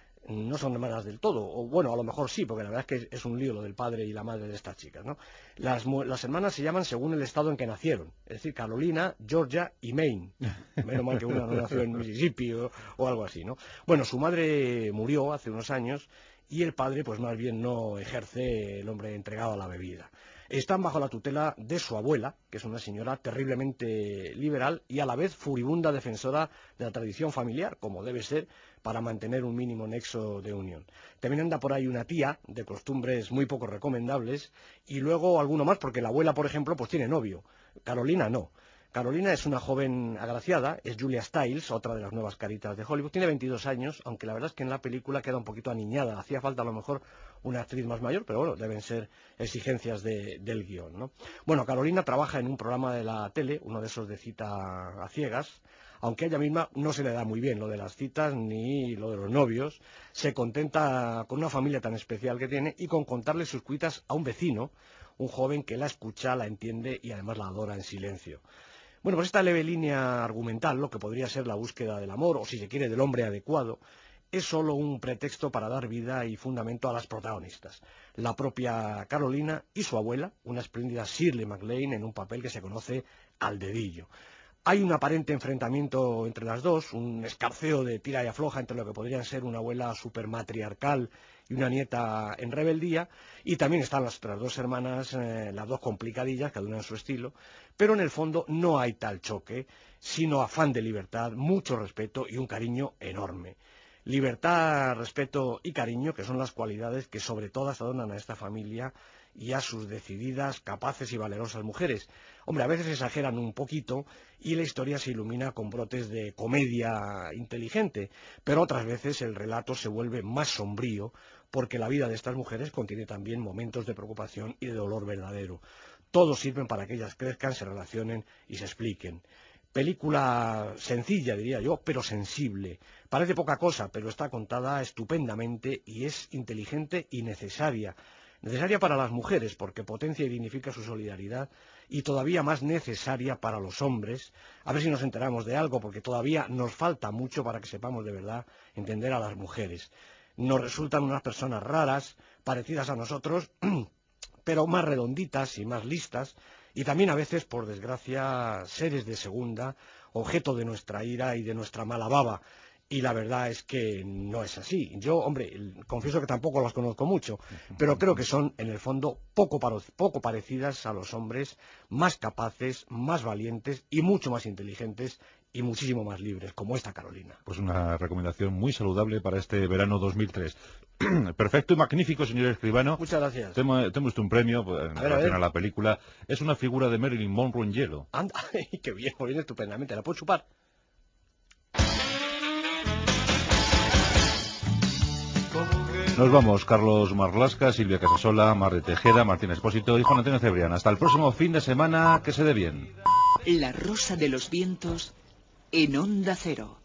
No son hermanas del todo, o bueno, a lo mejor sí, porque la verdad es que es un lío lo del padre y la madre de estas chicas, ¿no? Las hermanas se llaman según el estado en que nacieron, es decir, Carolina, Georgia y Maine. Menos mal que una no nació en Mississippi o algo así, ¿no? Bueno, su madre murió hace unos años y el padre, pues más bien no ejerce, el hombre entregado a la bebida. Están bajo la tutela de su abuela, que es una señora terriblemente liberal y a la vez furibunda defensora de la tradición familiar, como debe ser, para mantener un mínimo nexo de unión. También anda por ahí una tía de costumbres muy poco recomendables y luego alguno más, porque la abuela, por ejemplo, pues tiene novio. Carolina no. Carolina es una joven agraciada, es Julia Stiles, otra de las nuevas caritas de Hollywood, tiene 22 años, aunque la verdad es que en la película queda un poquito aniñada, hacía falta a lo mejor una actriz más mayor, pero bueno, deben ser exigencias del guión, ¿no? Bueno, Carolina trabaja en un programa de la tele, uno de esos de cita a ciegas, aunque a ella misma no se le da muy bien lo de las citas ni lo de los novios, se contenta con una familia tan especial que tiene y con contarle sus cuitas a un vecino, un joven que la escucha, la entiende y además la adora en silencio. Bueno, pues esta leve línea argumental, lo que podría ser la búsqueda del amor, o si se quiere, del hombre adecuado, es solo un pretexto para dar vida y fundamento a las protagonistas. La propia Carolina y su abuela, una espléndida Shirley MacLaine en un papel que se conoce al dedillo. Hay un aparente enfrentamiento entre las dos, un escarceo de tira y afloja entre lo que podrían ser una abuela supermatriarcal y una nieta en rebeldía, y también están las otras dos hermanas, las dos complicadillas, cada una en su estilo, pero en el fondo no hay tal choque, sino afán de libertad, mucho respeto y un cariño enorme. Libertad, respeto y cariño, que son las cualidades que sobre todas adornan a esta familia y a sus decididas, capaces y valerosas mujeres. Hombre, a veces exageran un poquito y la historia se ilumina con brotes de comedia inteligente, pero otras veces el relato se vuelve más sombrío porque la vida de estas mujeres contiene también momentos de preocupación y de dolor verdadero. Todos sirven para que ellas crezcan, se relacionen y se expliquen. Película sencilla, diría yo, pero sensible. Parece poca cosa, pero está contada estupendamente y es inteligente y necesaria. Necesaria para las mujeres, porque potencia y dignifica su solidaridad, y todavía más necesaria para los hombres. A ver si nos enteramos de algo, porque todavía nos falta mucho para que sepamos de verdad entender a las mujeres. Nos resultan unas personas raras, parecidas a nosotros, pero más redonditas y más listas, y también a veces, por desgracia, seres de segunda, objeto de nuestra ira y de nuestra mala baba. Y la verdad es que no es así. Yo, hombre, confieso que tampoco las conozco mucho, pero creo que son, en el fondo, poco parecidas a los hombres, más capaces, más valientes y mucho más inteligentes y muchísimo más libres, como esta Carolina. Pues una recomendación muy saludable para este verano 2003. Perfecto y magnífico, señor escribano. Muchas gracias. Tengo usted un premio en relación a la película. Es una figura de Marilyn Monroe en hielo. Anda, qué bien, muy bien, estupendamente. ¿La puedo chupar? Nos vamos, Carlos Marlasca, Silvia Casasola, Mar de Tejeda, Martín Expósito y Juan Antonio Cebrián. Hasta el próximo fin de semana, que se dé bien. La Rosa de los Vientos en Onda Cero.